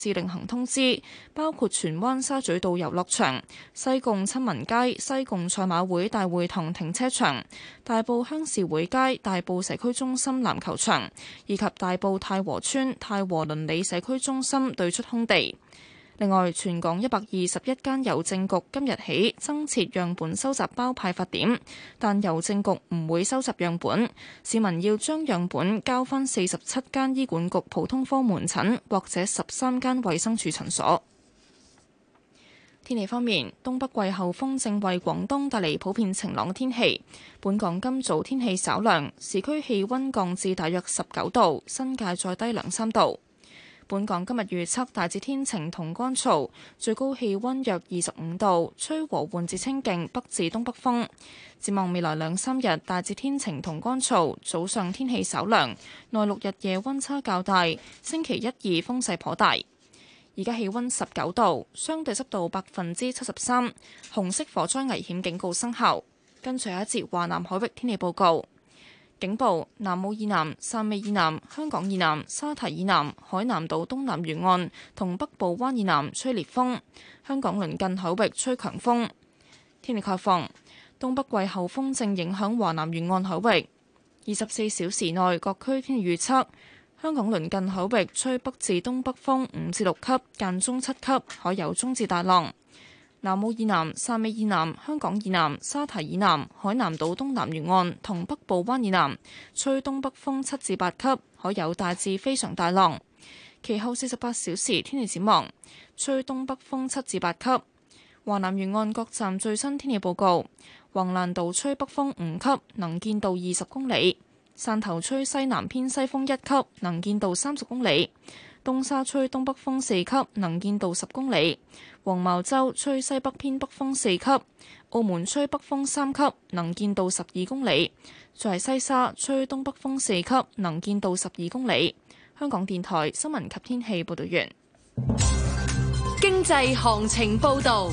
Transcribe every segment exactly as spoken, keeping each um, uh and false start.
至另行通知，包括荃灣沙咀道遊樂場、西貢親民街、西貢賽馬會大會堂停車場、大埔鄉事會街、大埔社區中心籃球場，以及大埔太和邨太和鄰里社區中心對出空地。另外，全港一百二十一間郵政局今日起增設樣本收集包派發點，但郵政局唔會收集樣本，市民要將樣本交返四十七間醫管局普通科門診或者十三間衛生署診所。天氣方面，東北季候風正為廣東帶嚟普遍晴朗嘅天氣。本港今早天氣稍涼，市區氣溫降至大約十九度，新界再低兩三度。本港今日預測大致天晴同乾燥，最高氣溫約二十五度，吹和緩至清勁北至東北風。展望未來兩三日，大致天晴同乾燥，早上天氣稍涼，內陸日夜溫差較大。星期一二風勢頗大。而家氣溫十九度，相對濕度百分之七十三，紅色火災危險警告生效。跟隨一節華南海域天氣報告。警報：南澳以南、汕尾以南、香港以南、沙堤以南、海南島東南沿岸同北部灣以南吹烈風，香港鄰近海域吹強風。天氣概況：東北季候風正影響華南沿岸海域，二十四小時內各區天氣預測：香港鄰近海域吹北至東北風五至六級，間中七級，海有中至大浪。南澳以南、汕尾以南、香港以南、沙堤以南、海南島東南沿岸同北部灣以南吹東北風七至八級，海有大至非常大浪。其後四十八小時天氣展望，吹東北風七至八級。華南沿岸各站最新天氣報告：橫瀾島吹北風五級，能見度二十公里；汕頭吹西南偏西風一級，能見度三十公里；東沙吹東北風四級，能見度十公里；黃茅洲吹西北偏北風四級；澳門吹北風三級，能見度十二公里；在西沙吹東北風四級，能見度十二公里。香港電台新聞及天氣報道完。 經濟行情報道。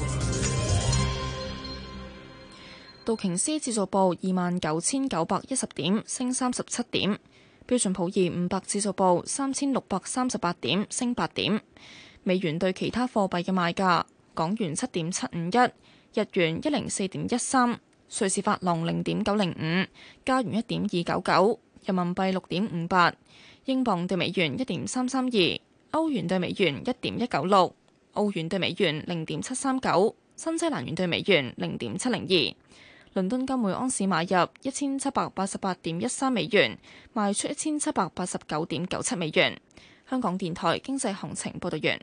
道瓊斯指數報二萬九千九百一十點，升三十七點。標準普爾五百指數報三千六百三十八點，升八點。美元對其他貨幣嘅賣價：港元七點七五一，日元一零四點一三，瑞士法郎零點九零五，加元一點二九九，人民幣六點五八，英鎊對美元一點三三二，歐元對美元一點一九六，澳元對美元零點七三九，新西蘭元對美元零點七零二。倫敦金每盎司買入一千七百八十八點一三美元，賣出一千七百八十九點九七美元。香港電台經濟行情報道完。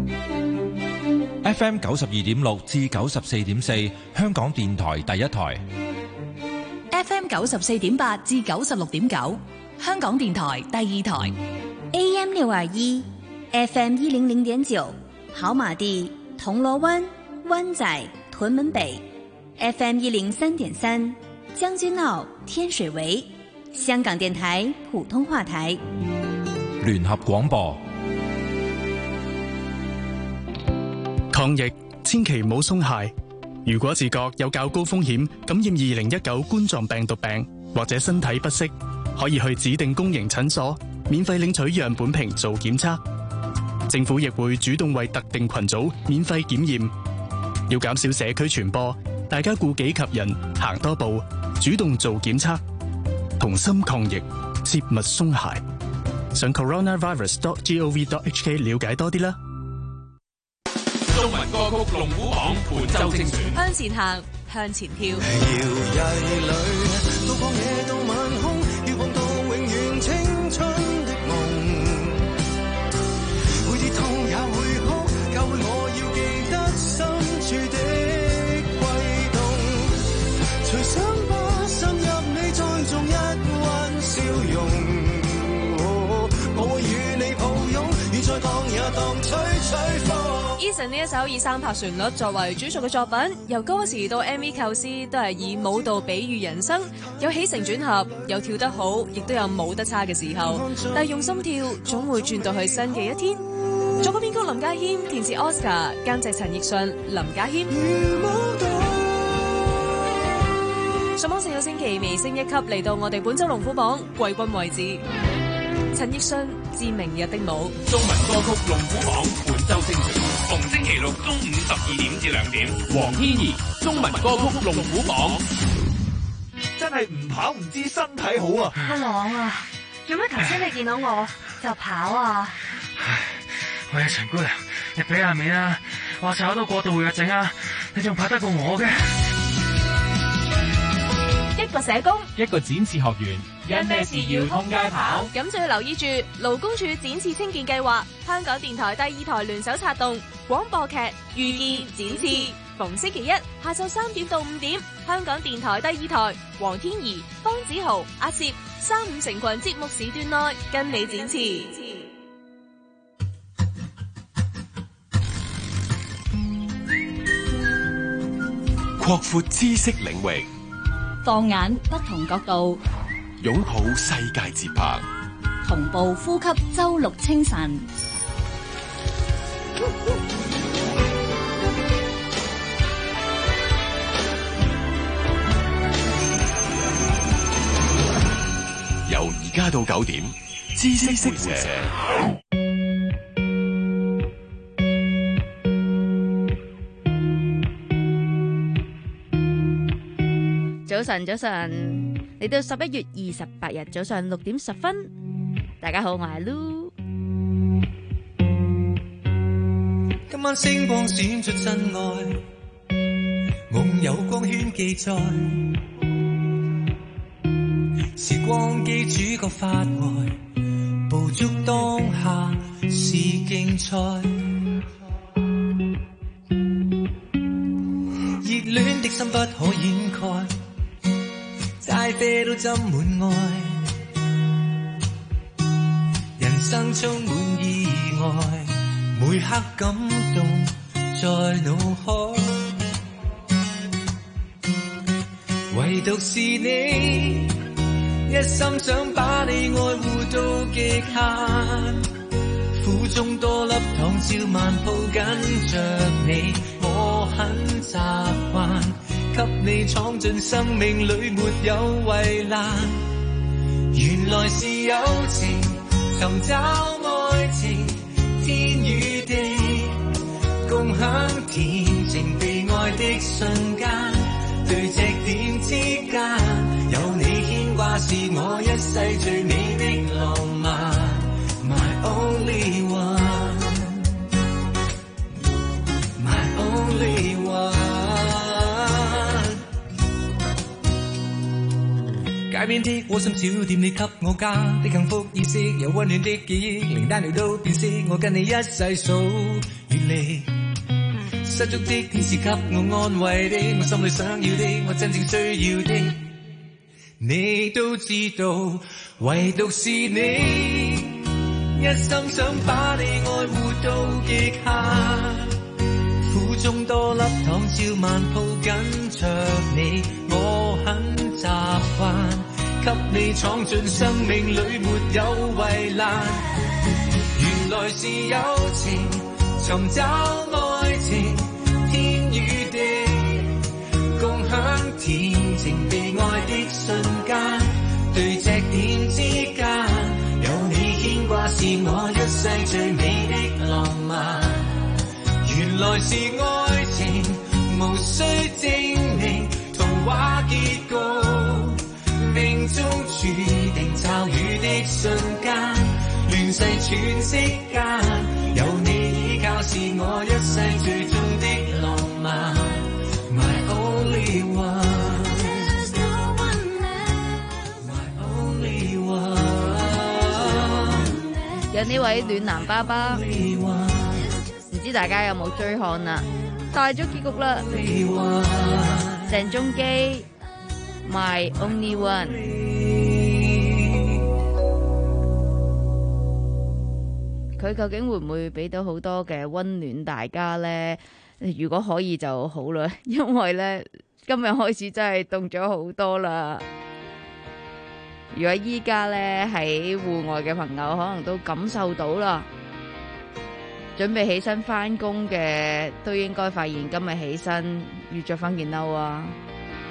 F M 九十二點六至九十四點四，香港電台第一台。 F M 九十四點八至九十六點九，香港電台第二台。 A M 六二一，F M 一零零點九，跑馬地、銅鑼灣、灣仔、屯門北。F M 一零三點三，將軍澳、天水圍，香港電台普通話台。 聯合廣播。 抗疫千祈唔好鬆懈。如果自覺有較高風險感染二零一九冠狀病毒病，或者身體不適，可以去指定公營診所免費領取樣本瓶做檢測。政府亦會主動為特定群組免費檢驗。要減少社區傳播，大家顧己及人，行多步，主動做檢測，同心抗疫，切勿鬆懈。上 coronavirus dot gov dot hk 了解多啲啦。 中文歌曲龍虎榜本周精選， 向前行，向前跳。 搖曳裏，到曠野到晚空，要碰到永遠青春的夢。會跌痛也會哭，教會我要記得深處的悸動。隨想吧，滲入你，再種一彎笑容。我會與你抱擁，雨再降也當吹吹風。 Eason 呢一首以三拍旋律作為主軸嘅作品，由歌詞到 M V 構思都係以舞蹈比喻人生，有起承轉合，有跳得好，亦都有舞得差嘅時候，但係用心跳，總會轉到去新嘅一天。作曲編曲林家謙，填詞 Oscar， 監製陳奕迅、林家謙。上網上個星期微升一級嚟到我哋本周龍虎榜季軍位置。 陳奕迅致明日的舞。 中文歌曲龍虎榜本周精選，逢星期六中午十二點至兩點。黃天怡中文歌曲龍虎榜， 真係唔跑唔知身體好啊！ 阿朗啊，做咩頭先你見到我就跑啊？ 唉，喂，陳姑娘，你俾下面啊！話炒到過度活躍症啊，你仲跑得過我嘅？ 一個社工， 一個展翅學員， 因咩事要通街跑？咁就要留意住勞工處展翅青見計劃，香港電台第二台聯手策動廣播劇《遇見展翅》，逢星期一下晝三點到五點，香港電台第二台，黃天怡、方子豪、阿攝三五成群節目時段內跟你展翅。 擴闊知識領域， 放眼不同角度， 擁抱世界節拍， 同步呼吸周六清晨。 由而家到九點，知識識社。 早晨，早晨，嚟到十一月二十八日早上六點十分，大家好，我係 Lu。 今晚星光閃出真愛，夢有光圈記載，時光機主角發呆，捕捉當下是競賽，熱戀的心不可掩蓋。齋啡都斟滿愛，人生充滿意外，每刻感動在腦海，唯獨是你，一心想把你愛護到極限，苦中多粒糖照萬抱緊着你，我很習慣給你闖進生命裏沒有圍欄，原來是友情，尋找愛情，天與地，共享甜情被愛的瞬間，對隻點之間，有你牽掛是我一世最美的浪漫 My only one My only one。街邊的窩心小店，你給我家的幸福意識，有溫暖的記憶，靈丹料都變色，我跟你一世數遠離。失足的天使給我安慰的，我心裏想要的，我真正需要的，你都知道，唯獨是你，一心想把你愛護到極限，苦中多粒糖照萬抱緊着你，我很習慣給你闖進生命裏沒有圍欄，原來是友情，尋找愛情，天與地，共享甜情被愛的瞬間，對隻點之間，有你牽掛是我一世最美的浪漫，原來是愛情，無需證明童話結局，命中注定驟雨的瞬間，亂世喘息間，有你依靠是我一世最終的浪漫 My only one My only one。 有呢位暖男爸爸，唔知大家有冇追看啊？大咗結局啦，鄭中基 My only one。 佢究竟會唔會俾到好多嘅溫暖大家呢？如果可以就好啦，因為呢今日開始真係凍咗好多啦。如果依家呢喺戶外嘅朋友可能都感受到啦，準備起身返工嘅都應該發現今日起身要着返件褸啊。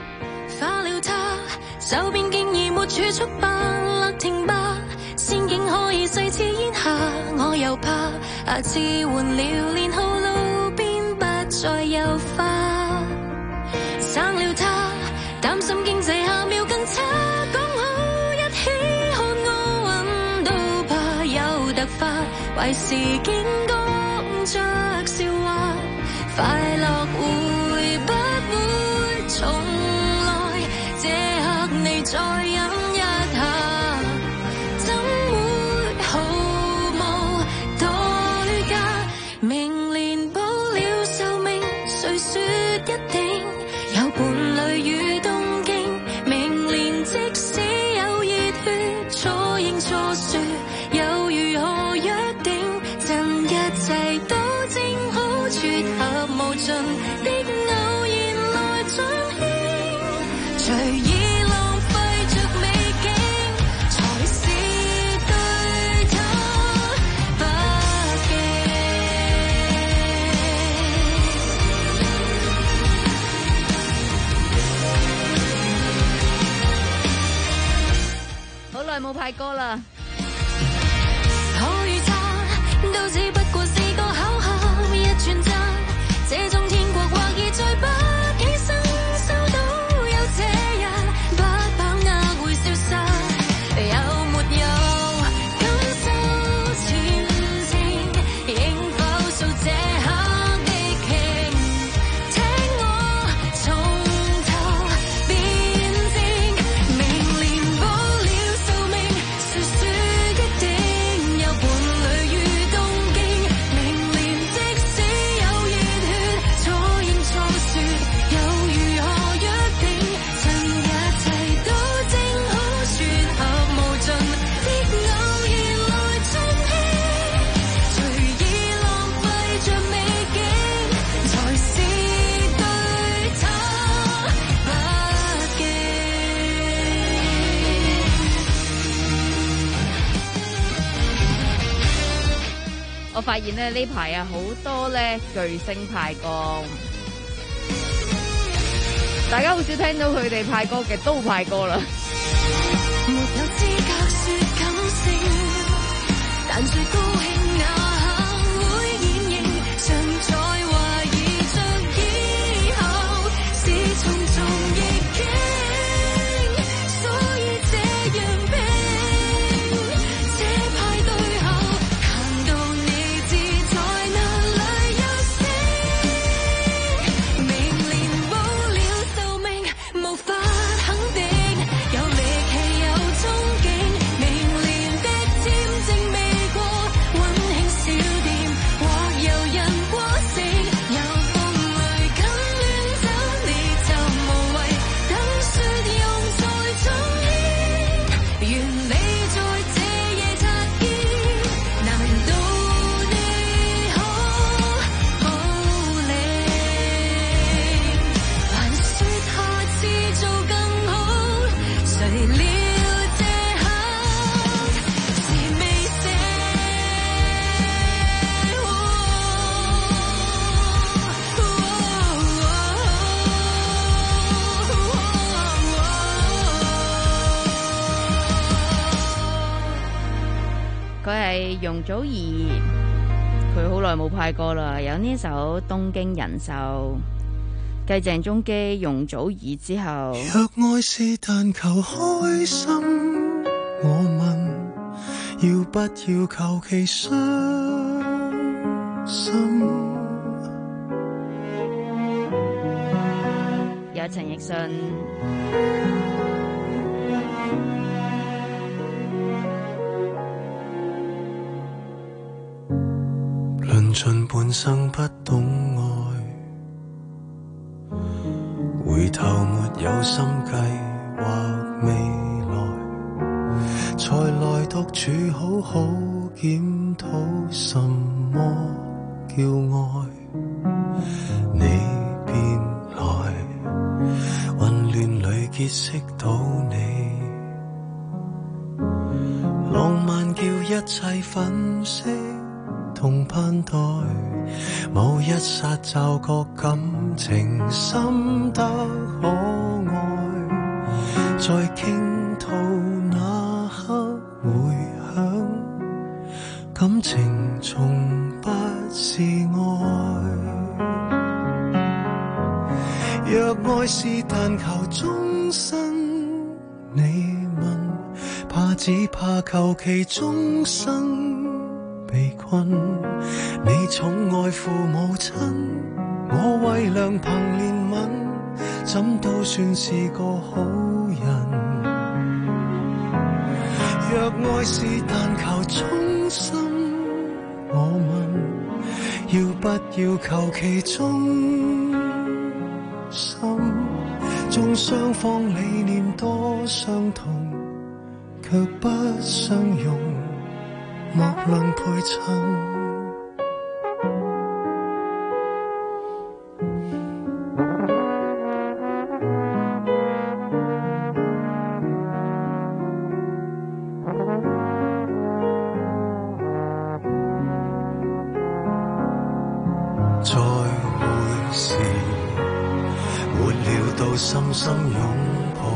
化了他手邊竟已沒儲蓄吧，勒停吧，先竟可可以碎似煙霞，我又怕下次換了年號，路邊不再有花。省了他，擔心經濟下秒更差，講好一起看奧運都怕有突發，壞事竟講着笑話，快樂會不會重來？這刻你再飲一下，怎會毫無代價？明年保了壽命，誰說一定有伴侶與東京？明年即使有熱血，錯認錯說又如何約定？趁一切都正好，撮合無盡的偶然來彰顯，隨意浪費着美景，才是對他不敬。 好耐冇派歌啦。 可預測都只不過是個巧合，一轉身，這種天國或已再不起身，收到有這日不把握會消失，有沒有感受前程，應否數這刻的傾，請我從頭辯證，明年保了壽命，誰說一定有伴侶與東京？明年即使有熱血，錯認錯說又如何約定？趁一切都正好，撮合無盡的偶然來盡興，隨意浪費着美景，才是對他不敬。 我發現咧呢排啊好多咧巨星派歌，大家好少聽到佢哋派歌嘅，都派歌啦。 沒有資格說感性，但最高興那刻會現形，常在懷疑着以後是重重逆境，所以這樣拼，這派對後談到你自在哪裏休息，明年保了壽命，無法肯定，有力氣有憧憬，明年的簽證未過，溫馨小店或遊人過城，有風雷緊亂走，你就無謂等雪融在中煙，願你在這夜擦肩，難道你可保領？還說下次做更好，誰料這刻是未寫。 佢係容祖兒，佢好耐冇派歌啦。有呢首《東京人壽》，繼鄭中基、容祖兒之後， 若愛是但求開心，我問要不要求其傷心？ 有陳奕迅。 論盡半生不懂愛，回頭沒有心計劃未來，才來獨處好好檢討什麼叫愛。你便來，混亂裏結識到你，浪漫叫一切粉飾同盼待，某一剎驟覺感情深得可愛，在傾吐那刻回響感情從不是愛。若愛是但求終身，你問，怕只怕求其終生被困。你寵愛父母親，我為良朋憐憫，怎都算是個好人。若愛是但求衷心，我問，要不要求其忠心？縱雙方理念多相同，卻不相容，莫論配襯。深深擁抱，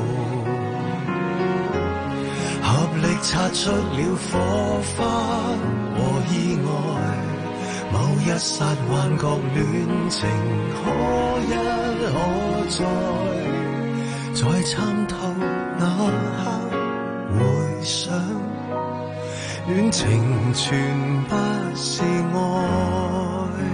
合力擦出了火花和意外。某一剎幻覺戀情可一可再，在參透那刻回想，戀情全不是愛。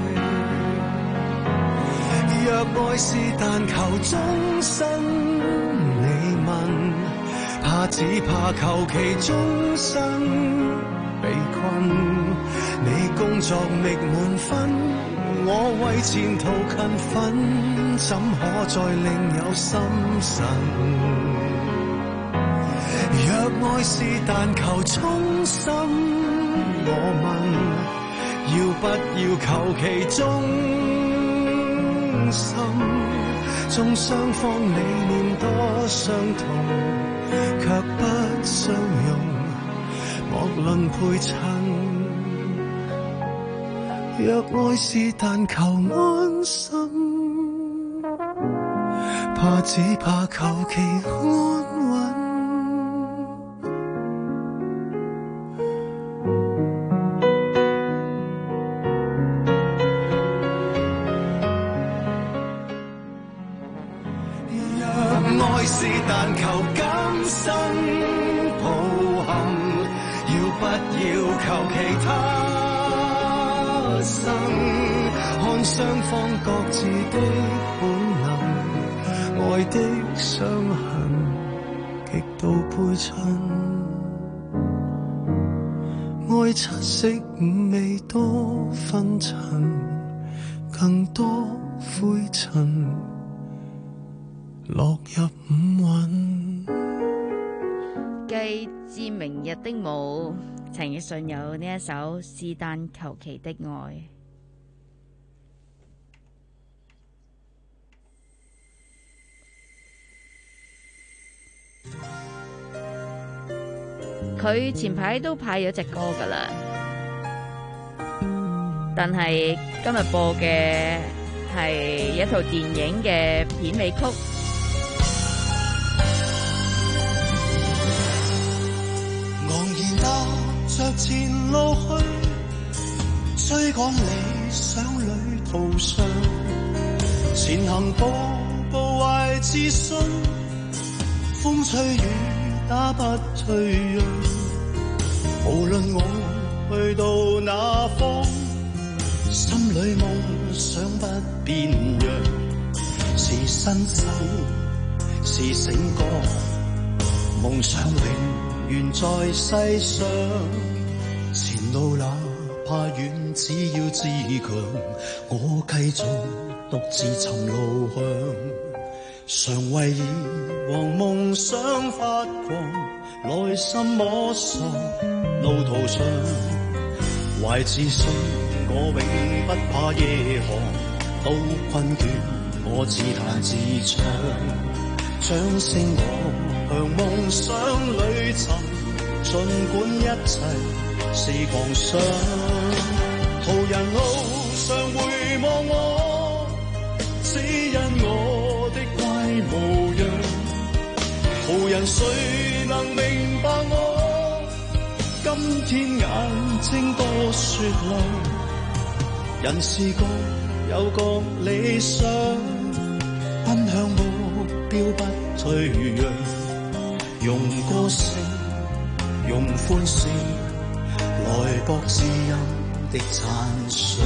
若愛是但求終身，你問，怕只怕求其終生被困。你工作覓滿分，我為前途勤奮，怎可再另有心神？若愛是但求衷心，我問，要不要求其終心？縱雙方理念多相同，卻不相容，莫論配襯。若愛是但求安心，怕只怕求其安穩。是但求今生抱憾，要不要求其他生？看雙方各自的本能，愛的傷痕極度配襯。愛七色五味多紛陳，更多灰塵落入五蘊。 繼致明日的舞，陳奕迅有呢一首《是但求其的愛》。佢前排都派咗隻歌噶啦，但係今日播嘅係一套電影嘅片尾曲。 着前路去，追趕理想旅途上，前行步步懷自信，風吹雨打不退讓。無論我去到哪方，心裏夢想不變樣。是新生，是醒覺，夢想永遠在世上。前路哪怕遠，只要自強，我繼續獨自尋路向。常為以往夢想發狂，內心摸索路途上，懷自信我永不怕夜航，都困倦我自彈自唱，掌聲我向夢想裏尋，儘管一切是狂想。途人路上回望我，指引我的怪模樣。途人誰能明白我？今今天眼睛多雪亮，人是各有各理想，奔向目標不退讓，用歌聲用歡笑來博知音的讚賞。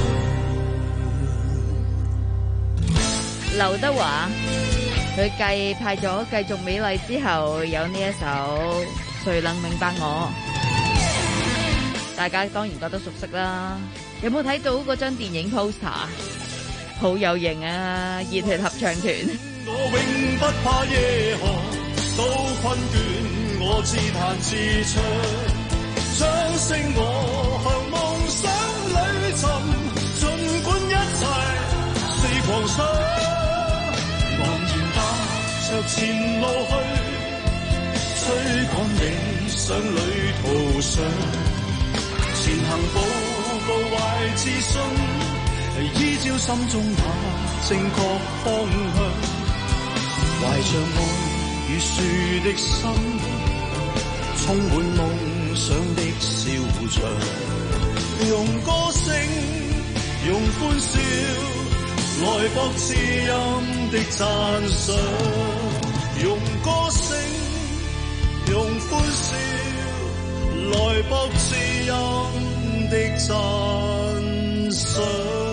劉德華佢繼派咗繼續美麗之後，有呢一首誰能明白我，大家當然覺得熟悉啦。有冇睇到嗰張電影 poster？ 好有型啊！熱血合唱團。 我永不怕夜寒都困倦，我自彈自唱，掌聲我向夢想裏尋，儘管一切是狂想，茫然踏着前路去，追趕理想旅途上，前行步步懷自信，依照心中那正確方向，懷着愛與樹的心，充滿夢想的笑場，用歌聲用歡笑來博知音的讚賞，用歌聲用歡笑來博知音的讚賞。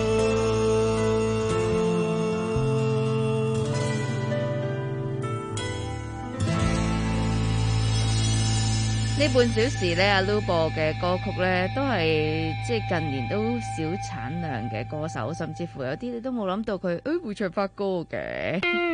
呢半小時咧，阿 Lu 播嘅歌曲咧，都係即係近年都少產量嘅歌手，甚至乎有啲你都冇諗到佢誒會唱發歌嘅，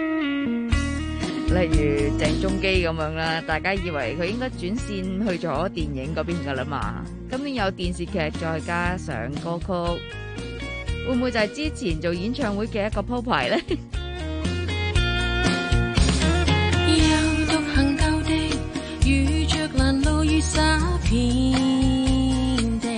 例如鄭中基咁樣啦，大家以為佢應該轉線去咗電影嗰邊噶啦嘛，今年有電視劇再加上歌曲，會唔會就係之前做演唱會嘅一個鋪排咧？ 攔路雨灑遍地，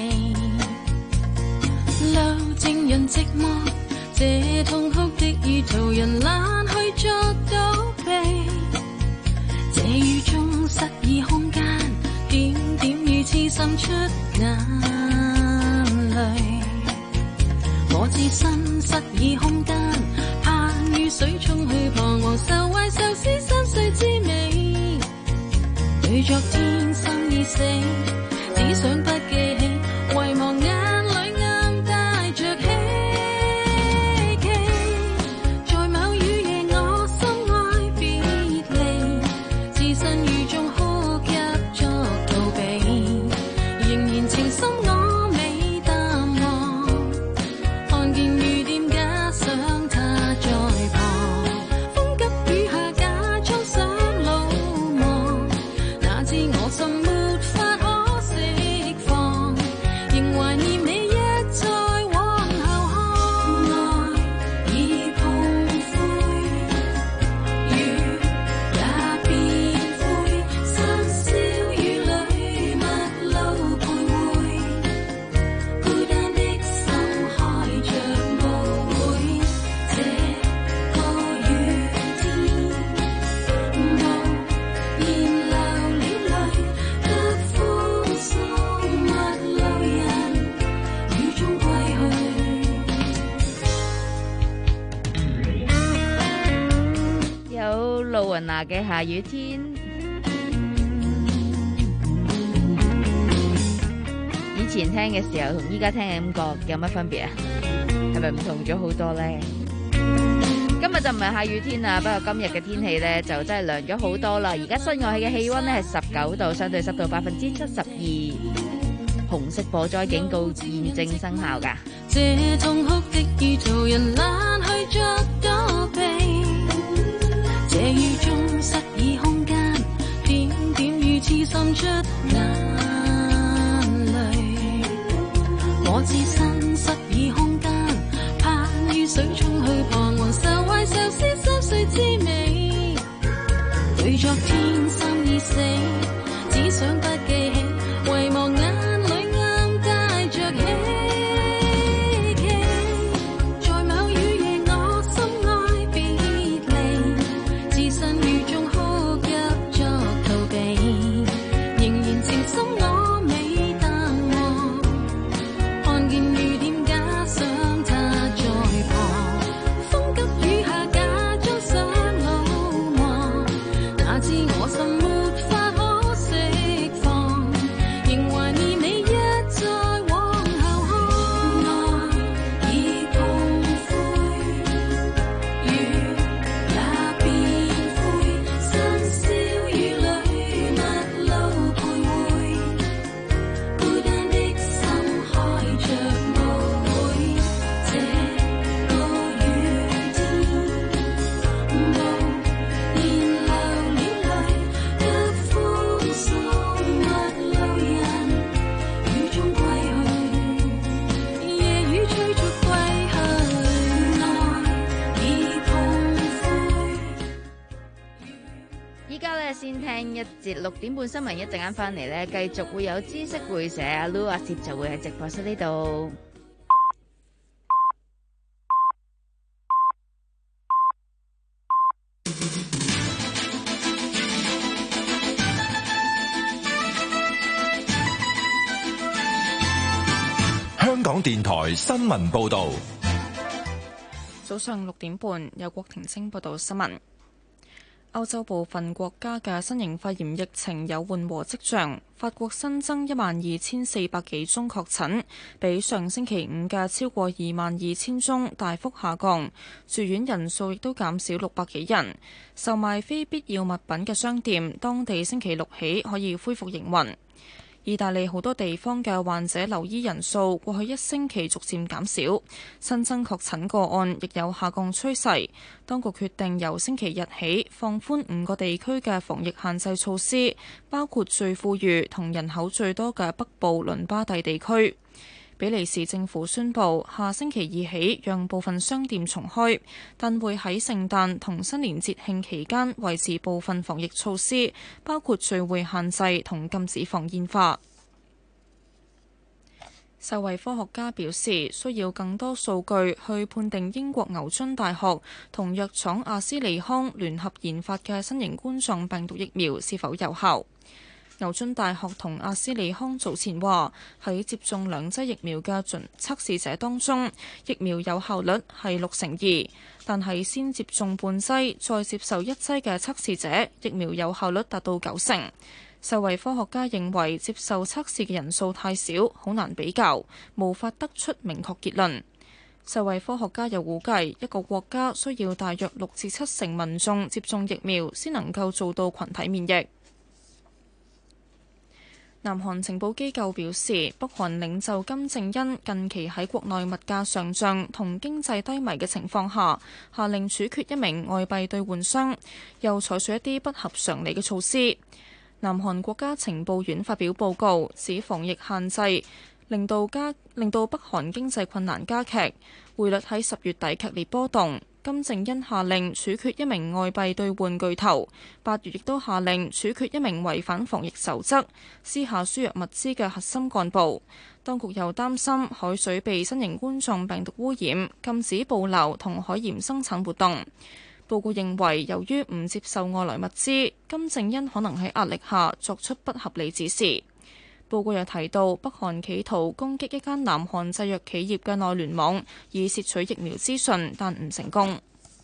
留靜人寂寞，這痛哭的意圖人懶去作躲避，這雨中失意空間，點點如刺滲出眼淚，我自身失意空間，盼雨水沖去彷徨受壞受思心碎滋味，對昨天心已死，只想不記起，遺忘眼裏暗帶着希冀。在某雨夜我心愛別離，置身雨中哭泣作逃避，仍然情深我未淡忘，看見雨點加上他在旁，風急雨下假裝想路望，知我心沒法可釋放，仍懷念你一再往後看，愛已碰灰，雨也變灰，深宵雨裏陌路徘徊，孤單的心開着舞會，這個雨天無言流有露雲娜嘅下雨天，以前聽嘅時候同依家聽嘅感覺有乜分別啊？係咪唔同咗好多呢？今日就唔係下雨天啦，不過今日嘅天氣呢就真係涼咗好多啦。而家室外嘅氣溫呢係十九度，相對濕度百分之七十二，紅色火災警告現正生效噶。 這痛哭的意圖人懶去作躲避，這雨中失意空間，點點如刺滲出眼淚，我置身失意空間，盼雨水沖去彷徨受壞受思心碎滋味，對昨天心已死，只想不記起，遺忘眼裏暗帶着希冀，在某雨夜我心愛別離，置身雨中哭泣作逃避，仍然情深我未淡節六點半新聞，一陣間翻嚟咧，繼續會有知識會社阿 Lu 阿攝就會喺直播室呢度。 香港電台新聞報道。 早上六點半，有郭婷清報道新聞。歐洲部分國家嘅新型肺炎疫情有緩和跡象，法國新增一萬二千四百幾宗確診，比上星期五嘅超過二萬二千宗大幅下降，住院人數亦都減少六百幾人。售賣非必要物品嘅商店，當地星期六起可以恢復營運。意大利好多地方嘅患者留醫人數過去一星期逐漸減少，新增確診個案亦有下降趨勢。當局決定由星期日起放寬五個地區嘅防疫限制措施，包括最富裕同人口最多嘅北部倫巴第地區。比利時政府宣布下星期二起讓部分商店重開，但會喺聖誕同新年節慶期間維持部分防疫措施，包括聚會限制同禁止放煙花。世衛科學家表示，需要更多數據去判定英國牛津大學同藥廠阿斯利康聯合研發嘅新型冠狀病毒疫苗是否有效。牛津大學同阿斯利康早前話，喺接種兩劑疫苗嘅準測試者當中，疫苗有效率係六成二，但係先接種半劑再接受一劑嘅測試者，疫苗有效率達到九成。世衛科學家認為接受測試嘅人數太少，好難比較，無法得出明確結論。世衛科學家又估計，一個國家需要大約六至七成民眾接種疫苗，先能夠做到群體免疫。南韓情報機構表示，北韓領袖金正恩近期喺國內物價上漲同經濟低迷嘅情況下，下令處決一名外幣兌換商，又採取一啲不合常理嘅措施。南韓國家情報院發表報告，指防疫限制令到加令到北韓經濟困難加劇，匯率喺十月底劇烈波動。金正恩下令處決一名外幣兌換巨頭，八月亦都下令處決一名違反防疫守則、私下輸入物資嘅核心幹部。當局又擔心海水被新型冠狀病毒污染，禁止捕撈同海鹽生產活動。報告認為，由於唔接受外來物資，金正恩可能喺壓力下作出不合理指示。報告又提到，北韓企圖攻擊一間南韓製藥企業嘅內聯網，以竊取疫苗資訊，但唔成功。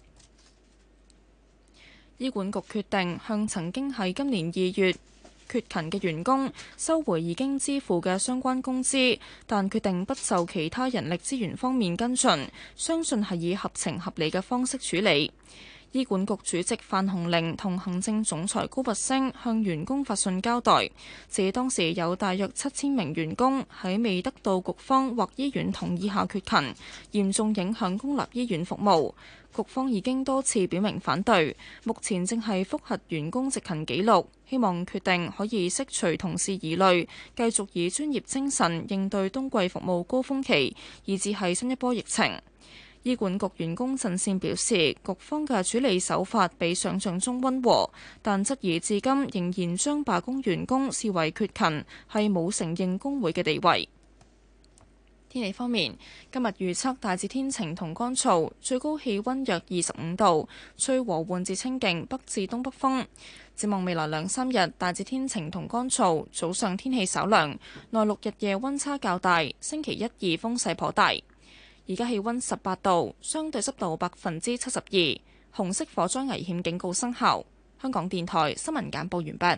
醫管局決定向曾經喺今年二月缺勤嘅員工收回已經支付嘅相關工資，但決定不就其他人力資源方面跟進，相信係以合情合理嘅方式處理。醫管局主席范鴻齡同行政總裁高拔陞向員工發信交代，指當時有大約七千名員工喺未得到局方或醫院同意下缺勤，嚴重影響公立醫院服務。局方已經多次表明反對，目前正係覆核員工值勤記錄，希望決定可以釋除同事疑慮，繼續以專業精神應對冬季服務高峰期，以至係新一波疫情。醫管局員工陣線表示，局方嘅處理手法比想象中溫和，但質疑至今仍然將罷工員工視為缺勤，係冇承認工會嘅地位。天氣方面，今日預測大致天晴同乾燥，最高氣溫約二十五度，吹和緩至清勁北至東北風。展望未來兩三日，大致天晴同乾燥，早上天氣稍涼，內陸日夜溫差較大。星期一、二風勢頗大。而家氣溫十八度，相對濕度百分之七十二，紅色火災危險警告生效。香港電台新聞簡報完畢。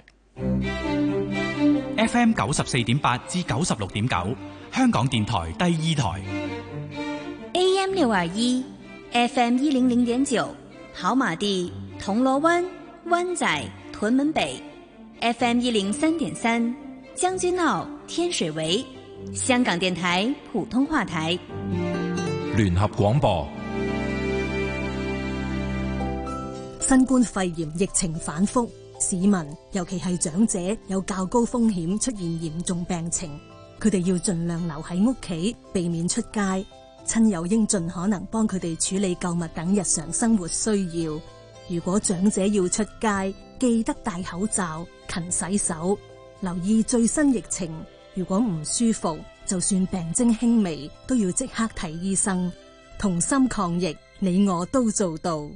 F M 九十四點八至九十六點九，香港電台第二台。 A M 六二一，F M 一零零點九，跑馬地、銅鑼灣、灣仔、屯門北 ，F M 一零三點三，將軍澳、天水圍，香港電台普通話台。 聯合廣播。 新冠肺炎疫情反覆，市民尤其係長者有較高風險出現嚴重病情，佢哋要盡量留喺屋企，避免出街。親友應盡可能幫佢哋處理購物等日常生活需要。如果長者要出街，記得戴口罩， 勤洗手，留意最新疫情。如果唔舒服，就算病徵輕微，都要即刻睇醫生。同心抗疫，你我都做到。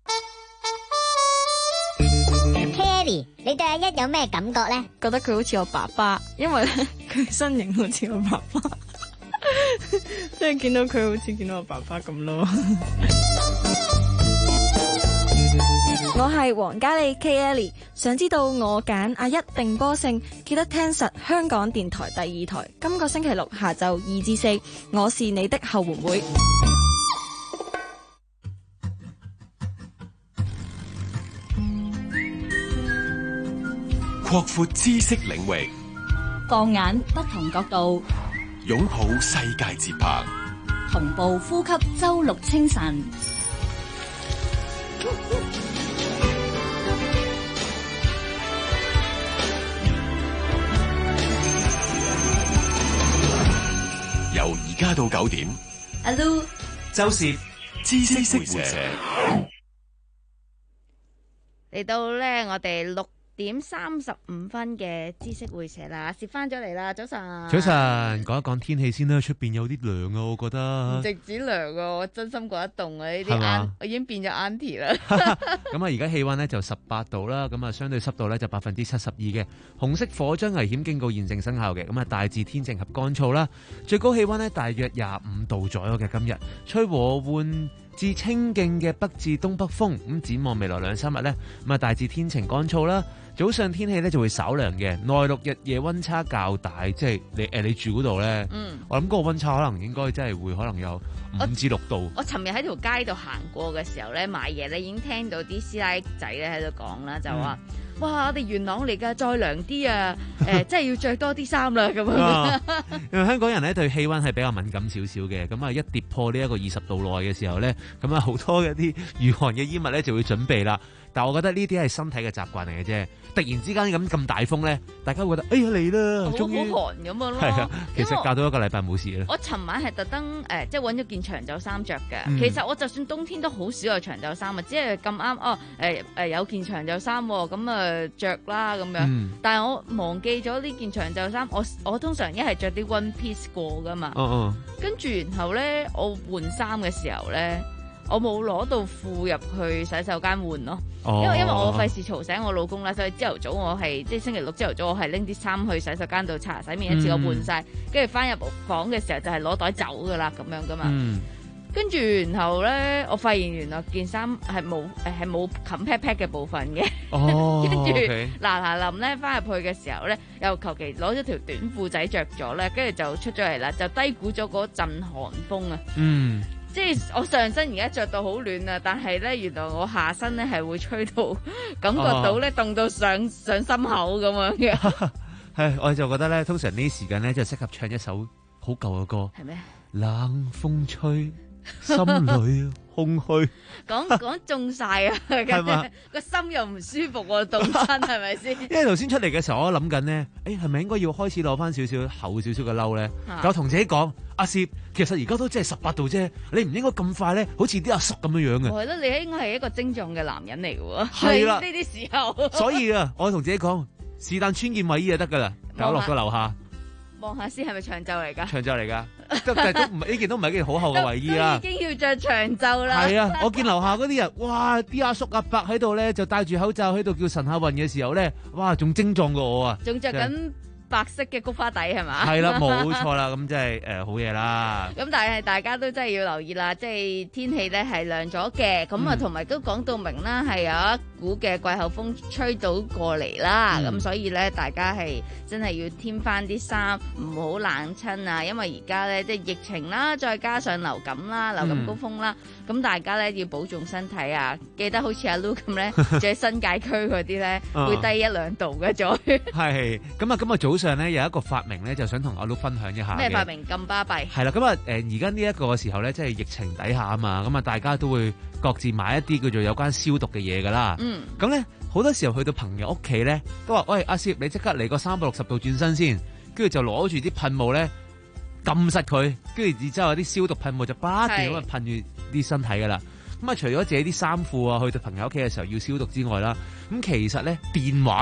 Kelly，你對阿一有咩感覺呢？ 覺得佢好似我爸爸，因為咧佢身形好似我爸爸，即係見到佢好似見到我爸爸咁咯。我係黃嘉莉 Kelly， 想知道我揀阿一定波勝，記得聽實香港電台第二台。今個星期六下晝二至四，我是你的後援會。 擴闊知識領域， 放眼不同角度， 擁抱世界節拍， 同步呼吸周六清晨。 由而家到九點， 阿 Lu、 周氏知識會社嚟到咧，我哋六點三十五分嘅知識會社啦，攝翻咗嚟啦，早晨。 早晨，講一講天氣先啦，出邊有啲涼啊，我覺得。 唔直止涼啊，我真心覺得凍啊！呢啲 aunt 我已經變咗 auntie 啦。 咁啊，而家氣溫咧就十八度啦，咁啊相對濕度咧就百分之七十二嘅，紅色火災危險警告現正生效嘅，咁啊大致天晴及乾燥啦，最高氣溫咧大約廿五度左右嘅，今日吹和緩至清勁嘅北至東北風，咁展望未來兩三日咧，咁啊大致天晴乾燥啦。早上天氣咧就會稍涼嘅，內陸日夜溫差較大，即係你誒你住嗰度咧，嗯、我諗嗰個溫差可能應該真係會可能有五至六度。 我尋日喺條街度行過嘅時候咧，買嘢咧已經聽到啲師奶仔咧喺度講啦，就話：嗯、哇！我哋元朗嚟㗎，再涼啲啊！誒、呃，即係要着多啲衫啦咁樣。 因為香港人咧對氣溫係比較敏感少少嘅，咁啊一跌破呢一個二十度內嘅時候咧，咁啊好多嘅啲御寒嘅衣物咧就會準備啦。但我覺得呢啲係身體嘅習慣嚟嘅啫。突然之間咁咁大風咧，大家會覺得哎呀嚟啦，終於好寒咁樣咯。 係啊，其實隔到一個禮拜冇事啦。 我尋晚係特登誒，即係揾咗件長袖衫着嘅。 嗯、 其實我就算冬天都好少有長袖衫啊，只係咁啱哦誒誒、呃、有件長袖衫咁啊着啦咁樣。嗯、但係我忘記咗呢件長袖衫，我我通常一係着啲 one piece 過噶嘛。 嗯嗯。 跟住然後咧，我換衫嘅時候咧。我冇攞到褲入去洗手間換咯，哦、因為因為我費事嘈醒我老公啦，所以朝頭早我係即係星期六朝頭早我係拎啲衫去洗手間度擦洗面一次我換晒，跟住翻入房嘅時候就係攞袋走噶啦咁樣噶嘛。跟住、嗯、然後咧，我發現原來件衫係冇誒係冇冚 pat pat 嘅部分嘅，跟住嗱嗱臨咧翻入去嘅時候咧，又求其攞咗條短褲仔着咗咧，跟住就出咗嚟啦，就低估咗嗰陣寒風啊。嗯。即係我上身而家着到好暖啊，但係咧原來我下身咧係會吹到，感覺到咧凍到上上心口咁樣嘅。 係，我就覺得咧，通常呢啲時間咧就適合唱一首好舊嘅歌。係咩？冷風吹，心裏空虛。 講講中晒啊！係嘛？個心又唔舒服喎，凍親係咪先？ 因為頭先出嚟嘅時候，我諗緊咧，誒係咪應該要開始攞翻少少厚少少嘅褸咧？但我同自己講。阿攝，其實而家都即係十八度啫，你唔應該咁快咧，好似啲阿叔咁樣樣嘅。 係咯，你應該係一個精壯嘅男人嚟嘅喎。 係啦， 呢啲時候。 所以啊，我同自己講，是但穿件衛衣就得㗎啦，搞落個樓下。 望下先係咪長袖嚟㗎？ 長袖嚟㗎，但係都唔係呢件都唔係一件好厚嘅衛衣啦。 已經要着長袖啦。係啊，我見樓下嗰啲人，哇！啲阿叔阿伯喺度咧，就戴住口罩喺度叫神下運嘅時候咧，哇！仲精壯過我啊！ 仲着緊白色嘅菊花底係嘛？ 係啦，冇錯啦，咁即係誒好嘢啦。 咁但係大家都真係要留意啦，即係天氣咧係涼咗嘅，咁啊同埋都講到明啦，係有一股嘅季候風吹到過嚟啦，咁、嗯、所以咧大家係真係要添翻啲衫，唔好冷親啊！因為而家咧即係疫情啦，再加上流感啦、流感高峰啦，咁、嗯、大家咧要保重身體啊！記得好似阿 Lu 咁咧，住喺新界區嗰啲咧會低一兩度嘅再。 係咁啊！咁啊早上咧有一個發明咧，就想同阿 Lu 分享一下。 咩發明咁巴閉？係啦，咁啊誒，而家呢一個時候咧，即係疫情底下啊嘛，咁啊大家都會各自買一啲叫做有關消毒嘅嘢噶啦。嗯。咁咧好多時候去到朋友屋企咧，都話：喂，阿攝，你即刻嚟個三百六十度轉身先，跟住就攞住啲噴霧咧，撳實佢，跟住然之後有啲消毒噴霧就不斷咁啊噴住啲身體噶啦。咁啊，除咗自己啲衫褲啊，去到朋友屋企嘅時候要消毒之外啦，咁其實咧電話咧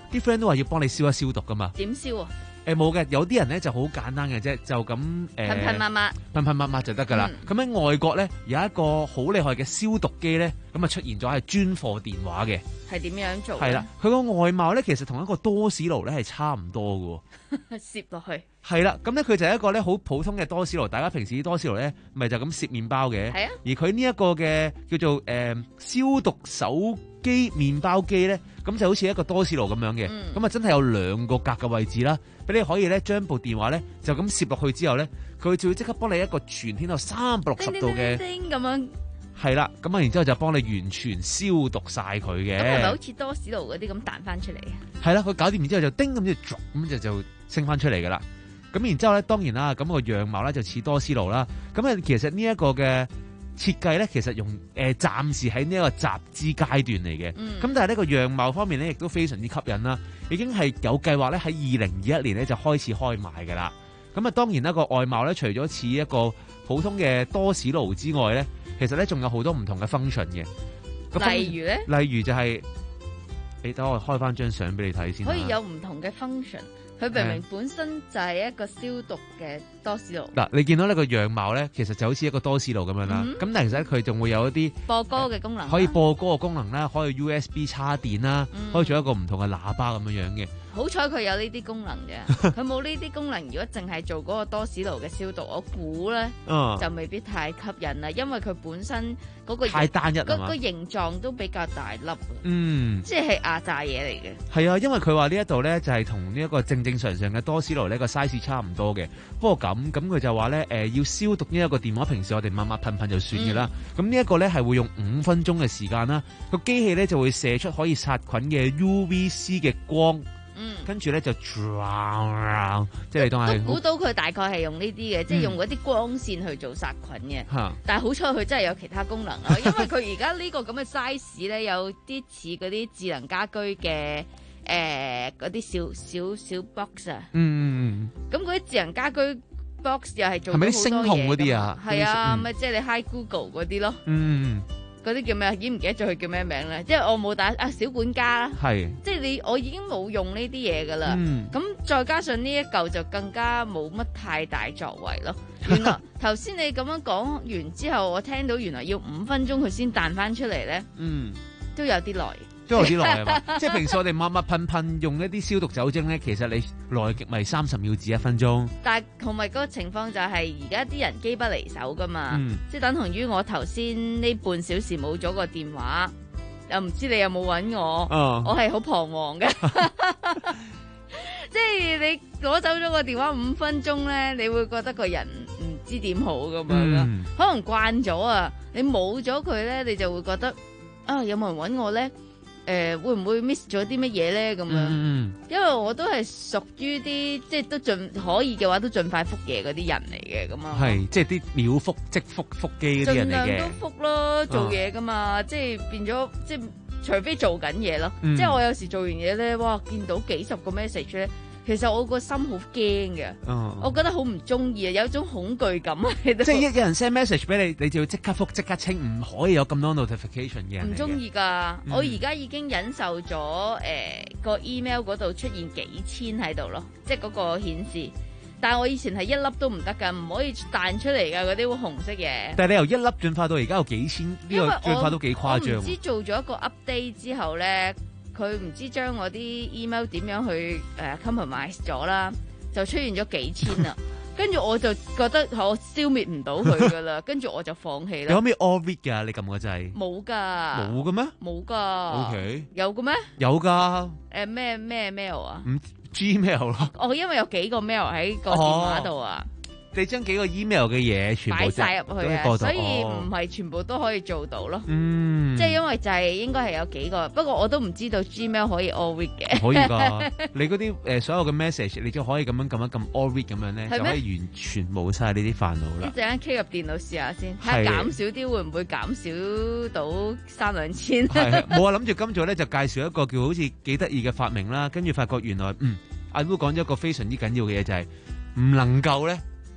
啲 friend 都話要幫你消一消毒噶嘛。 點消啊？ 誒冇嘅，有啲人咧就好簡單嘅啫，就咁誒噴噴抹抹， 噴噴抹抹就得噶啦。咁喺、嗯、外國咧有一個好厲害嘅消毒機咧，咁啊出現咗係專貨電話嘅。 係點樣做？ 係啦，佢個外貌咧其實同一個多士爐咧係差唔多嘅。 攝落去。係啦，咁咧佢就係一個咧好普通嘅多士爐，大家平時啲多士爐咧咪就咁攝麵包嘅。係啊。而佢呢一個嘅叫做誒、呃、消毒手機麵包機咧，咁就好似一個多士爐咁樣嘅。咁啊、嗯、真係有兩個格嘅位置啦，俾你可以咧將部電話咧就咁攝落去之後咧，佢就會即刻幫你一個全天候三百六十度嘅。 叮咁樣。係啦，咁啊然之後就幫你完全消毒晒佢嘅。咁係咪好似多士爐嗰啲咁彈翻出嚟啊？ 係啦，佢搞掂完之後就叮咁就咁就就升翻出嚟噶啦。咁然之後咧，當然啦，咁、個樣貌咧就似多士爐啦。咁啊，其實呢一個嘅設計咧，其實用誒、呃、暫時喺呢一個集資階段嚟嘅。咁、嗯、但係呢個樣貌方面咧，亦都非常之吸引啦。已經係有計劃咧喺二零二一年咧就開始開賣噶啦。咁啊，當然啦，個外貌咧，除咗似一個普通嘅多士爐之外咧，其實咧仲有好多唔同嘅 function 嘅。 例如咧？ 例如就係、是，你等我開翻張相俾你睇先。 可以有唔同嘅 function。佢明明本身就係一個消毒嘅多士爐。嗱， 你見到呢個樣貌咧，其實就好似一個多士爐咁樣啦。咁、嗯、但係其實佢仲會有一啲播歌嘅功能， 可以播歌嘅功能啦，可以 U S B 插電啦，嗯、可以做一個唔同嘅喇叭咁樣樣嘅。 好彩佢有呢啲功能啫，佢冇呢啲功能，如果淨係做嗰個多士爐嘅消毒，我估咧、嗯、就未必太吸引啦，因為佢本身嗰個太單一啦嘛， 嗰個形狀都比較大粒， 嗯， 即係壓榨嘢嚟嘅。 係啊，因為佢話呢一度咧就係同呢一個正正常常嘅多士爐呢個 size 差唔多嘅，不過咁咁佢就話咧誒要消毒呢一個電話，平時我哋抹抹噴噴就算嘅啦，咁、嗯、呢一個咧係會用五分鐘嘅時間啦，個機器咧就會射出可以殺菌嘅 U V C 嘅光。嗯，跟住咧就，即係你當係估到佢大概係用呢啲嘅，即係用嗰啲光線去做殺菌嘅。嗯、但係好彩佢真係有其他功能啊，因為佢而家呢個咁嘅 size 咧，有啲似嗰啲智能家居嘅誒嗰啲小小小 box 啊。嗯，咁嗰啲智能家居 box 又係做咗好多嘢。係咪啲聲控嗰啲啊？係啊，咪即係你 Hi Google 嗰啲咯。嗯。嗰啲叫咩啊？已經唔記得咗佢叫咩名咧。即係我冇打啊小管家啦，係即係你我已經冇用呢啲嘢噶啦。咁、嗯、再加上呢一嚿就更加冇乜太大作為咯。原來頭先你咁樣講完之後，我聽到原來要五分鐘佢先彈翻出嚟咧。嗯，都有啲耐。 都有啲耐係嘛？即係平時我哋抹抹噴噴用一啲消毒酒精咧，其實你耐極咪三十秒至一分鐘。 但係同埋嗰個情況就係而家啲人機不離手噶嘛，嗯、即係等同於我頭先呢半小時冇咗個電話，又唔知你有冇揾我，哦、我係好彷徨嘅。即係你攞走咗個電話五分鐘咧，你會覺得個人唔知點好咁樣啦。嗯、可能慣咗啊，你冇咗佢咧，你就會覺得啊，有冇人揾我咧？誒、呃、會唔會 miss 咗啲乜嘢咧？咁樣，嗯、因為我都係屬於啲即係都盡可以嘅話，都盡快覆嘢嗰啲人嚟嘅咁啊。係， 即係啲秒覆即覆覆機嗰啲人嚟嘅。盡量都覆咯，做嘢噶嘛，啊、即係變咗即係除非做緊嘢咯。嗯、即係我有時做完嘢咧，哇！見到幾十個 message 咧。其實我個心好驚嘅，哦、我覺得好唔中意啊，有一種恐懼感喺度。 即係一有人 send message 俾你，你就要即刻覆即刻清，唔可以有咁多 notification 嘅。 唔中意㗎，嗯、我而家已經忍受咗誒個 email 嗰度出現幾千喺度咯，即係嗰個顯示。但係我以前係一粒都唔得㗎，唔可以彈出嚟㗎嗰啲紅色嘢。但係你由一粒進化到而家有幾千，呢個進化都幾誇張。我唔知做咗一個 update 之後咧。佢唔知將我啲 email 點樣去誒 compromise 咗啦，就出現咗幾千啦。跟住我就覺得我消滅唔到佢噶啦，跟住我就放棄啦。 你可唔可以 all read 㗎？你撳個掣？ 冇㗎。 冇嘅咩？ 冇㗎。 OK。 有嘅咩？ 有㗎。 誒咩咩 mail 啊？ 唔 Gmail 咯。 哦，因為有幾個 mail 喺個電話度啊。哦你將幾個 email 嘅嘢全部擺晒入去啊，所以唔係全部都可以做到咯。嗯，即係因為就係應該係有幾個，不過我都唔知道 Gmail 可以 all read 嘅。 可以㗎，你嗰啲誒所有嘅 message，你都可以咁樣撳一撳 all read 咁樣咧，嗎就可以完全冇晒呢啲煩惱啦。 一陣間 K 入電腦試下先，睇下減少啲會唔會減少到三兩千？ 係冇啊，諗住今早咧就介紹一個叫好似幾得意嘅發明啦，跟住發覺原來嗯阿 Lu 講咗一個非常之緊要嘅嘢，就係、是、唔能夠咧。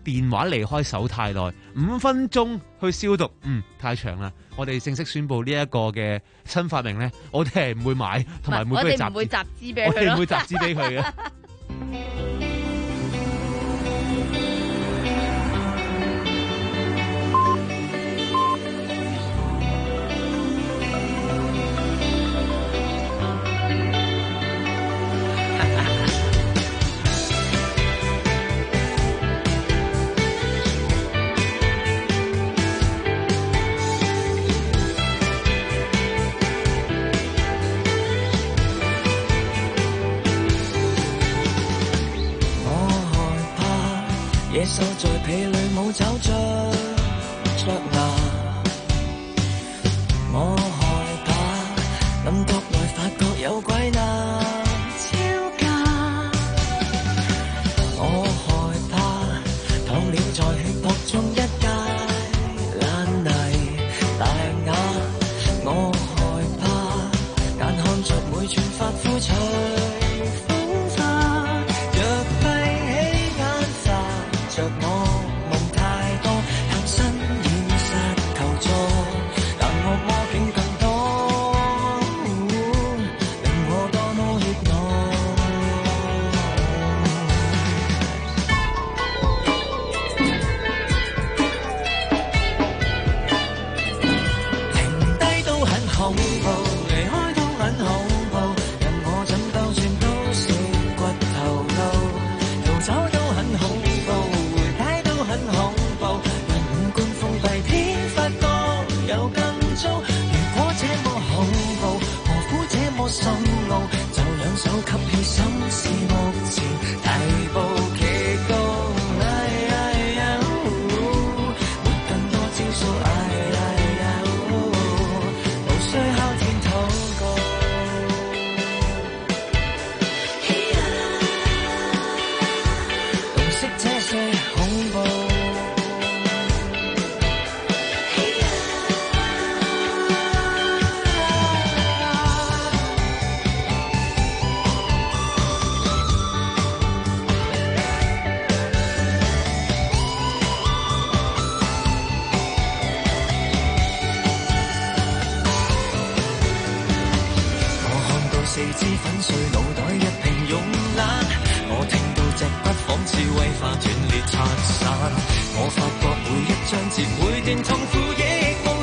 電話離開手太耐，五分鐘去消毒，嗯，太長啦。我哋正式宣布呢一個嘅新發明咧，我哋係唔會買，同埋唔會俾佢集資， 我哋唔會集資俾佢， 我哋唔會集資俾佢嘅。 野獸在被裏冇找着着牙，我害怕諗國內發覺有鬼那超價，我害怕躺了在血泊中一介爛泥大牙，我害怕眼看着每寸髮膚隨風化，若閉起眼着我夢太多，探身現實求助，但惡魔竟更多，令我多麼怯懦。停低都很恐怖，離開都很恐怖，任我怎兜轉都是骨頭路，逃走都很恐怖。很恐怖，讓五官封閉，偏發覺有更糟。如果這麼恐怖，何苦這麼深奧？就兩手吸氣，心是目前提步極高。哎哎呀，沒更多招數，哎哎呀，無需敲天禱告。洞悉這些恐怖。四肢粉碎，腦袋一片慵懶。我聽到脊骨仿似威化斷裂拆散。我發覺每一章節每段痛苦亦無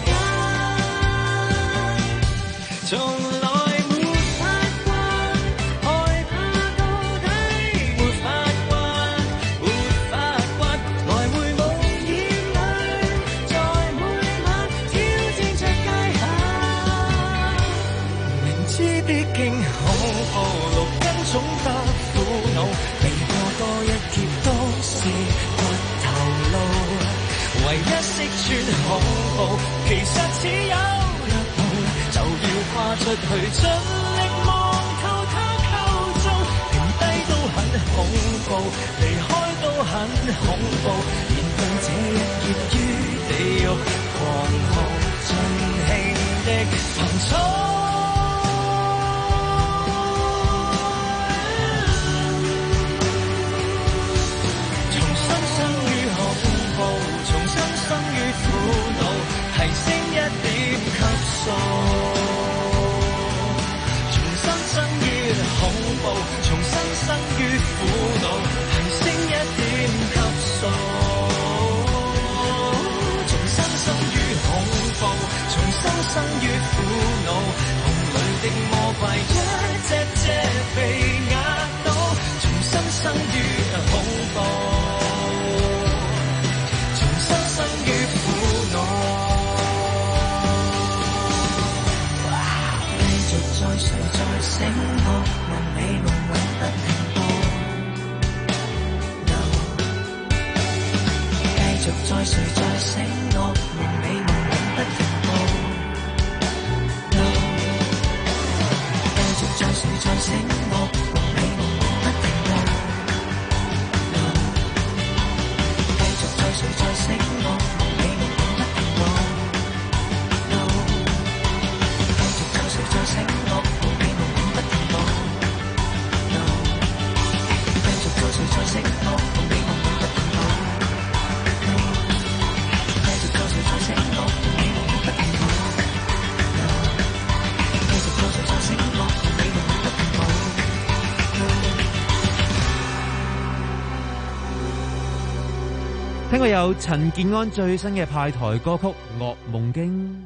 間，從來沒法慣，害怕到底沒法慣，沒法慣，來回無言裏，在每晚挑戰着界限，明知必經恐怖，六根總得苦惱，避過多一劫都是骨頭路，唯一識穿恐怖，其實只有一步，就要跨出去，盡力望透它構造，停低都很恐怖，離開都很恐怖，面對這一劫於地獄，狂號盡興的憑草。重新生於恐怖，重新生於苦惱，提升一點級數。重新生於恐怖，重新生於苦惱，夢裏的魔怪一隻隻被壓倒，重新生於恐怖，重新生於苦惱。再睡再醒，惡夢美夢永不停播。No， 繼續再睡再醒，惡夢美夢永不停播。No， 繼續再睡再醒，惡夢美夢永不停播。 聽過有陳健安最新嘅派台歌曲《噩夢經》。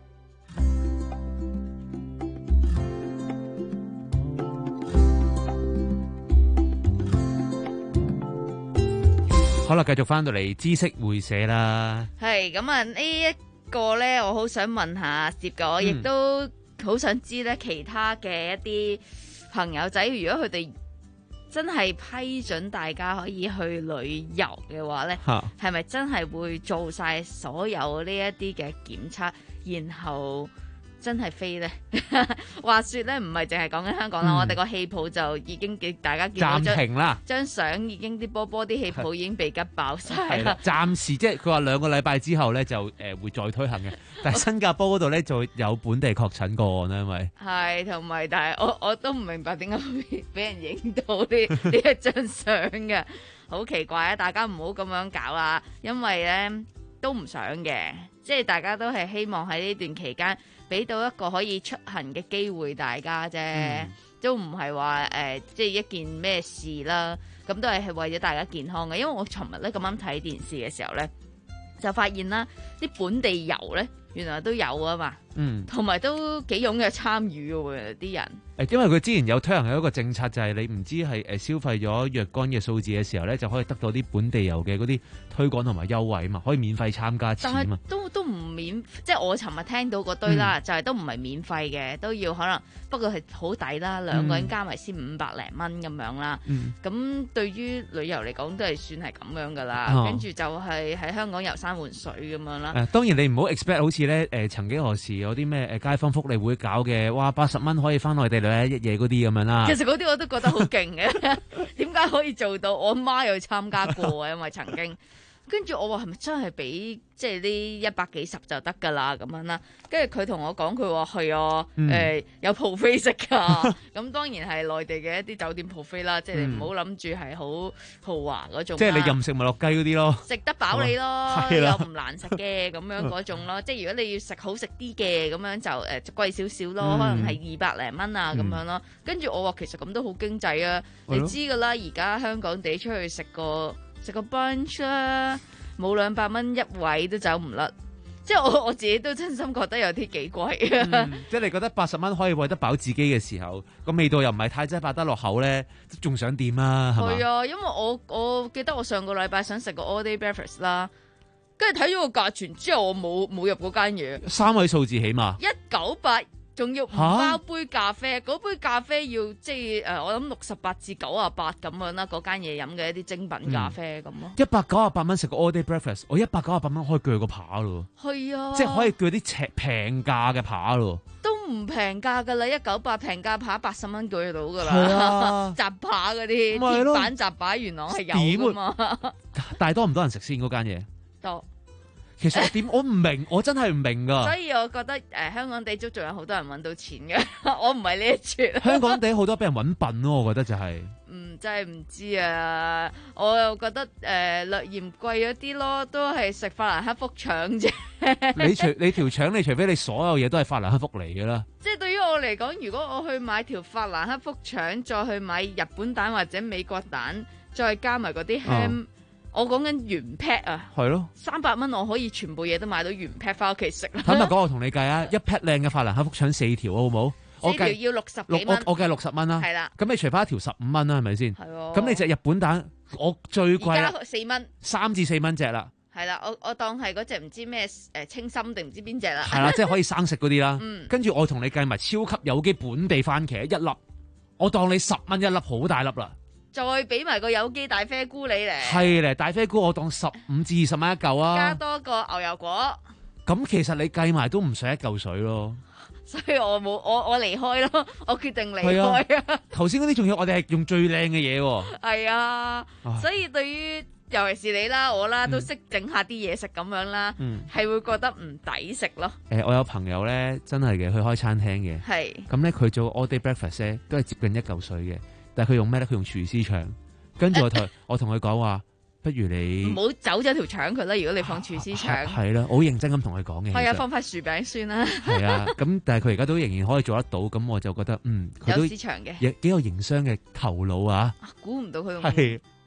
好啦，繼續翻到嚟知識會社啦。 係咁啊，呢一個咧，我好想問下接嘅，我亦都好想知咧，其他嘅一啲朋友仔，如果佢哋真係批准大家可以去旅遊嘅話咧，係咪真係會做晒所有呢一啲嘅檢測，然後真係飛咧？話說咧，唔係淨係講緊香港啦，嗯、我哋個氣泡就已經俾大家見到暫停啦， 張相已經啲波波啲氣泡已經被吉爆晒啦。 暫時即係佢話兩個禮拜之後咧就誒、呃、會再推行嘅，但係新加坡嗰度咧就有本地確診個案啦，因為係同埋，但係我我都唔明白點解會俾人影到呢呢一張相嘅，好奇怪啊！大家唔好咁樣搞啦，因為咧都唔想嘅，即係大家都係希望喺呢段期間俾到一個可以出行嘅機會大家啫，嗯、都唔係話誒，即係一件咩事啦。咁都係係為咗大家健康嘅。因為我尋日咧咁啱睇電視嘅時候咧，就發現啦，啲本地遊咧原來都有啊嘛，嗯，同埋都幾踴躍參與嘅喎啲人。 誒，因為佢之前有推行一個政策，就係你唔知係誒消費咗若干嘅數字嘅時候咧，就可以得到啲本地遊嘅嗰啲推廣同埋優惠啊嘛，可以免費參加次啊嘛。 都都唔免，即係我尋日聽到嗰堆啦，嗯、就係都唔係免費嘅，都要可能，不過係好抵啦，兩個人加埋先五百零蚊咁樣啦。咁、嗯、對於旅遊嚟講都係算係咁樣噶啦。哦、跟住就係喺香港遊山玩水咁樣啦。誒、呃，當然你唔好 expect 好似咧誒曾幾何時有啲咩誒街坊福利會搞嘅，哇八十蚊可以翻內地旅一夜嗰啲咁樣啦。其實嗰啲我都覺得好勁嘅，點解可以做到？我媽又去參加過啊，因為曾經。跟住我話係咪真係俾即係呢一百幾十就得㗎啦咁樣啦？跟住佢同我講，佢話係啊，誒、嗯呃、有 buffet 食㗎。咁當然係內地嘅一啲酒店 buffet 啦，即係你唔好諗住係好豪華嗰種。即係你任食麥樂雞嗰啲咯，食得飽你咯，又唔難食嘅咁樣嗰種咯。即係如果你要食好食啲嘅咁樣就誒、呃、貴少少咯，嗯、可能係二百零蚊啊咁樣咯。跟住、嗯、我話其實咁都好經濟啊，嗯、你知㗎啦，而家香港地出去食個。食個 brunch 啦，冇兩百蚊一位都走唔甩，即係我我自己都真心覺得有啲幾貴啊！嗯、即係你覺得八十蚊可以餵得飽自己嘅時候，個味道又唔係太真係擺得落口咧，仲想點啊？係嘛？係啊，因為我我記得我上個禮拜想食個 all day breakfast 啦，跟住睇咗個價錢之後，我冇冇入嗰間嘢，三位數字起碼一九八。仲要唔包杯咖啡，嗰、啊、杯咖啡要即係誒、呃，我諗六十八至九啊八咁樣啦，嗰間嘢飲嘅一啲精品咖啡咁咯。一百九啊八蚊食個 all day breakfast，我一百九啊八蚊可以鋸個扒咯。係啊，即係可以鋸啲尺平價嘅扒咯。都唔平價噶啦，一九八平價扒八十蚊鋸到噶啦。係啊，雜扒嗰啲鐵板雜扒元朗係有噶嘛。但係多唔多人食先嗰間嘢？多。其實我點我唔明，我真係唔明噶。所以我覺得誒、呃，香港地都仲有好多人揾到錢嘅，我唔係呢一撮。香港地好多俾人揾笨咯，我覺得就係、是。嗯，真係唔知啊！我又覺得誒、呃、略嫌貴咗啲咯，都係食法蘭克福腸啫。你除你條腸，你除非你所有嘢都係法蘭克福嚟嘅啦。即係對於我嚟講，如果我去買條法蘭克福腸，再去買日本蛋或者美國蛋，再加埋嗰啲 ham。我講緊原 pack 啊，係咯，三百蚊我可以全部嘢都買到原 pack 翻屋企食。坦白講，我同你計啊，一 pack 靚嘅法蘭克福腸四條好唔好？四條要六十幾蚊，我我計六十蚊啦。係啦，咁你除翻一條十五蚊啦，係咪先？係喎。咁你隻日本蛋，我最貴而家四蚊，三至四蚊隻啦。係啦，我我當係嗰隻唔知咩誒清心定唔知邊隻啦。係啦，即係可以生食嗰啲啦。嗯。跟住我同你計埋超級有機本地番茄一粒，我當你十蚊一粒，好大粒啦。再俾埋個有機大啡菇你嚟，係咧，大啡菇我當十五至二十蚊一嚿啊，加多個牛油果，咁其實你計埋都唔使一嚿水咯，所以我冇我我離開咯，我決定離開啊。頭先嗰啲仲要我哋係用最靚嘅嘢喎，係啊，所以對於尤其是你啦我啦、嗯、都識整下啲嘢食咁樣啦，係、嗯、會覺得唔抵食咯。誒、呃，我有朋友咧真係嘅，佢開餐廳嘅，係咁咧佢做 all day breakfast 咧都係接近一嚿水嘅。但係佢用咩咧？佢用廚師腸，跟住我同我同佢講話，不如你唔好走咗條腸佢啦。如果你放廚師腸，係啦、啊，我好認真咁同佢講嘅。係啊，放塊薯餅算啦。係啊，咁但係佢而家都仍然可以做得到，咁我就覺得嗯，佢都有市場嘅，幾有營商嘅頭腦啊。估唔到佢係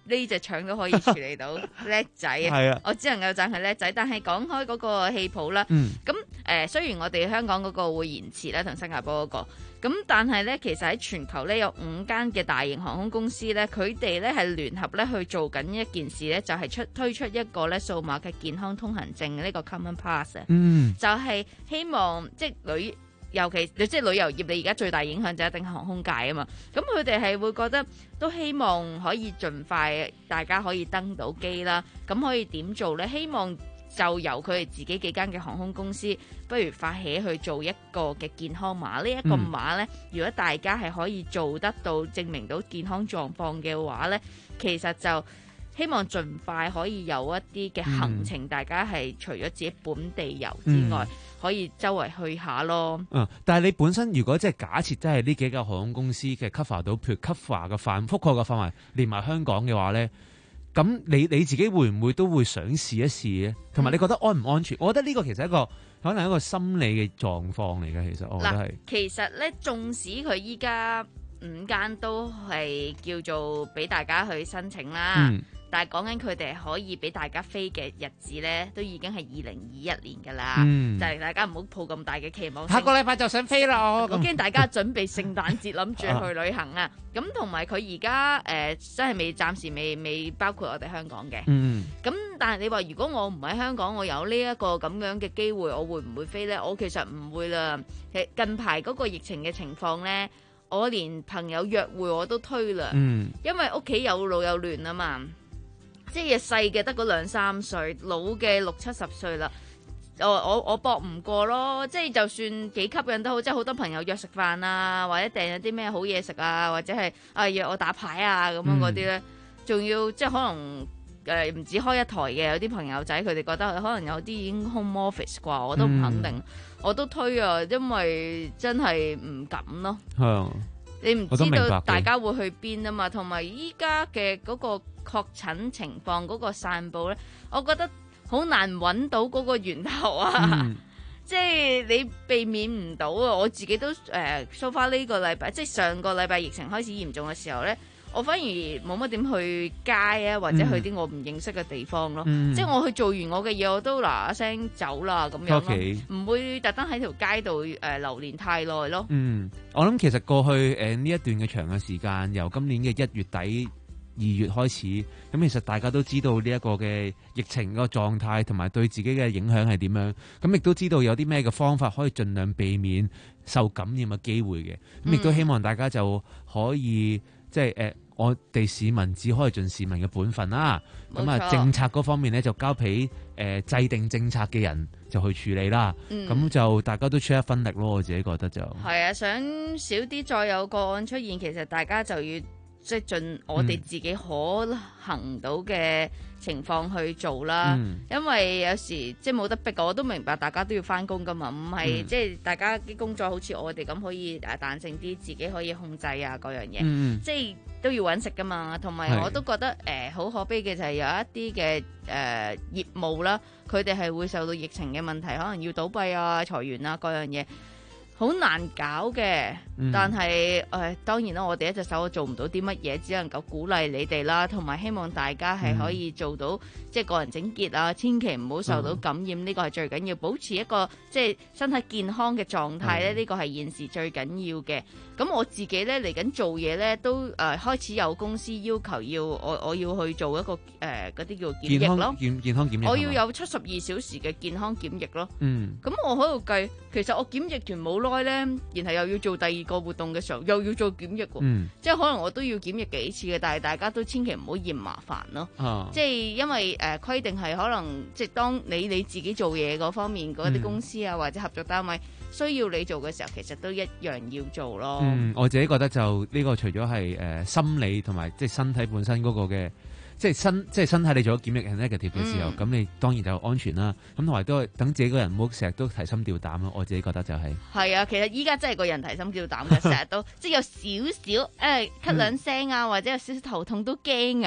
呢隻腸都可以處理到，叻仔啊！我只能夠讚佢叻仔。但係講開嗰個氣泡啦，咁誒、嗯呃、雖然我哋香港嗰個會延遲啦，同新加坡嗰、嗰個，咁但係咧其實喺全球咧有五間嘅大型航空公司咧，佢哋咧係聯合咧去做緊一件事咧，就係、是、出推出一個咧數碼嘅健康通行證呢、呢個 Common Pass 啊、嗯，就係希望即係旅。尤其即係旅遊業，你而家最大影響就一定係航空界啊嘛。咁佢哋係會覺得都希望可以盡快大家可以登到機啦。咁可以點做呢？希望就由佢哋自己幾間嘅航空公司，不如發起去做一個嘅健康碼。呢、這、一個碼呢，如果大家係可以做得到證明到健康狀況嘅話呢，其實就希望盡快可以有一啲嘅行程，嗯、大家係除咗自己本地遊之外，嗯、可以周圍去下咯。 嗯，但係你本身如果即係假設真係呢幾個航空公司嘅 cover 到，譬如 cover 嘅範覆蓋嘅範圍連埋香港嘅話咧，咁你你自己會唔會都會想試一試咧？同埋你覺得安唔安全？嗯、我覺得呢個其實係一個可能係一個心理嘅狀況嚟嘅。其實我覺得係。 其實咧，縱使佢依家五間都係叫做俾大家去申請啦。嗯，但係講緊佢哋可以俾大家飛嘅日子咧，都已經係二零二一年㗎啦。嗯、就係大家唔好抱咁大嘅期望。下個禮拜就想飛啦，我我驚大家準備聖誕節諗住去旅行啊。咁同埋佢而家誒真係未暫時未未包括我哋香港嘅。咁、嗯、但係你話如果我唔喺香港，我有呢一個咁樣嘅機會，我會唔會飛咧？我其實唔會啦。近排嗰個疫情嘅情況咧，我連朋友約會我都推啦。嗯、因為屋企有老有嫩啊嘛。即係細嘅得嗰兩三歲，老嘅六七十歲啦。我我我搏唔過咯。即係就算幾吸引都好，即係好多朋友約食飯啊，或者訂咗啲咩好嘢食啊，或者係啊約我打牌啊咁樣嗰啲咧，仲、嗯、要即係可能誒唔、呃、止開一台嘅，有啲朋友仔佢哋覺得可能有啲已經 home office 啩，我都唔肯定，嗯、我都推啊，因為真係唔敢咯。係、嗯。你唔知道大家會去邊啊嘛，同埋依家嘅嗰個確診情況嗰個散佈咧，我覺得好難揾到嗰個源頭啊！嗯、即係你避免唔到啊！我自己都誒 so far 呢個禮拜，即係上個禮拜疫情開始嚴重嘅時候咧，我反而冇乜點去街啊，或者去啲我唔認識嘅地方咯。嗯、即係我去做完我嘅嘢，我都嗱嗱聲走啦咁樣咯，唔會特登喺條街度誒、呃、留連太耐咯。嗯， 我諗其實過去誒呢、呃、一段嘅長嘅時間，由今年嘅一月底二月開始，咁其實大家都知道呢一個嘅疫情個狀態同埋對自己嘅影響係點樣，咁亦都知道有啲咩嘅方法可以盡量避免受感染嘅機會嘅，咁亦都希望大家就可以即係誒。呃我哋市民只可以盡市民嘅本分啦，咁啊政策嗰方面咧就交俾誒、呃、制定政策嘅人就去處理啦。咁、嗯、就大家都出一分力咯，我自己覺得就係啊，想少啲再有個案出現，其實大家就要即係盡我哋自己可行到嘅情況去做啦。嗯、因為有時即係冇得逼，我都明白大家都要翻工噶嘛，唔係、嗯、即係大家啲工作好似我哋咁可以誒彈性啲，自己可以控制啊嗰樣嘢，嗯、即係。都要揾食噶嘛，同埋我都覺得誒好、呃、可悲嘅就係有一啲嘅誒業務啦，佢哋係會受到疫情嘅問題，可能要倒閉啊、裁員啊各樣嘢，好難搞嘅。嗯、但係誒、呃、當然啦，我哋一隻手做唔到啲乜嘢，只能夠鼓勵你哋啦，同埋希望大家係可以做到、嗯、即係個人整潔啊，千祈唔好受到感染，呢、嗯、個係最緊要，保持一個即係身體健康嘅狀態咧，呢、嗯、個係現時最緊要嘅。咁我自己咧嚟緊做嘢咧，都誒、呃、開始有公司要求要我我要去做一個誒嗰啲叫檢疫咯，健健康檢疫，我要有七十二小時嘅健康檢疫咯。嗯，咁我喺度計，其實我檢疫團冇耐咧，然後又要做第二個活動嘅時候，又要做檢疫喎。嗯，即係可能我都要檢疫幾次嘅，但係大家都千祈唔好嫌麻煩咯。啊、即係因為誒、呃、規定係可能即係當你你自己做嘢嗰方面嗰啲公司啊、嗯、或者合作單位需要你做嘅時候，其實都一樣要做咯。 嗯，我自己覺得就呢個除咗係誒心理同埋即係身體本身嗰個嘅，即係身即係身體你做咗檢疫係 negative 嘅時候，咁、嗯、你當然就安全啦。咁同埋都係等自己個人唔好成日都提心吊膽咯。我自己覺得就係、是、 係啊，其實依家真係個人提心吊膽嘅，成日都即係有少少誒咳兩聲啊，或者有少少頭痛都驚啊。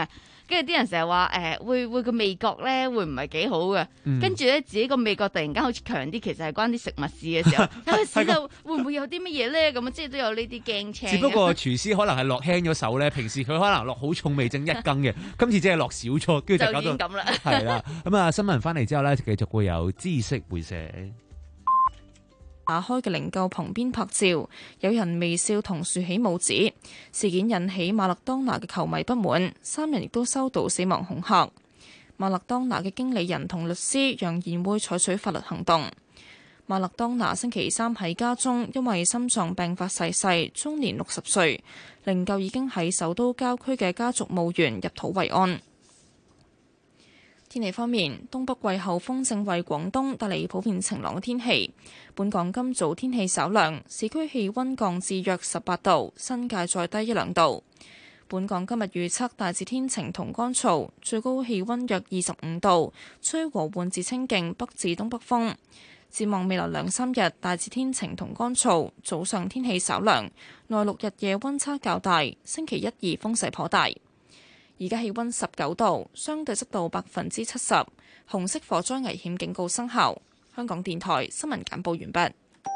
跟住啲人成日話誒會會個味覺咧會唔係幾好嘅， 嗯跟住咧自己個味覺突然間好似強啲，其實係關啲食物事嘅時候，有時就會唔會有啲乜嘢咧？咁啊，即係都有呢啲驚青。 只不過廚師可能係落輕咗手咧，平時佢可能落好重味整一羹嘅，今次只係落少咗，跟住就搞到就已經咁啦。 係啦。咁啊，新聞翻嚟之後咧，繼續會有知識會寫。 打開嘅靈柩旁邊拍照，有人微笑同豎起拇指。事件引起馬勒當拿嘅球迷不滿，三人亦都收到死亡恐嚇。馬勒當拿嘅經理人同律師揚言會採取法律行動。馬勒當拿星期三喺家中因為心臟病發逝世，終年六十歲。靈柩已經喺首都郊區嘅家族墓園入土為安。天氣方面，東北季候風正為廣東帶嚟普遍晴朗嘅天氣。本港今早天氣稍涼，市區氣溫降至約十八度，新界再低一兩度。本港今日預測大致天晴同乾燥，最高氣溫約二十五度，吹和緩至清勁北至東北風。展望未來兩三日，大致天晴同乾燥，早上天氣稍涼，內陸日夜溫差較大。星期一二風勢頗大。而家氣溫十九度，相對濕度百分之七十，紅色火災危險警告生效。香港電台新聞簡報完畢。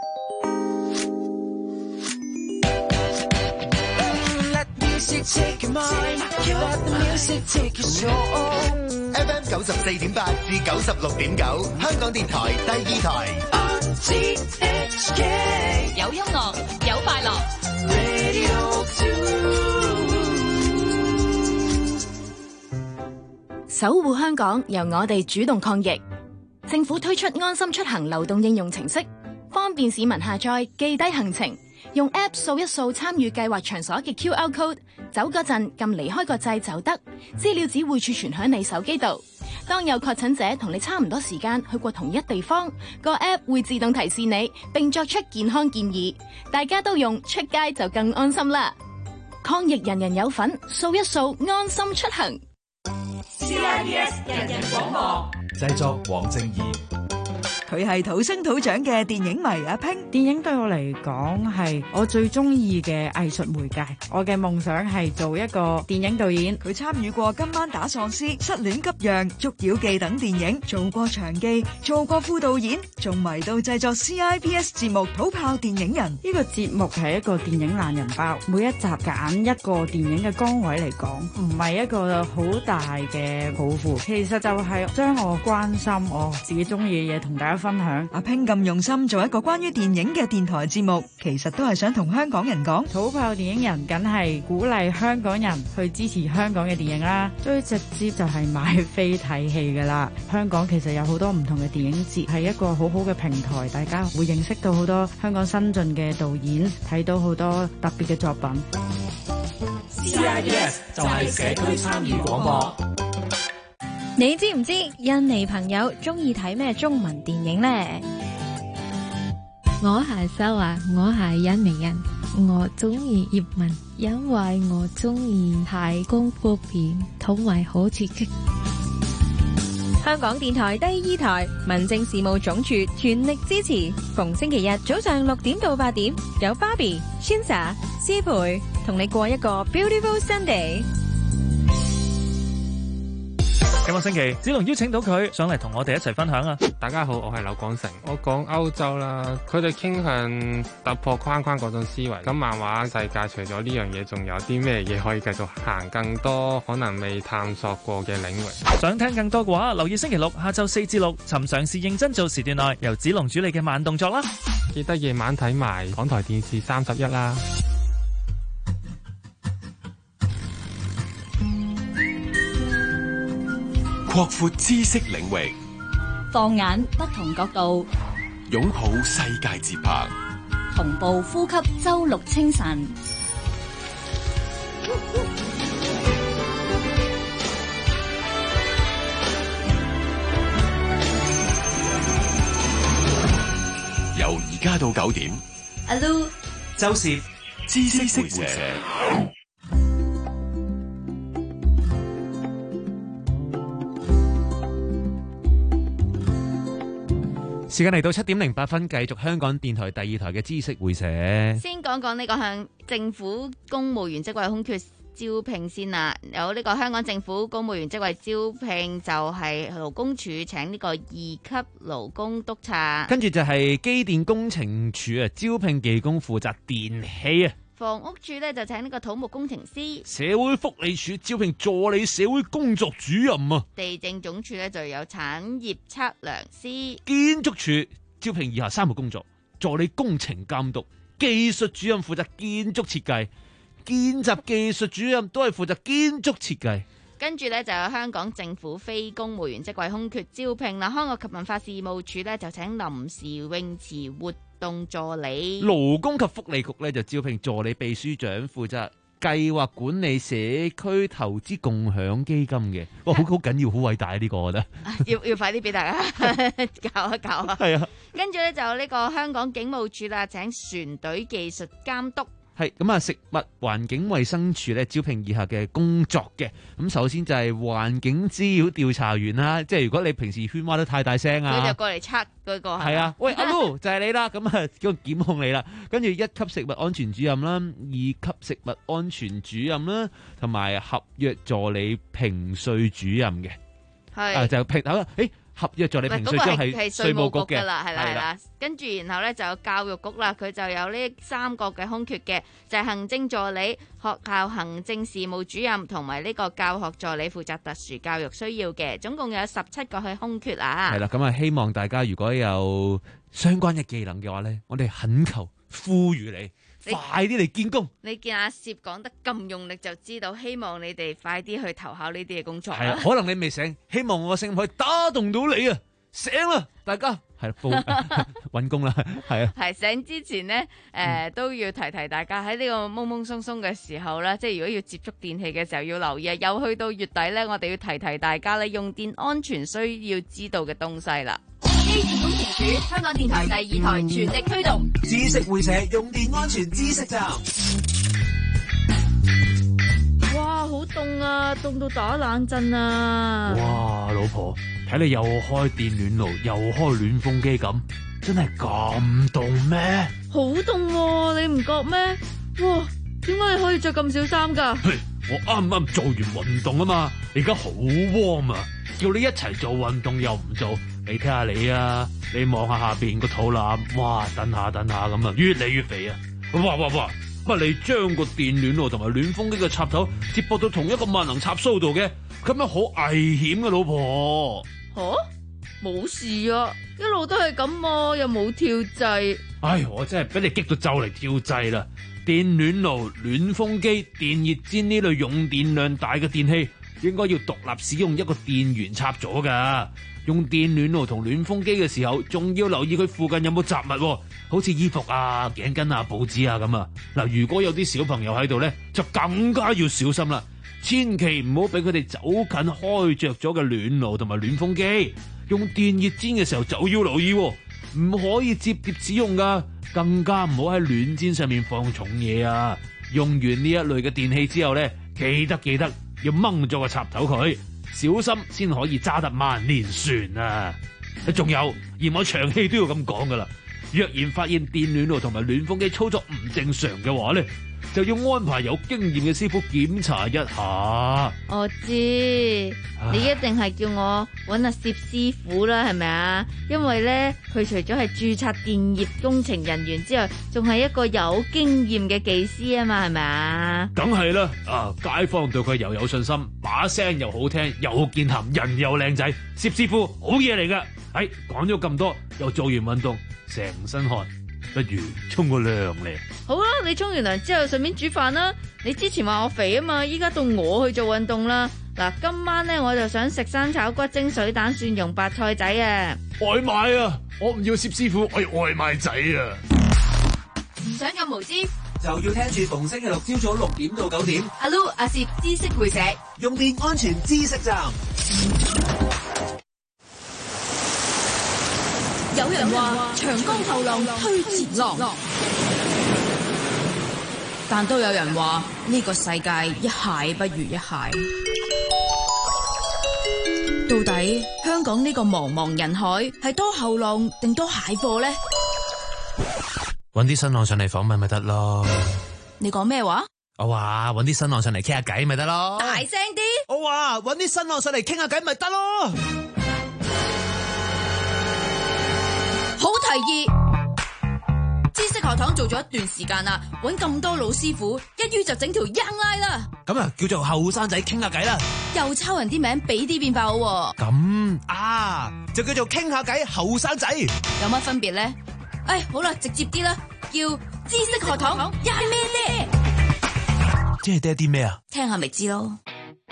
F M 九十四點八至九十六點九，香港電台第二台。 有音樂，有快樂。守護香港，由我哋主動抗疫。政府推出安心出行流動應用程式，方便市民下載記低行程，用 App 掃一掃參與計劃場所嘅 Q R code， 走嗰陣撳離開個掣就得，資料只會儲存響你手機度。當有確診者同你差唔多時間去過同一地方，個 App 會自動提示你，並作出健康建議。大家都用，出街就更安心啦！抗疫人人有份，掃一掃安心出行。 C I B S 人人廣播， 製作黃正義。 佢係土生土長嘅電影迷阿拼。 電影對我嚟講係我最中意嘅藝術媒介。我嘅夢想係做一個電影導演。 佢參與過《今晚打喪屍》、《失戀急讓》、《捉妖記》等電影，做過場記，做過副導演，仲迷到製作 C I B S 節目《土炮電影人》。 呢個節目係一個電影懶人包，每一集揀一個電影嘅崗位嚟講，唔係一個好大嘅抱負，其實就係將我關心我自己中意嘅嘢同大家分享。 阿拼咁用心做一個關於電影嘅電台節目，其實都係想同香港人講， 土炮電影人梗係鼓勵香港人去支持香港嘅電影啦。最直接就係買飛睇戲噶啦。香港其實有好多唔同嘅電影節，係一個好好嘅平台，大家會認識到好多香港新晉嘅導演，睇到好多特別嘅作品。 C I B S 就係社區參與廣播。 你知唔知印尼朋友中意睇咩中文電影呢？ 我係修華，我係印尼人，我中意葉問，因為我中意睇功夫片同埋好刺激。 香港電台第二台民政事務總署全力支持，逢星期日早上六點到八點，有 Barbie、Shinsa、思培同你過一個 Beautiful Sunday。 今個星期，子龍邀請到佢上嚟同我哋一齊分享啊！ 大家好，我係劉廣成，我講歐洲啦，佢哋傾向突破框框嗰種思維。咁漫畫世界除咗呢樣嘢，仲有啲咩嘢可以繼續行更多可能未探索過嘅領域？ 想聽更多嘅話，留意星期六下晝四至六，尋常是認真做時段內，由子龍主理嘅慢動作啦。 記得夜晚睇埋港台電視三十一啦。 擴闊知識領域， 放眼不同角度， 擁抱世界節拍， 同步呼吸周六清晨。 由而家到九點， 阿 Lu、 周攝知識會社。 時間嚟到七點零八分，繼續香港電台第二台嘅知識會社。 先講講呢個向政府公務員職位空缺招聘先啦。有呢個香港政府公務員職位招聘，就係勞工處請呢個二級勞工督察。 跟住就係機電工程處啊，招聘技工負責電氣啊。 房屋處咧就請呢個土木工程師。 社會福利署招聘助理社會工作主任啊。 地政總署咧就有產業測量師。 建築署招聘以下三個工作：助理工程監督、技術主任負責建築設計、見習技術主任都係負責建築設計。 跟住咧就有香港政府非公務員職位空缺招聘啦。康樂及文化事務處咧就請臨時泳池活動助理。 勞工及福利局咧就招聘助理秘書長，負責計劃管理社區投資共享基金嘅。哇，好好緊要，好偉大呢個，我覺得要要快啲俾大家教一教啊！ 係啊， 跟住咧就有呢個香港警務處啦，請船隊技術監督。 係咁啊！食物環境衛生署咧招聘以下嘅工作嘅。咁首先就係環境資料調查員啦，即係如果你平時喧嘩得太大聲啊， 佢就過嚟測嗰個係啊。喂，阿 Lu 就係你啦，咁啊叫檢控你啦。跟住一級食物安全主任啦，二級食物安全主任啦，同埋合約助理評稅主任嘅。係啊，就評好啦。誒。合約助理評稅將係稅務局嘅啦，係啦係啦。跟住然後咧就有教育局啦，佢就有呢三個嘅空缺嘅，就係行政助理、學校行政事務主任同埋呢個教學助理負責特殊教育需要嘅，總共有十七個嘅空缺啊。 係啦，咁啊希望大家如果有相關嘅技能嘅話咧，我哋懇求呼籲你。你快啲嚟見工！ 你見阿攝講得咁用力，就知道希望你哋快啲去投考呢啲嘅工作。 係啊，可能你未醒，希望我嘅聲音可以打動到你啊！醒啦，大家係啦，揾工啦，係啊。 係醒之前呢，誒、呃嗯、都要提提大家喺呢個懵懵鬆鬆嘅時候咧，即係如果要接觸電器嘅時候要留意啊。又去到月底咧，我哋要提提大家咧，用電安全需要知道嘅東西啦。 機電工程署，香港電台第二台全力推動知識會社用電安全知識站。 哇，好凍啊，凍到打冷震啊！ 哇，老婆，睇你又開電暖爐又開暖風機咁，真係咁凍咩？ 好凍喎，你唔覺咩？哇，點解你可以着咁少衫噶？ 我啱啱做完運動啊嘛，你而家好 warm 啊，叫你一齊做運動又唔做。你睇下你啊，你望下下邊個肚腩，哇，等下等下咁啊，越嚟越肥啊！哇哇哇，乜你將個電暖爐同埋暖風機嘅插頭接駁到同一個萬能插蘇度嘅，咁樣好危險嘅，老婆。 吓、啊，冇事啊，一路都係咁啊，又冇跳掣。 唉，我真係俾你激到就嚟跳掣啦！電暖爐、暖風機、電熱氈呢類用電量大嘅電器，應該要獨立使用一個電源插座噶。用電暖爐同暖風機嘅時候，仲要留意佢附近有冇雜物，好似衣服啊、頸巾啊、報紙啊咁啊。嗱，如果有啲小朋友喺度呢，就更加要小心啦。千祈唔好俾佢哋走近開着咗嘅暖爐同埋暖風機。用電熱氈嘅時候就要留意，唔可以摺疊使用噶，更加唔好喺暖氈上面放重嘢啊。用完呢一類嘅電器之後呢，記得記得要掹咗個插頭佢。小心先可以揸得萬年船啊！仲有，而我長期都要咁講噶啦。若然發現電暖爐同埋暖風機操作唔正常嘅話咧，就要安排有經驗嘅師傅檢查一下。 我知，你一定係叫我揾阿攝師傅啦，係咪啊？因為咧，佢除咗係註冊電業工程人員之外，仲係一個有經驗嘅技師啊嘛，係咪啊？ 梗係啦，啊，街坊對佢又有信心，把聲又好聽，又健談，人又靚仔，攝師傅好嘢嚟噶。哎，講咗咁多，又做完運動，成身汗。不如沖個涼嚟。 好啦，你沖完涼之後順便煮飯啦。你之前話我肥啊嘛，依家到我去做運動啦。嗱，今晚咧我就想食生炒骨蒸水蛋蒜蓉白菜仔啊。 外賣啊，我唔要攝師傅，我要外賣仔啊。 唔想咁無知， 就要聽住逢星期六朝早六點到九點。 阿 Lu 阿攝知識會社， 用電安全知識站。 有人話長江後浪推前浪，但都有人話呢個世界一蟹不如一蟹。到底香港呢個茫茫人海係多後浪定多蟹貨呢？ 搵啲新浪上嚟訪問咪得咯。 你講咩話？ 我話揾啲新郎上嚟傾下偈咪得咯。 大聲啲！ 我話揾啲新郎上嚟傾下偈咪得咯。 好提議。知識學堂做咗一段時間啦，揾咁多老師傅，一於就整條 Young Line 啦。 咁啊，叫做後生仔傾下偈啦。 又抄人啲名，俾啲變化好喎。 咁啊，就叫做傾下偈後生仔。 有乜分別咧？哎，好啦，直接啲啦，叫知識學堂一係咩咧？ 即係爹啲咩啊？ 聽下咪知咯。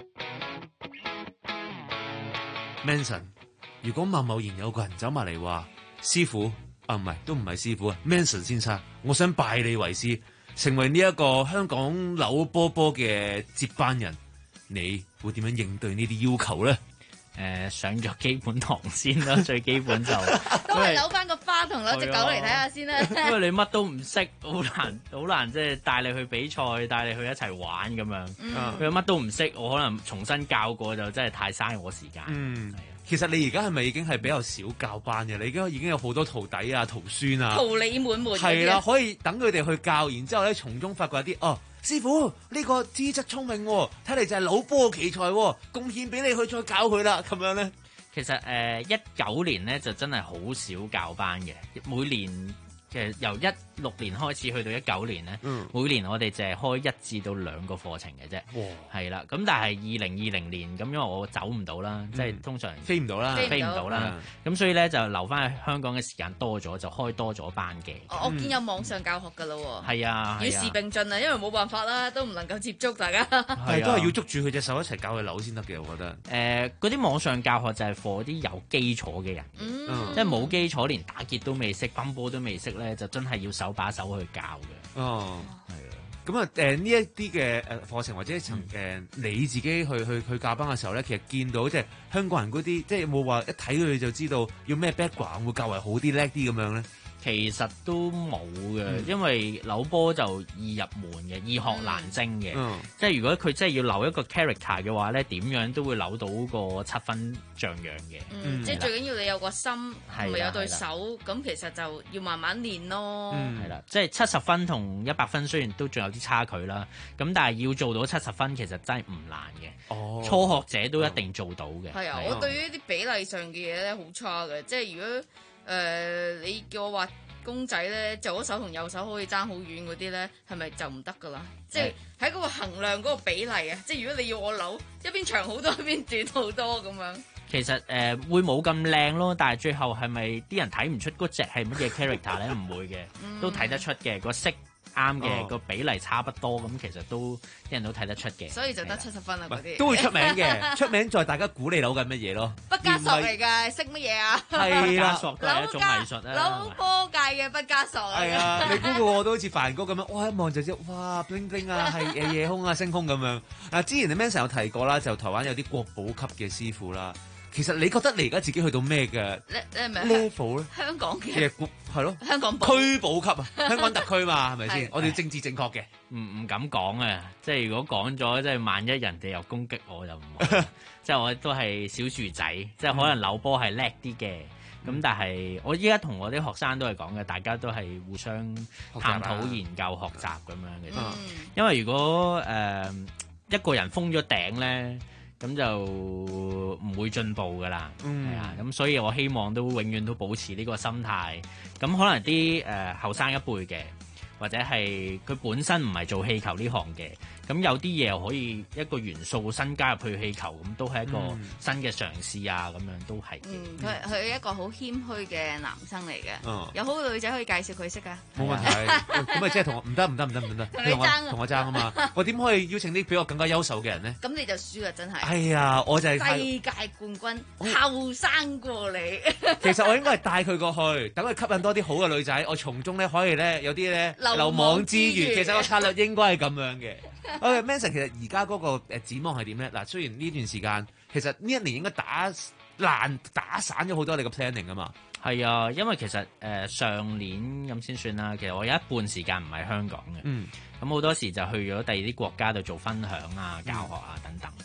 Manson， 如果貿貿然有個人走埋嚟話，師傅。啊，唔係，都唔係師傅啊 ，Manson 先生，我想拜你為師，成為呢一個香港扭波波嘅接班人，你會點樣應對呢啲要求咧？誒、 呃，上咗基本堂先啦，最基本就都係扭翻個花同攞隻狗嚟睇下先啦。 因為你乜都唔識，好難好難，即係帶你去比賽，帶你去一齊玩咁樣。佢乜、嗯、都唔識，我可能重新教過就真係太嘥我時間。嗯。 其實你而家係咪已經係比較少教班嘅？你而家已經有好多徒弟啊、徒孫啊， 桃李滿門。 係啦，可以等佢哋去教，然之後咧從中發掘一啲哦，師傅呢、呢個資質聰明、哦，睇嚟就係老波奇才、哦，貢獻俾你去再教佢啦，咁樣咧。 其實誒一九年咧就真係好少教班嘅，每年。其實由一六年開始去到一九年咧，嗯、每年我哋淨係開一至到兩個課程嘅啫，係啦。咁但係二零二零年咁，因為我走唔到啦，嗯、即係通常飛唔到啦， 飛唔到啦。咁、嗯、所以咧就留翻喺香港嘅時間多咗，就開多咗班嘅。 我見有網上教學㗎咯喎， 係啊， 與時並進啊，因為冇辦法啦，都唔能夠接觸大家， 係都係要捉住佢隻手一齊教佢扭先得嘅，我覺得。 誒，嗰啲網上教學就係 for 啲有基礎嘅人，嗯、即係冇基礎，連打結都未識，泵波都未識咧，就真係要手把手去教嘅。哦，係啊。 咁啊，誒呢一啲嘅誒課程或者從誒、嗯、你自己去去去教班嘅時候咧，其實見到即係香港人嗰啲，即係有冇話一睇佢就知道要咩 background 會較為好啲叻啲咁樣咧？ 其實都冇嘅，嗯、因為扭波就易入門嘅，易學難精嘅。嗯、即係如果佢真係要扭一個 character 嘅話咧，點樣都會扭到個七分像樣嘅。 嗯，嗯即係最緊要你有個心，同埋有對手，咁其實就要慢慢練咯。 係啦、嗯，即係七十分同一百分雖然都仲有啲差距啦，咁但係要做到七十分其實真係唔難嘅。哦，初學者都一定做到嘅。係啊， 我對於啲比例上嘅嘢咧好差嘅，即係如果。誒、呃，你叫我畫公仔咧，左手同右手可以爭好遠嗰啲咧，係咪就唔得噶啦？即係喺嗰個衡量嗰個比例啊！即係如果你要我扭一邊長好多，一邊短好多咁樣， 其實誒、呃、會冇咁靚咯。但係最後係咪啲人睇唔出嗰隻係乜嘢 character 咧？唔會嘅，都睇得出嘅個色。啱嘅個比例差不多，咁其實都啲人都睇得出嘅， 所以就得七十分啦嗰啲。 都會出名嘅，出名在大家估你扭緊乜嘢咯。 畢加索嚟㗎，識乜嘢啊？ 係啦， 都係一種藝術啊。 扭波界嘅畢加索。 係啊，你估個個都好似梵高咁樣，哇一望就知，哇 bling bling 啊，係誒夜空啊、星空咁樣。嗱，之前你 Manson 有提過啦，就台灣有啲國寶級嘅師傅啦。其實你覺得你而家自己去到咩嘅 level 咧？ 香港嘅嘅係咯， 香港區寶級啊，香港特區嘛，係咪先？我哋要政治正確嘅， 唔唔敢講啊！即係如果講咗，即係萬一人哋又攻擊我就唔好，即係我都係小樹仔，即係可能扭波係叻啲嘅，咁、嗯、但係我依家同我啲學生都係講嘅，大家都係互相探討、研究、學習咁樣嘅。嗯、因為如果誒、呃、一個人封咗頂咧。咁就唔會進步噶啦，係啊、嗯，咁所以我希望都永遠都保持呢個心態。咁可能啲誒後生一輩嘅，或者係佢本身唔係做氣球呢行嘅，咁有啲嘢又可以一個元素新加入去氣球，咁都係一個新嘅嘗試啊，咁樣都係。嗯， 佢佢係一個好謙虛嘅男生嚟嘅，嗯、有好嘅女仔可以介紹佢識噶。 冇問題，咁咪即係同我唔得唔得唔得唔得，同你爭同我爭啊嘛！我點可以邀請啲比我更加優秀嘅人呢？ 咁你就輸啦，真係。 係啊，我就係世界冠軍，後生過你。 其實我應該係帶佢過去，等佢吸引多啲好嘅女仔，我從中咧可以咧有啲咧漏網之魚。其實個策略應該係咁樣嘅。OK, Manson 其實而家嗰個誒展望係點咧？嗱，雖然呢段時間其實呢一年應該打爛打散咗好多你個 planning 啊嘛。 係啊，因為其實誒、呃、上年咁先算啦。其實我有一半時間唔喺香港嘅，咁好、嗯、多時就去咗第二啲國家度做分享啊、教學啊等等。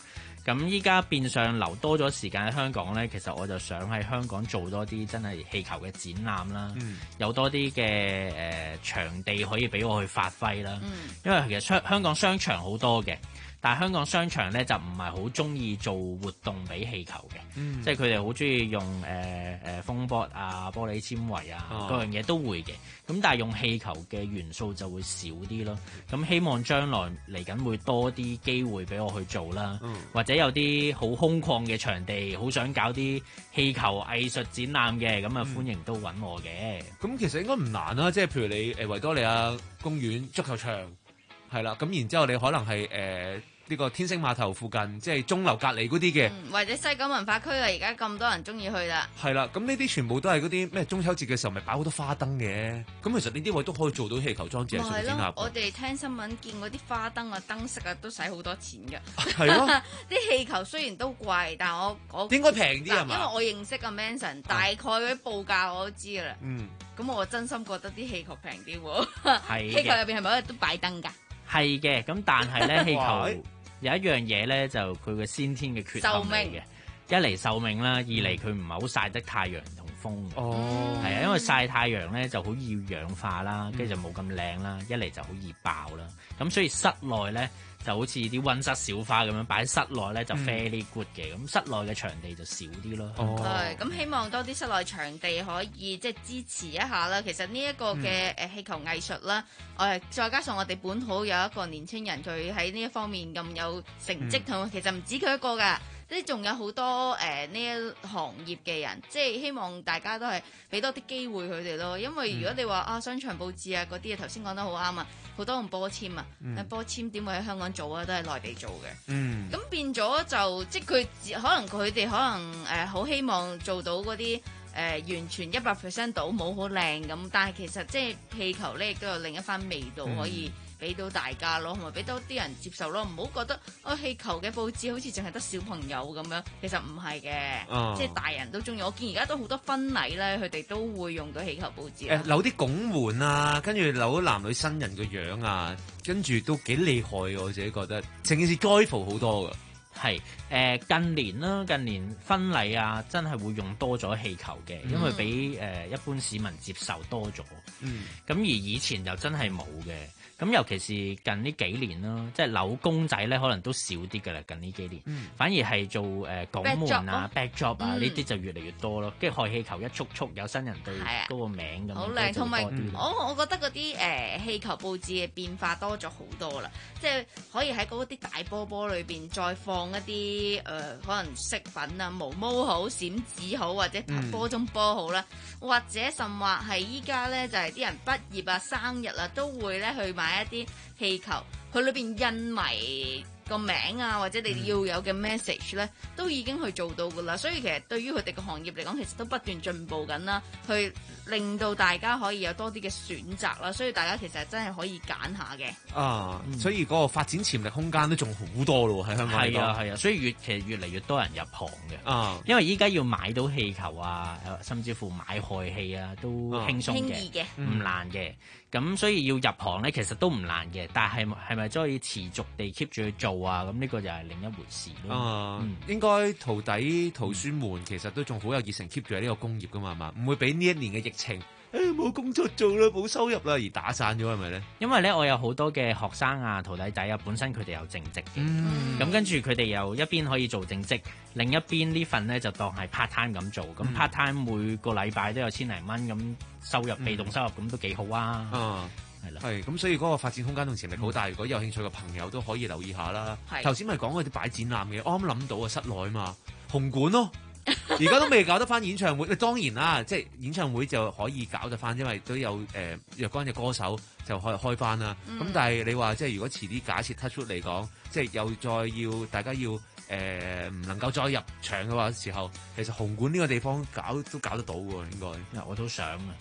咁依家變相留多咗時間喺香港咧，其實我就想喺香港做多啲真係氣球嘅展覽啦， 嗯、 有多啲嘅誒場地可以俾我去發揮啦。 嗯、 因為其實香香港商場好多嘅。但係香港商場咧就唔係好中意做活動俾氣球嘅， 嗯、 即係佢哋好中意用誒誒、呃、風波啊、玻璃纖維啊， 哦、 各樣嘢都會嘅。咁但係用氣球嘅元素就會少啲咯。咁希望將來嚟緊會多啲機會俾我去做啦， 嗯、 或者有啲好空曠嘅場地，好想搞啲氣球藝術展覽嘅，咁啊歡迎都揾我嘅。 咁、嗯、其實應該唔難啦，即係譬如你誒維多利亞公園足球場係啦，咁然之後你可能係誒。呃呢個天星碼頭附近，即係鐘樓隔離嗰啲嘅， 或者西九文化區啊，而家咁多人中意去啦。 係啦，咁呢啲全部都係嗰啲咩中秋節嘅時候，咪擺好多花燈嘅。咁其實呢啲位都可以做到氣球裝置喺上面展覽。 我哋聽新聞見嗰啲花燈啊、燈飾啊，都使好多錢嘅。 係咯， 啲氣球雖然都貴，但係我我應該平啲係嘛？ 因為我認識阿 Manson，大概嗰啲報價我都知㗎啦。 嗯， 咁我真心覺得啲氣球平啲喎。 係氣球入邊係咪都擺燈㗎？ 係嘅，咁但係咧氣球。有一樣嘢咧，就佢嘅先天嘅缺陷嚟嘅。一嚟壽命啦，二嚟佢唔係好曬得太陽同風。 哦， 係啊，因為曬太陽咧就好易氧化啦，跟住就冇咁靚啦。一嚟就好易爆啦。咁所以室內咧就好似啲溫室小花咁樣擺喺室內咧就 fairly good 嘅。咁、嗯、室內嘅場地就少啲咯。 哦，係咁希望多啲室內場地可以即係支持一下啦。其實呢一個嘅誒氣球藝術啦，我係、嗯、再加上我哋本土有一個年青人，佢喺呢一方面咁有成績，同、嗯、其實唔止佢一個㗎。即係仲有好多誒呢、呃、一行業嘅人，即係希望大家都係俾多啲機會佢哋咯。因為如果你話、嗯、啊商場佈置啊嗰啲啊，頭先講得好啱啊，好多用波籤啊，嗯、但波籤點會喺香港做啊？都係內地做嘅。嗯，咁變咗就即係佢可能佢哋可能誒好、呃、希望做到嗰啲誒完全一百 percent 到冇好靚咁，但係其實即係氣球咧亦都有另一番味道可以。嗯俾到大家咯，同埋俾多啲人接受咯，唔好覺得哦氣球嘅佈置好似淨係得小朋友咁樣，其實唔係嘅，哦、即係大人都中意。我見而家都好多婚禮咧，佢哋都會用到氣球佈置。誒、 呃，扭啲拱門啊，跟住扭男女新人個樣啊，跟住都幾厲害嘅，我自己覺得成件事 joyful 好多㗎。 係誒、呃、近年啦，近年婚禮啊，真係會用多咗氣球嘅，因為比誒、呃、一般市民接受多咗。嗯，咁而以前就真係冇嘅。咁尤其是近呢幾年啦，即係扭公仔咧，可能都少啲㗎啦。近呢幾年，嗯、反而係做誒拱、呃、門啊、backdrop 啊呢啲、嗯、就越嚟越多咯。跟住氦氣球一束束有新人對嗰個名咁， 好靚。同埋我我覺得嗰啲誒氣球佈置嘅變化多咗好多啦，即係可以喺嗰啲大波波裏邊再放一啲誒、呃、可能飾品啊、毛毛好、閃紙好，或者波中波好啦，嗯、或者甚或係依家咧就係、是、啲人畢業啊、生日啊都會咧去買一啲氣球，佢裏邊印埋個名啊，或者你要有嘅 message 咧，都已經去做到噶啦。所以其實對於佢哋個行業嚟講，其實都不斷進步緊啦，去令到大家可以有多啲嘅選擇啦。所以大家其實真係可以揀下嘅。 啊，嗯、所以嗰個發展潛力空間都仲好多咯喺香港。 係啊係啊，所以越其實越嚟越多人入行嘅。啊，因為依家要買到氣球啊，甚至乎買氦氣啊，都輕鬆嘅，唔、嗯、難嘅。咁所以要入行咧，其實都唔難嘅，但係係咪真係可以持續地 keep 住去做啊？咁呢個就係另一回事咯。 啊，嗯、應該徒弟徒孫們其實都仲好有熱誠 keep 住喺呢個工業噶嘛，係嘛？唔會俾呢一年嘅疫情，誒冇工作做啦，冇收入啦而打散咗係咪咧？ 因為咧，我有好多嘅學生啊、徒弟仔啊，本身佢哋有正職嘅，咁、嗯、跟住佢哋又一邊可以做正職，另一邊呢份咧就當係 part time 咁做，咁 part time 每個禮拜都有千零蚊咁。收入被動收入咁、嗯、都幾好啊！啊，係啦， 係咁，所以嗰個發展空間同潛力好大。嗯、如果有興趣嘅朋友都可以留意下啦。頭先咪講嗰啲擺展覽嘅，我啱諗到啊，室內啊嘛，紅館咯，而家都未搞得翻演唱會。當然啦，即係演唱會就可以搞得翻，因為都有誒、呃、若干嘅歌手就可以開翻啦。咁、嗯、但係你話即係如果遲啲假設 touch wood 嚟講，即係又再要大家要誒唔、呃、能夠再入場嘅話時候，其實紅館呢個地方搞都搞得到喎，應該。 我都想啊。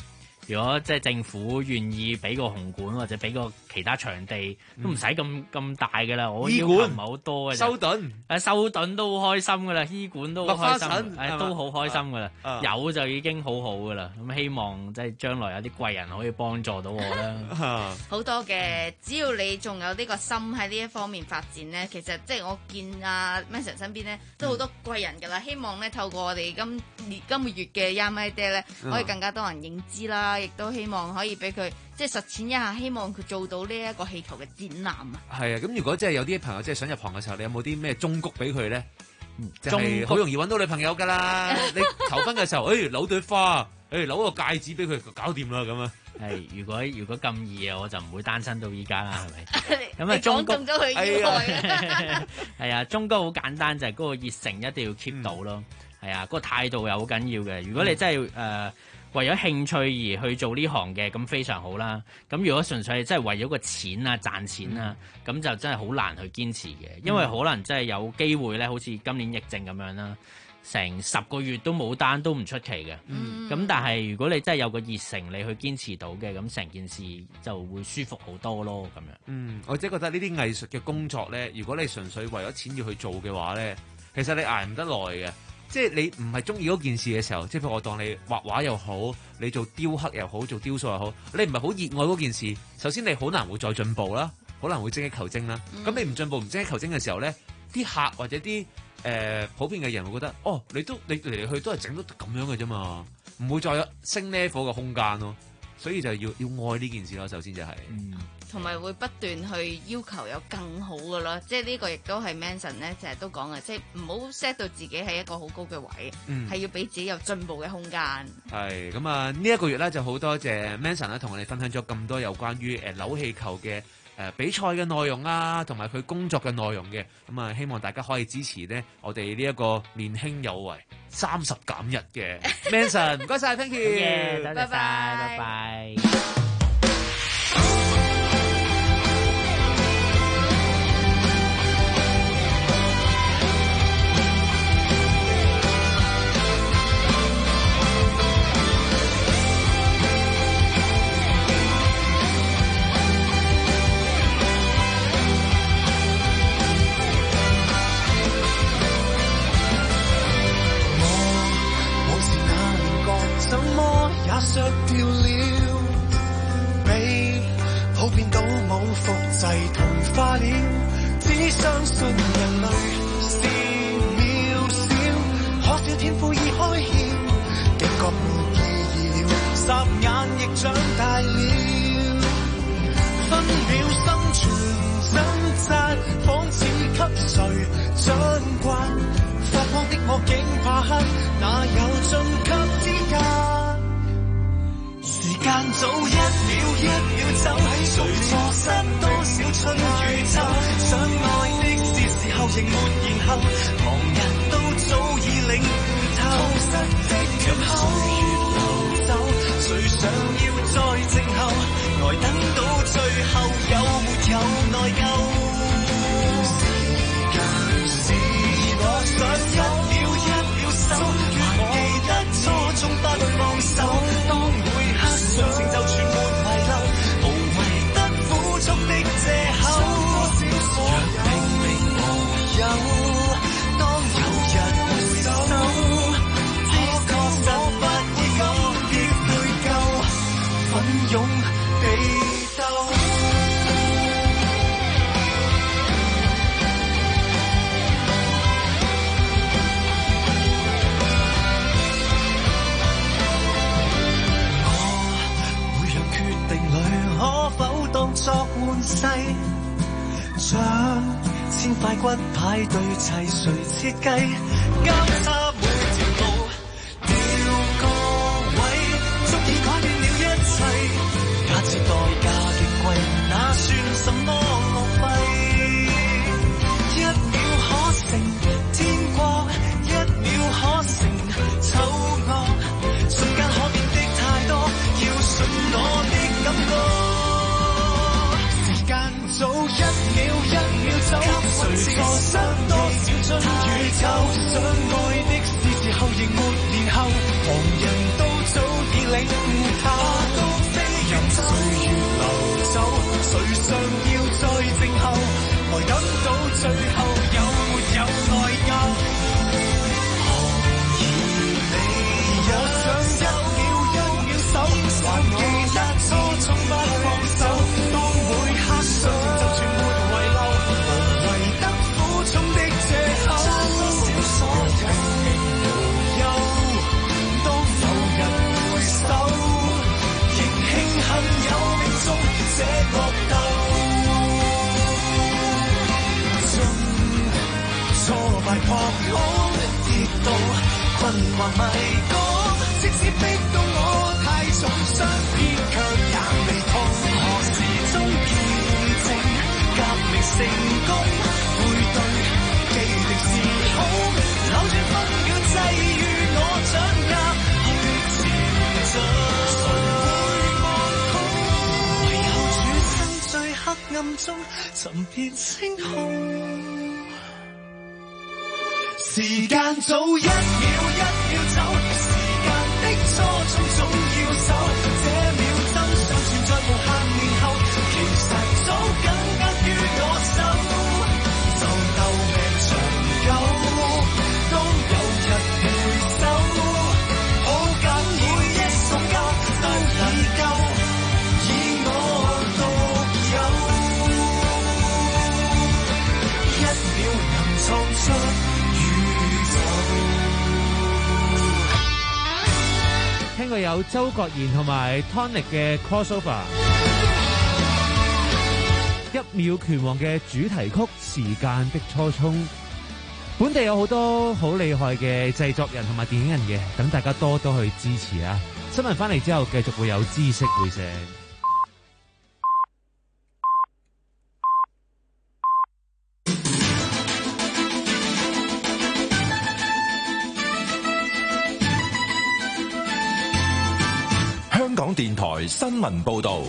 如果即係政府願意俾個紅館或者俾個其他場地，都唔使咁咁大㗎啦。我要求唔係好多嘅。 修頓， 誒修頓都好開心㗎啦，醫館都好開心，誒、 哎、 都好開心㗎啦、 啊。 有就已經好好㗎啦。咁希望即係將來有啲貴人可以幫助到我啦。 好多嘅，只要你仲有呢個心喺呢一方面發展咧，其實即係我見阿 Manson 身邊咧都好多貴人㗎啦。希望咧透過我哋今年今個月嘅 Yamay Day 咧，可以更加多人認知啦，亦都希望可以俾佢即係實踐一下，希望佢做到呢一個氣球嘅展覽啊。 係啊，咁如果即係有啲朋友即係想入行嘅時候，你有冇啲咩忠告俾佢咧？就係好容易揾到女朋友㗎啦！你求婚嘅時候，誒扭對花，誒扭個戒指俾佢搞掂啦咁啊！ 係，如果如果咁易啊，我就唔會單身到依家啦，係咪？咁啊， 你講中咗佢意外。 係啊，忠告好簡單，就係、是、嗰個熱誠一定要 keep 到咯。係、嗯、啊，嗰、那個態度又好緊要嘅。如果你真係誒、呃、為咗興趣而去做呢行嘅，咁非常好啦。咁如果純粹係真係為咗個錢啊賺錢啊，咁、嗯、就真係好難去堅持嘅，因為可能真係有機會咧，好似今年疫症咁樣啦。成十個月都冇單都唔出奇嘅，咁、嗯、但係如果你真係有個熱誠，你去堅持到嘅，咁成件事就會舒服好多咯，咁樣。 嗯，我即係覺得呢啲藝術嘅工作咧，如果你純粹為咗錢要去做嘅話咧，其實你捱唔得耐嘅。即係你唔係中意嗰件事嘅時候，即係譬如我當你畫畫又好，你做雕刻又好，做雕塑又好，你唔係好熱愛嗰件事，首先你好難會再進步啦，好難會精益求精啦。咁、嗯、你唔進步唔精益求精嘅時候咧，啲客或者啲誒、呃、普遍嘅人會覺得，哦，你都你嚟嚟去都係整到咁樣嘅啫嘛，唔會再有升 level 嘅空間咯，所以就要要愛呢件事咯。首先就係、是， 同、嗯、埋會不斷去要求有更好嘅咯，即係呢個亦都係 Manson 咧成日都講嘅，即係唔好 set 到自己喺一個好高嘅位，係、嗯、要俾自己有進步嘅空間。係咁啊！呢一個月咧就好多謝 Manson 咧同我哋分享咗咁多有關於誒扭氣球嘅。誒、呃、比賽嘅內容啊，同埋佢工作嘅內容嘅，咁、嗯、啊希望大家可以支持呢我哋呢一個年輕有為三十減日嘅 Manson， 唔該晒 ，thank you， 多謝晒，拜拜。 削掉了，被普遍倒模複製同化了，只相信人類是渺小，可笑天賦已開竅，警覺沒意義了，霎眼亦長大了，分秒生存掙扎，仿似給誰掌摑，發光的我竟怕黑，哪有晉級資格？時間早一秒一秒走，誰錯失多少春與秋？想愛的是時候仍沒然後，旁人都早已領悟透。讓歲月流走，誰想要再靜候？呆等到最後有沒有內疚？時間是我想一秒一秒守，還記得初衷不放手。當常情就全沒遺漏，無謂得苦衷的藉口。若明明無有，當有人回首，可確實不已感激悔疚，奮勇地鬥。可否當作換世，將千塊骨牌對齊，誰設計交叉每條路，調個位，足以改變了一切。假設代價極貴，那算什麼浪費？一秒可成天國，一秒可成醜惡，瞬間可變的太多，要信我的感覺。早一秒一秒走，誰錯失多少春與秋？想愛的是時候仍沒然後，旁人都早已領悟透。 常要在靜候，來等到最後有沒有內疚。何以你我想一秒一秒守，還記得初衷不放手，當每刻上就全沒遺漏，無謂得苦衷的藉口。少所有無憂，當有人回首，仍慶幸有命中這搏鬥。中挫敗撲空跌倒，困惑迷宮，即使逼到我太重傷，偏卻也未痛。何時終見證革命成功，背對既定時空，扭轉分秒際遇我掌握去前進。誰會望空？唯有處身最黑暗中尋遍星空。時間早一秒一秒走，時間的初衷總要守，這秒真相存在無限年後，其實早緊握於我手，就鬥命長久，當有日回首，好緊每一瞬間都已夠，以我獨有，一秒能創出聽過有周國賢同埋 Tonic 嘅 Crossover， 一秒拳王嘅主題曲《時間的初衷》。本地有好多好厲害嘅製作人同埋電影人嘅，等大家多多去支持啊！新聞翻嚟之後，繼續會有知識會社。 香港電台新聞報道。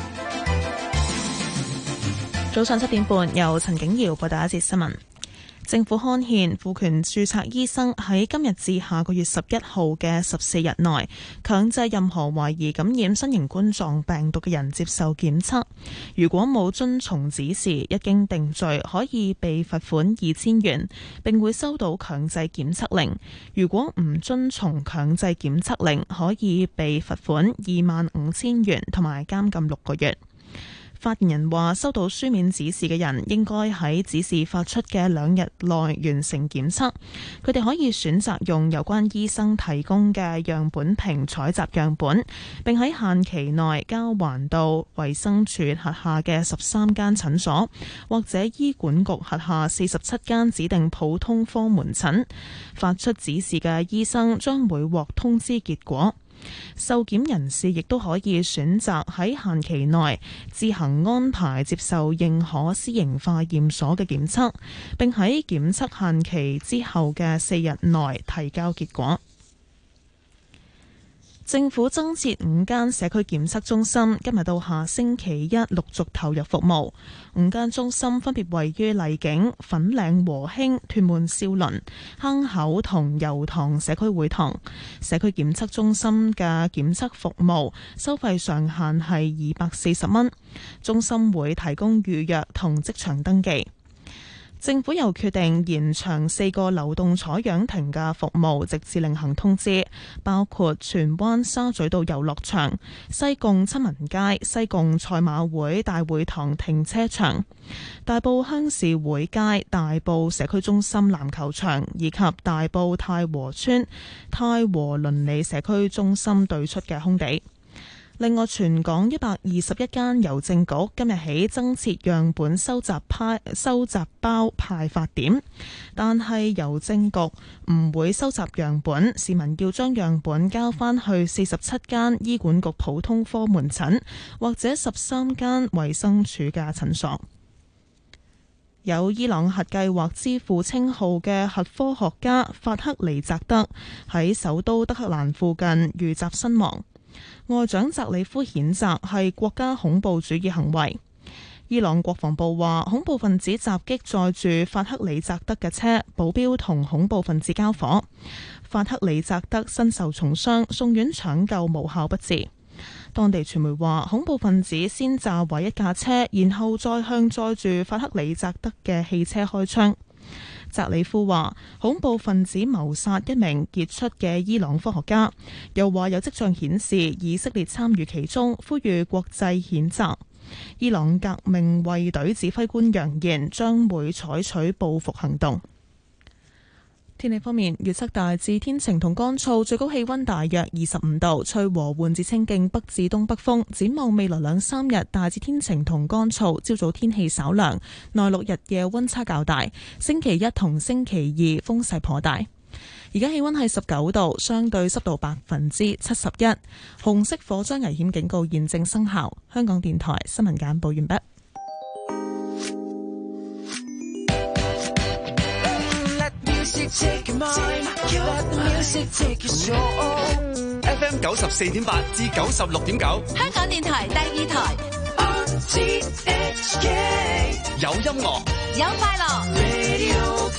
早上七點半，由陳景瑤報道一節新聞。政府刊憲賦權註冊醫生喺今日至下個月十一號嘅十四日內，強制任何懷疑感染新型冠狀病毒嘅人接受檢測。如果冇遵從指示，一經定罪，可以被罰款二千元，並會收到強制檢測令。如果唔遵從強制檢測令，可以被罰款二萬五千元，同埋監禁六個月。發言人話：收到書面指示嘅人應該喺指示發出嘅兩日內完成檢測。佢哋可以選擇用有關醫生提供嘅樣本瓶採集樣本，並喺限期內交還到衛生署轄下嘅十三間診所，或者醫管局轄下四十七間指定普通科門診。發出指示嘅醫生將會獲通知結果。受檢人士亦都可以選擇喺限期內自行安排接受認可私營化驗所嘅檢測，並喺檢測限期之後嘅四日內提交結果。政府增設五間社區檢測中心，今日到下星期一陸續投入服務。五間中心分別位於荔景、粉嶺和興、屯門兆麟、坑口同油塘社區會堂。社區檢測中心嘅檢測服務收費上限係二百四十蚊，中心會提供預約同即場登記。政府又決定延長四個流動採樣亭嘅服務，直至另行通知，包括荃灣沙咀道遊樂場、西貢親民街、西貢賽馬會大會堂停車場、大埔鄉事會街、大埔社區中心籃球場以及大埔太和村太和鄰里社區中心對出嘅空地。另外，全港一百二十一間郵政局今日起增設樣本收集派收集包派發點，但係郵政局唔會收集樣本，市民要將樣本交返去四十七間醫管局普通科門診或者十三間衛生署嘅診所。有伊朗核計劃之父稱號嘅核科學家法克尼扎德喺首都德黑蘭附近遇襲身亡。外長澤里夫譴責係國家恐怖主義行為。伊朗國防部話，恐怖分子襲擊載住法克里扎德嘅車，保鏢同恐怖分子交火。法克里扎德身受重傷，送院搶救無效不治。 當地傳媒話，恐怖分子先炸毀一架車，然後再向載住法克里澤德嘅汽車開槍。澤里夫話，恐怖分子謀殺一名傑出嘅伊朗科學家，又話有跡象顯示以色列參與其中，呼籲國際譴責。伊朗革命衛隊指揮官揚言將會採取報復行動。天氣方面，預測大致天晴同乾燥，最高氣溫大約二十五度，吹和緩至清勁北至東北風。展望未來兩三日，大致天晴同乾燥，朝早天氣稍涼，內陸日夜溫差較大。星期一同星期二風勢頗大。而家氣溫係十九度，相對濕度百分之七十一，紅色火災危險警告現正生效。香港電台新聞簡報完畢。 F M 九十四點八至九十六點九， 香港電台第二台。 有音樂， 有快樂。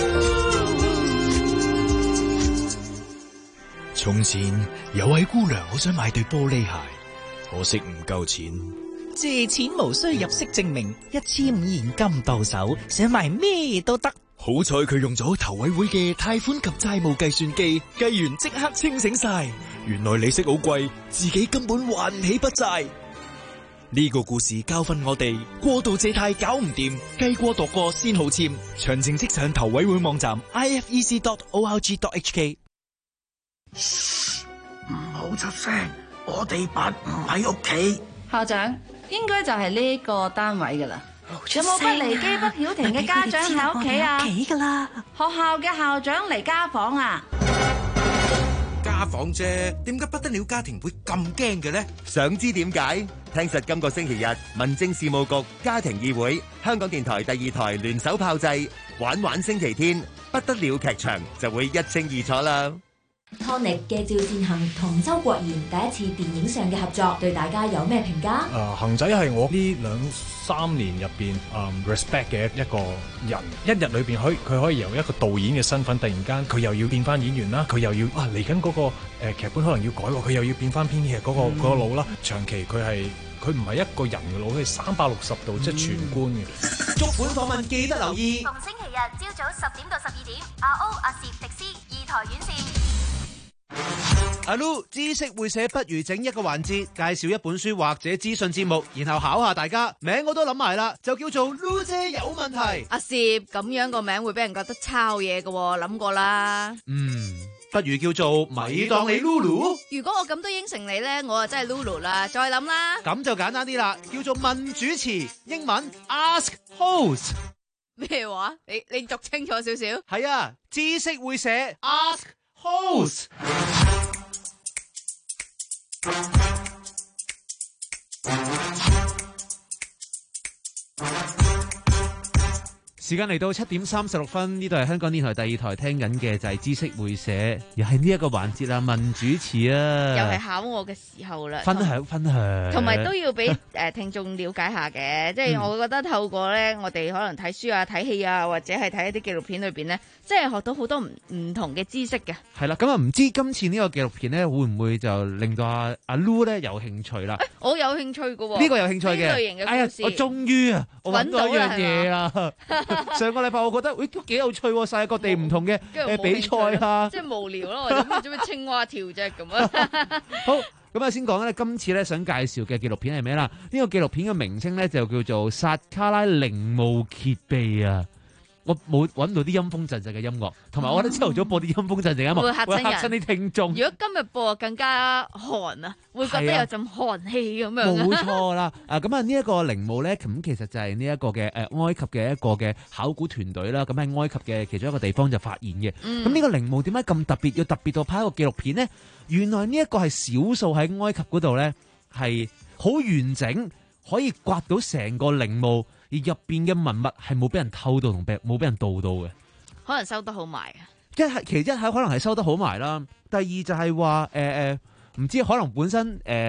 從前有位姑娘好想買對玻璃鞋，可惜唔夠錢。 借錢無需入息證明，一千五現金到手，想買咩都得。 好彩佢用咗投委會嘅貸款及債務計算機，計完即刻清醒晒。原來利息好貴，自己根本還唔起筆債。呢個故事教訓我哋，過度借貸搞唔掂，計過度過先好簽。詳情即上投委會網站 i f e c dot org dot h k。 唔好出聲，我哋班唔喺屋企。 校長，應該就係呢個單位噶啦。有冇不離機不曉停嘅家長喺屋企啊？ 屋企噶啦。 學校嘅校長嚟家訪啊？ 家訪啫，點解不得了家庭會咁驚嘅呢？ 想知點解？聽實今個星期日，民政事務局家庭議會、香港電台第二台聯手炮製玩玩星期天，不得了劇場就會一清二楚啦。 Tonic 嘅趙善恒同周國賢第一次電影上嘅合作，對大家有咩評價？ 誒，恒仔係我呢兩三年入邊誒 respect 嘅一個人，一日裏邊可佢可以由一個導演嘅身份，突然間佢又要變翻演員啦，佢又要啊嚟緊嗰個誒劇本可能要改喎，佢又要變翻編劇嗰個嗰個腦啦。長期佢係佢唔係一個人嘅腦，佢係三百六十度即係全觀嘅。 足本訪問記得留意， 逢星期日朝早十點到十二點，阿 O 阿攝迪斯二台院線。 阿 Lu 知識會寫，不如整一個環節，介紹一本書或者資訊節目，然後考下大家。名我都諗埋啦，就叫做 Lu 姐有問題。 阿攝咁樣個名會俾人覺得抄嘢嘅，諗過啦。 嗯，不如叫做咪當你 Lulu。 如果我咁都應承你咧，我啊真係 Lulu 啦。再諗啦。 咁就簡單啲啦，叫做問主持，英文 Ask Host。 咩話？你你讀清楚少少。 係啊，知識會寫 Ask Host。時間嚟到七點三十六分，呢度係香港電台第二台，聽緊嘅就係知識會寫，又係呢一個環節啦，問主持啊， 又係考我嘅時候啦， 分享分享， 同埋都要俾誒聽眾了解下嘅，即係我覺得透過咧，我哋可能睇書啊、睇戲啊，或者係睇一啲紀錄片裏邊咧，即係學到好多唔唔同嘅知識嘅。係啦，咁啊唔知今次呢個紀錄片咧，會唔會就令到阿阿 Lu 咧有興趣啦？我有興趣嘅喎， 呢個有興趣嘅， 呢類型嘅故事， 我終於啊，我揾到一樣嘢啦。上個禮拜我覺得，喂都幾有趣喎，世界各地唔同嘅誒比賽啊，即係無聊咯，我哋做咩青蛙跳啫咁啊？ 好，咁啊先講咧，今次咧想介紹嘅紀錄片係咩啦？呢個紀錄片嘅名稱咧就叫做《薩卡拉陵墓揭秘》啊！我冇揾到啲陰風陣陣嘅音樂，同埋我覺得朝頭早播啲陰風陣陣音樂會嚇親啲聽眾。如果今日播更加寒啊，會覺得有陣寒氣咁樣。 冇錯啦，啊咁啊呢一個陵墓咧，咁其實就係呢一個嘅誒埃及嘅一個嘅考古團隊啦，咁喺埃及嘅其中一個地方就發現嘅。咁呢、嗯、個陵墓點解咁特別，要特別到拍一個紀錄片呢？原來呢一個係少數喺埃及嗰度咧係好完整，可以刮到成個陵墓。而入邊嘅文物係冇俾人偷到同冇俾人盜到嘅， 可能收得好埋啊！ 一係其一係可能係收得好埋啦，第二就係話誒誒，唔知可能本身誒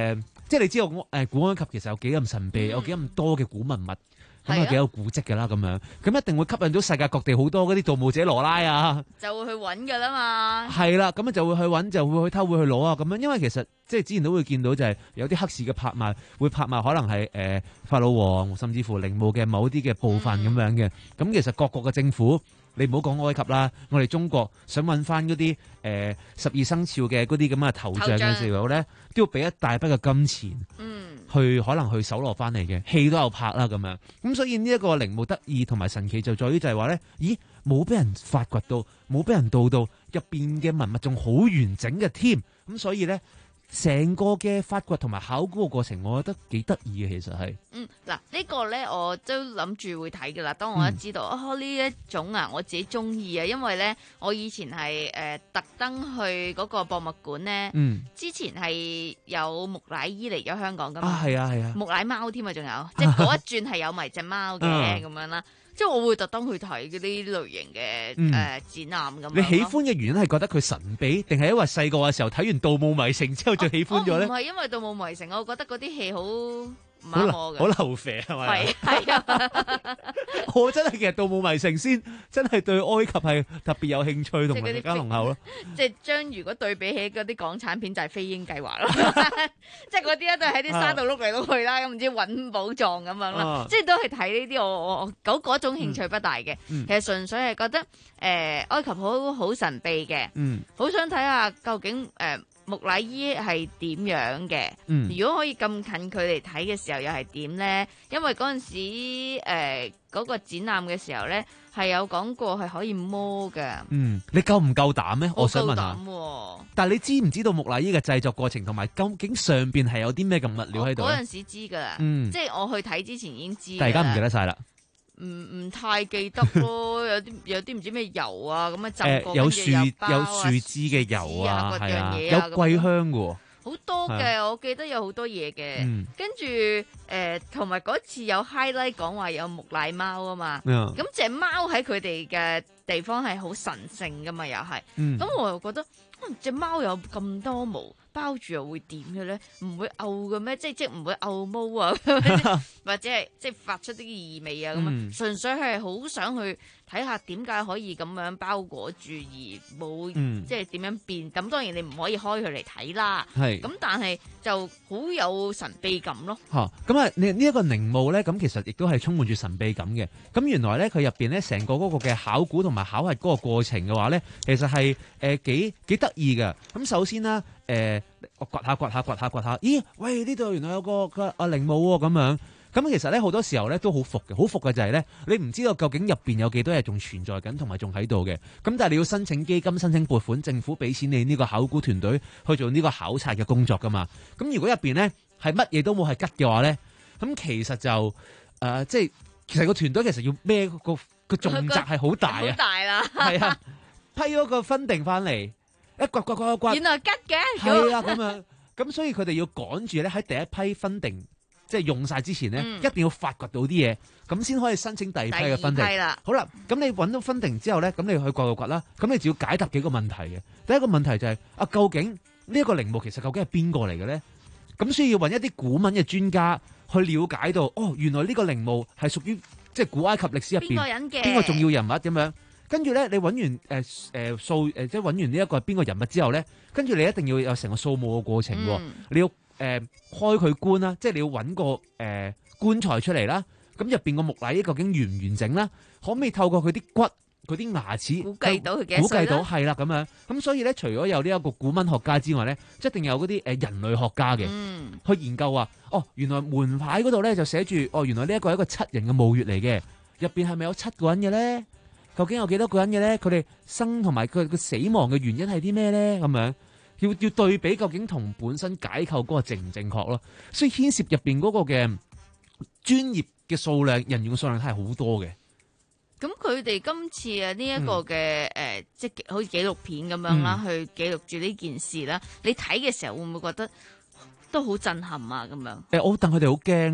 即係你知道誒古埃及其實有幾咁神秘，有幾咁多嘅古文物。咁啊幾有古蹟㗎啦，咁樣咁一定會吸引到世界各地好多嗰啲盜墓者羅拉啊， 就會去揾㗎啦嘛。 係啦，咁啊就會去揾，就會去偷，會去攞啊，咁樣因為其實即係之前都會見到就係有啲黑市嘅拍賣，會拍賣可能係誒、呃、法老王甚至乎陵墓嘅某啲嘅部分咁樣嘅。咁、嗯、其實各國嘅政府，你唔好講埃及啦，我哋中國想揾翻嗰啲誒十二生肖嘅嗰啲咁嘅頭像嘅時候咧，都要俾一大筆嘅金錢。嗯。去可能去搜羅翻嚟嘅戲都有拍啦咁樣，咁所以呢一個陵墓得意同埋神奇就在於就係話咧，咦冇俾人發掘到，冇俾人盜到入邊嘅文物仲好完整嘅添，咁所以咧成個嘅發掘同埋考古嘅過程，我覺得幾得意嘅其實係。 嗯，嗱、這個、呢個咧我都諗住會睇噶啦。當我一知道啊呢一種啊，我自己中意啊，因為咧我以前係誒、呃、特登去嗰個博物館咧，嗯、之前係有木乃伊嚟咗香港噶嘛， 啊係啊係啊， 木乃貓添啊，仲有即係嗰一轉係有埋隻貓嘅咁樣啦。即係我會特登去睇嗰啲類型嘅誒、嗯呃、展覽咁。 你喜歡嘅原因係覺得佢神秘，定係因為細個嘅時候睇完《盜墓迷城》之後最喜歡咗咧？ 唔係因為《盜墓迷城》，我覺得嗰啲戲好唔啱我嘅， 好流肥係咪？ 係係啊！ 我真係其實《盜墓迷城》先真係對埃及係特別有興趣同埋更加濃厚咯。 即係將如果對比起嗰啲港產片就係《飛鷹計劃》咯，即係嗰啲咧都係喺啲沙度碌嚟碌去啦，咁唔知揾寶藏咁樣啦，啊、即係都係睇呢啲我我嗰嗰種興趣不大嘅，嗯、其實純粹係覺得誒、呃、埃及好好神秘嘅，好、嗯、想睇下究竟誒。呃木乃伊係點樣嘅？嗯、如果可以咁近距離睇嘅時候，又係點咧？因為嗰陣時誒嗰、呃嗰個展覽嘅時候咧，係有講過係可以摸嘅。嗯， 你夠唔夠膽咧？我想問下。 啊、 但係你知唔知道木乃伊嘅製作過程同埋究竟上邊係有啲咩咁物料喺度？ 嗰陣時知㗎啦， 嗯、 即係我去睇之前已經知。 但係而家唔記得晒啦。 唔唔太記得咯，有啲有啲唔知咩油啊，咁啊浸過有樹有樹枝嘅油啊，係啊，有桂香嘅， 好多嘅，我記得有好多嘢嘅。跟住誒，同埋嗰次有 highlight 講話有木乃貓啊嘛，咁隻貓喺佢哋嘅地方係好神聖噶嘛，又係，咁我又覺得隻貓有咁多毛。包住又會點嘅咧？唔會嘔嘅咩？即係即係唔會嘔毛啊，或者係即係發出啲異味啊咁啊？嗯、純粹係好想去睇下點解可以咁樣包裹住而冇、嗯、即係點樣變？咁當然你唔可以開佢嚟睇啦。係咁是，但係就好有神秘感咯。 嚇咁啊！你呢一個陵墓咧，咁其實亦都係充滿住神秘感嘅。咁原來咧，佢入邊咧成個嗰個嘅考古同埋考核嗰個過程嘅話咧，其實係誒、呃、幾幾得意嘅。咁首先啦。誒、呃，我掘下掘下掘下掘下，咦？喂，呢度原來有個個阿陵墓喎，咁樣。咁其實咧好多時候咧都好伏嘅，好伏嘅就係咧，你唔知道究竟入邊有幾多嘢仲存在緊，同埋仲喺度嘅。咁但係你要申請基金、申請撥款，政府俾錢你呢個考古團隊去做呢個考察嘅工作噶嘛。咁如果入邊咧係乜嘢都冇係吉嘅話咧，咁其實就誒、呃，即係其實個團隊其實要孭個個重責係好大啊， 好大啦， 係啊，批咗個分定翻嚟。一掘掘掘掘， 原來吉嘅， 係啦咁樣，咁所以佢哋要趕住咧喺第一批分定，即係用晒之前咧，嗯、一定要發掘到啲嘢，咁先可以申請第二批嘅分定。好啦，咁你揾到分定之後咧，咁你去掘掘掘啦，咁你就要解答幾個問題嘅。第一個問題就係、是、啊，究竟呢一個陵墓其實究竟係邊個嚟嘅咧？咁需要揾一啲古文嘅專家去了解到，哦，原來呢個陵墓係屬於即係古埃及歷史入邊邊個人嘅，邊個重要人物咁樣。跟住咧，你揾完誒誒數誒，即係揾完呢一個係邊個人物之後咧，跟住你一定要有成個掃墓嘅過程喎。嗯、你要誒、呃、開佢棺啦，即係你要揾個誒、呃、棺材出嚟啦。咁入邊個木乃伊究竟完唔完整啦？可唔可以透過佢啲骨、佢啲牙齒估計到佢幾多歲啦？ 估計到係啦咁樣。咁所以咧，除咗有呢一個古文學家之外咧，一定有嗰啲誒人類學家嘅，嗯、去研究話，哦，原來門牌嗰度咧就寫住，哦，原來呢一個係一個七人嘅墓穴嚟嘅，入邊係咪有七個人嘅咧？究竟有幾多個人嘅咧？佢哋生同埋佢佢死亡嘅原因係啲咩咧？咁樣要要對比，究竟同本身解構嗰個正唔正確咯？所以牽涉入邊嗰個嘅專業嘅數量、人員嘅數量係好多嘅。 咁佢哋今次啊呢一個嘅誒、嗯呃，即係好似紀錄片咁樣啦，嗯、去記錄住呢件事啦。你睇嘅時候會唔會覺得都好震撼啊？咁樣誒， 我戥佢哋好驚咯。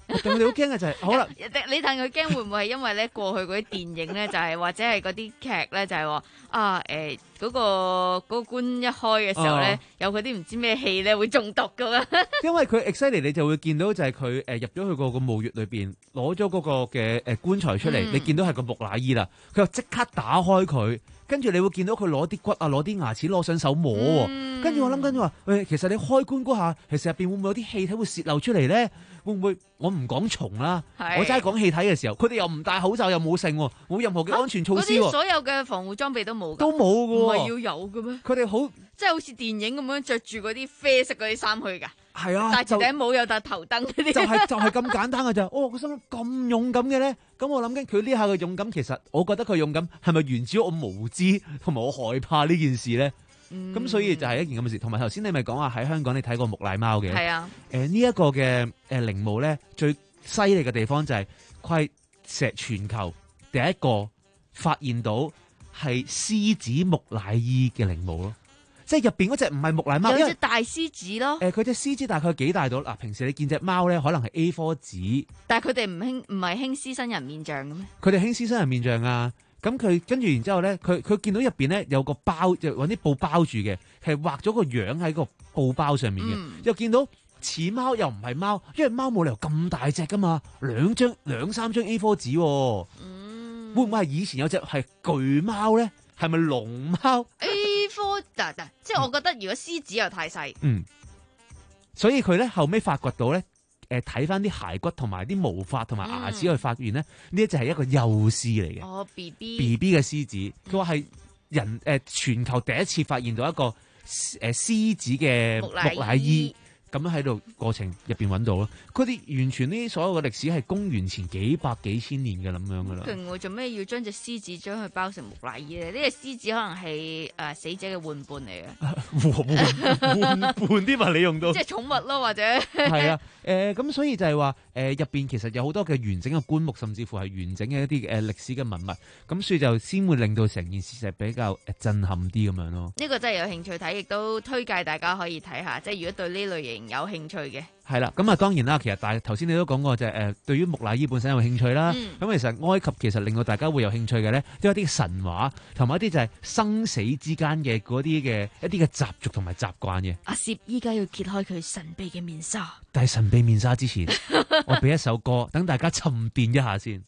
戥佢哋好驚嘅就係好啦。 你戥佢驚會唔會係因為咧過去嗰啲電影咧就係或者係嗰啲劇咧就係話啊誒嗰個嗰個棺一開嘅時候咧、哦、有嗰啲唔知咩氣咧會中毒噶嘛？因為佢 exactly 你就會見到就係佢誒入咗去個個墓穴裏邊攞咗嗰個嘅誒棺材出嚟，嗯、你見到係個木乃伊啦，佢就即刻打開佢。跟住你會見到佢攞啲骨啊，攞啲牙齒攞上手摸喎、嗯。跟住我諗緊話，誒，其實你開棺嗰下，其實入邊會唔會有啲氣體會泄漏出嚟咧？會唔會？我唔講蟲啦，我真係講氣體嘅時候，佢哋又唔戴口罩又冇剩，冇任何嘅安全措施。嗰啲所有嘅防護裝備都冇，都冇㗎。唔係要有嘅咩？佢哋好，即係好似電影咁樣着住嗰啲啡色嗰啲衫去㗎。係啊，戴住頂帽又戴頭燈嗰啲。就係就係咁簡單㗎咋？哦，我心諗咁勇敢嘅咧，咁我諗緊佢呢下嘅勇敢，其實我覺得佢勇敢係咪源自我無知同埋我害怕呢件事咧？咁、嗯、所以就係一件咁嘅事，同埋頭先你咪講話喺香港你睇過木乃貓嘅，係啊，誒呢一個嘅誒陵墓咧最犀利嘅地方就係佢係石全球第一個發現到係獅子木乃伊嘅陵墓咯，即係入邊嗰隻唔係木乃貓，有隻大獅子咯，誒佢隻獅子大概幾大到嗱？平時你見隻貓咧可能係 A 四 紙，但係佢哋唔興唔係興獅身人面像嘅咩？佢哋興獅身人面像啊！咁佢跟住然之後咧，佢佢見到入邊咧有個包，就揾啲布包住嘅，係畫咗個樣喺個布包上面嘅、嗯。又見到似貓又唔係貓，因為貓冇理由咁大隻噶嘛，兩張兩三張 A 四 紙、哦嗯，會唔會係以前有隻係巨貓咧？係咪龍貓 ？A 四 嗱嗱，即係我覺得如果獅子又太細，嗯，所以佢咧後尾發掘到咧。誒睇翻啲骸骨同埋啲毛髮同埋牙齒去發現咧，呢、嗯、一隻係一個幼獅嚟嘅。哦 B B B B 嘅獅子，佢話係人誒、呃、全球第一次發現到一個誒、呃、獅子嘅木乃伊。咁樣喺度過程入邊揾到咯，佢哋完全呢所有嘅歷史係公元前幾百幾千年嘅咁樣噶啦。佢做咩要將隻獅子將佢包成木乃伊咧？呢隻獅子可能係誒、呃、死者嘅玩伴嚟嘅。玩伴啲嘛？你用到即係寵物咯，或者係啊？誒咁、呃、所以就係話誒入邊其實有好多嘅完整嘅棺木，甚至乎係完整嘅一啲誒歷史嘅文物，咁所以就先會令到成件事就比較震撼啲咁樣咯。呢個真係有興趣睇，亦都推介大家可以睇下。即係如果對呢類型有興趣嘅，係啦，咁啊當然啦，其實但係頭先你都講過就係誒，對於木乃伊本身有興趣啦。咁、嗯、其實埃及其實令到大家會有興趣嘅咧，都有啲神話同埋一啲就係生死之間嘅嗰啲嘅一啲嘅習俗同埋習慣嘅。阿攝依家要揭開佢神秘嘅面紗，但係神秘面紗之前，我俾一首歌等大家沉澱一下先。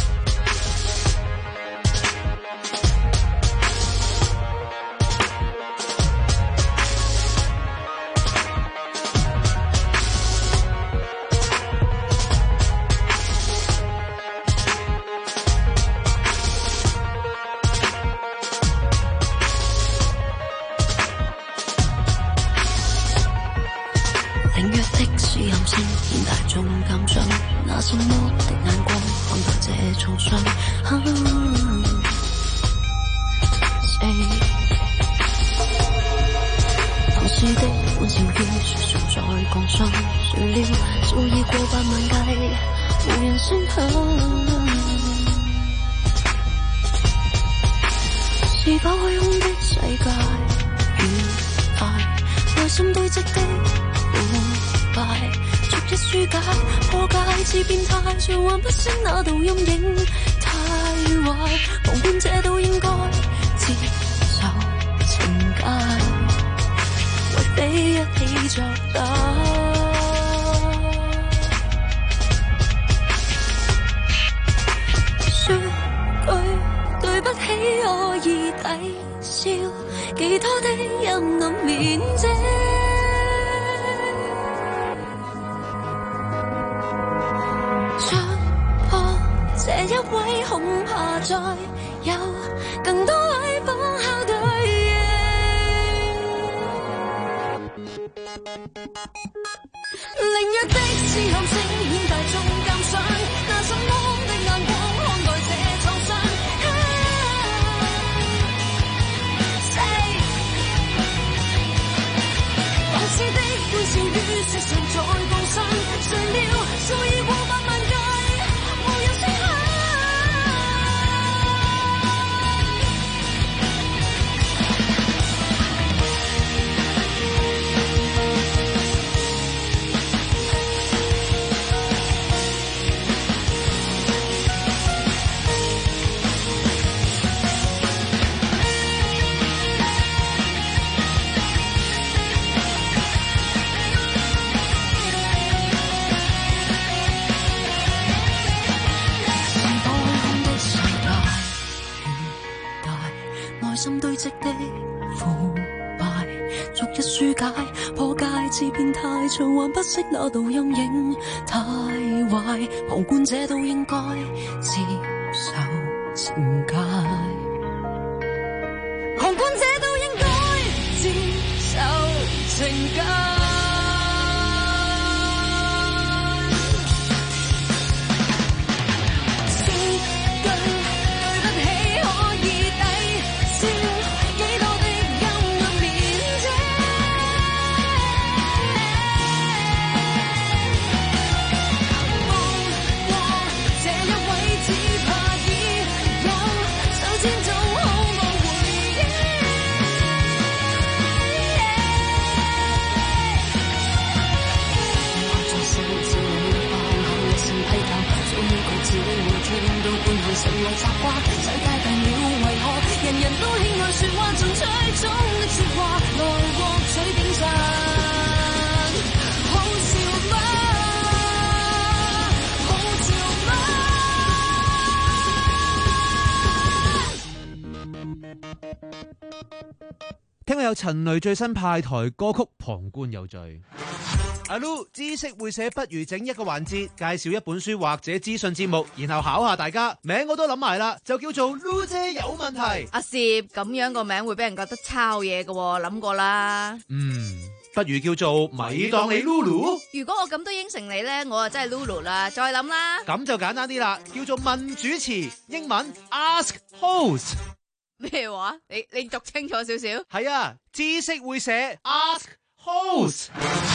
那什麼的眼光看待這重傷？同事的歡笑語說常在共商，誰料早已過百萬計，無人聲響。是否虛空的世界？愉快，內心堆積的腐敗。一書架破戒似變態，隨還不清那道陰影太壞，旁觀者都應該接受懲戒，為非一起作答。說句對不起，可以抵消幾多的陰暗面積。這一位恐怕再有更多位仿效對應，凌弱的時候聲顯大眾鑑賞，那什麼的眼光看待這創傷。白痴的歡笑於世上在共生，誰料數以過百萬計，無人聲響。 解，破戒至變態，循環不息那道陰影太壞，旁觀者都應該接受懲戒，旁觀者都應該接受懲戒。成為習慣，世界病了，為何人人都喜愛説話，盡取中的説話來獲取景賞？好笑嗎？好笑嗎？聽日有陳雷最新派台歌曲《旁觀有罪》。阿 Lu 知識會寫，不如整一個環節，介紹一本書或者資訊節目，然後考下大家。名我都諗埋啦，就叫做 Lu 姐有問題。 阿攝咁樣個名會俾人覺得抄嘢嘅，諗過啦。 嗯，不如叫做咪當你 Lulu。 如果我咁都應承你呢，我就真係 Lulu 啦。再諗啦。 咁就簡單啲啦，叫做問主持，英文 Ask Host。 咩話？你你讀清楚少少。 係啊，知識會寫 Ask Host。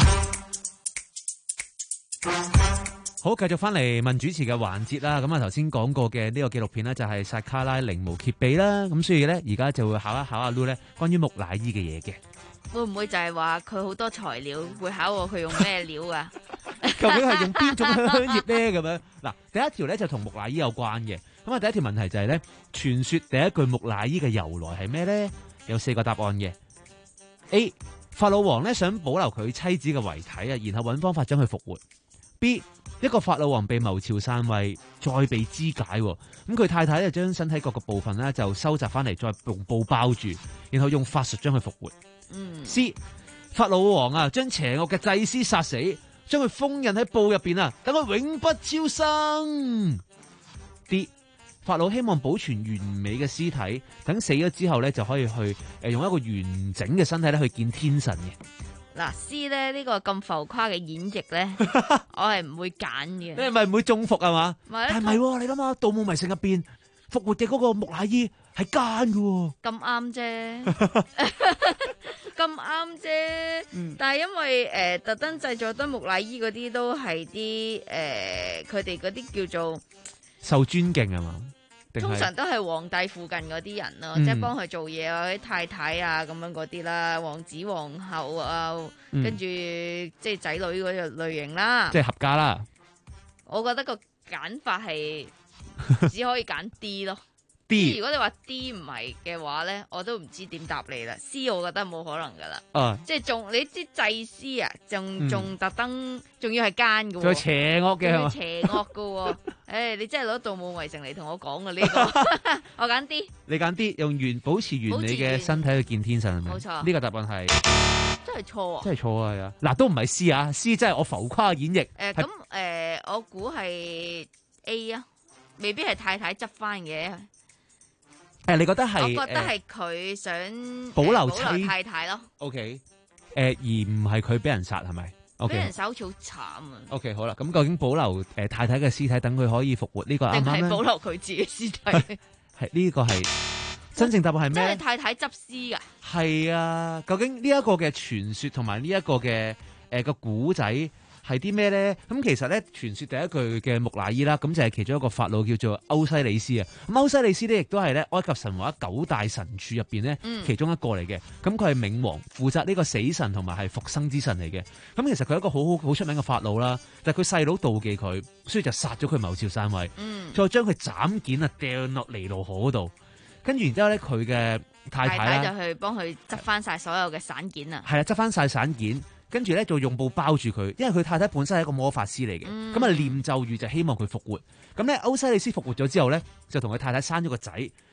好，繼續翻嚟問主持嘅環節啦。咁啊，頭先講過嘅呢個紀錄片呢，就係薩卡拉陵墓揭秘啦。咁所以咧，而家就會考一考阿 Lu 咧，關於木乃伊嘅嘢嘅。 會唔會就係話佢好多材料，會考我佢用咩料啊？ 究竟係用邊種香葉咧？咁樣嗱，第一條咧就同木乃伊有關嘅。咁啊，第一條問題就係咧，傳說第一具木乃伊嘅由來係咩咧？有四個答案嘅。A. 法老王咧想保留佢妻子嘅遺體啊，然後揾方法將佢復活。B. 一個法老王被謀朝篡位，再被肢解，咁佢太太就將身體各個部分咧就收集翻嚟，再用布包住，然後用法術將佢復活。 嗯。 C. 法老王啊，將邪惡嘅祭司殺死，將佢封印喺布入邊啊，等佢永不超生。D. 法老希望保存完美嘅屍體，等死咗之後咧就可以去誒用一個完整嘅身體咧去見天神嘅。 嗱，C 咧呢個咁浮誇嘅演繹咧，我係唔會揀嘅。 你係咪唔會中伏啊嘛？ 但係唔係？你諗下《盜墓迷城》入邊復活嘅嗰個木乃伊係奸嘅。 咁啱啫，咁啱啫。嗯、但係因為誒、呃、特登製作得木乃伊嗰啲都係啲誒佢哋嗰啲叫做受尊敬啊嘛。 通常都係皇帝附近嗰啲人咯，嗯、即係幫佢做嘢啊，啲太太啊咁樣嗰啲啦，王子皇后啊，嗯、跟住即係仔女嗰個類型啦， 即係合家啦。 我覺得個揀法係只可以揀 D 咯。 D 如果你話 D 唔係嘅話咧，我都唔知點答你啦。C 我覺得冇可能噶啦， 啊、 即係仲你知祭司啊，仲仲特登，仲要係奸嘅， 仲有邪惡嘅， 邪惡嘅。誒，你真係攞《盜墓迷城》嚟同我講嘅呢個，我揀 D。 你揀 D，用完保持完美嘅身體去見天神係咪？ 冇錯。 呢個答案係真係錯啊！ 真係錯啊！係啊，嗱都唔係 C 啊 ，C 真係我浮誇演繹。 誒咁誒，我估係 A 啊，未必係太太執翻嘅。 誒，你覺得係？ 我覺得係佢想保留保留太太咯。 O K，誒而唔係佢俾人殺係咪？ 俾人手好似好慘啊 ！OK， 好啦，咁究竟保留誒太太嘅屍體，等佢可以復活呢個啱唔啱咧？ 定係保留佢自己屍體？ 係呢個係真正答案係咩？ 即係太太執屍噶？ 係啊，究竟呢一個嘅傳說同埋呢一個嘅誒個古仔係啲咩咧？咁其實咧，傳說第一具嘅木乃伊啦，咁就係其中一個法老叫做歐西里斯啊。咁歐西里斯咧，亦都係咧埃及神話九大神柱入邊咧其中一個嚟嘅。咁佢係冥王，負責呢個死神同埋係復生之神嚟嘅。咁其實佢係一個好好好出名嘅法老啦。但係佢細佬妒忌佢，所以就殺咗佢謀朝篡位，嗯、再將佢斬件啊掉落尼羅河嗰度。跟住然之後咧，佢嘅太太， 太太就去幫佢執翻晒所有嘅散件啊。 係啊，執翻晒散件。跟住咧就用布包住佢，因為佢太太本身係一個魔法師嚟嘅，咁啊、嗯、念咒語就希望佢復活。咁咧歐西里斯復活咗之後咧，就同佢太太生咗個仔，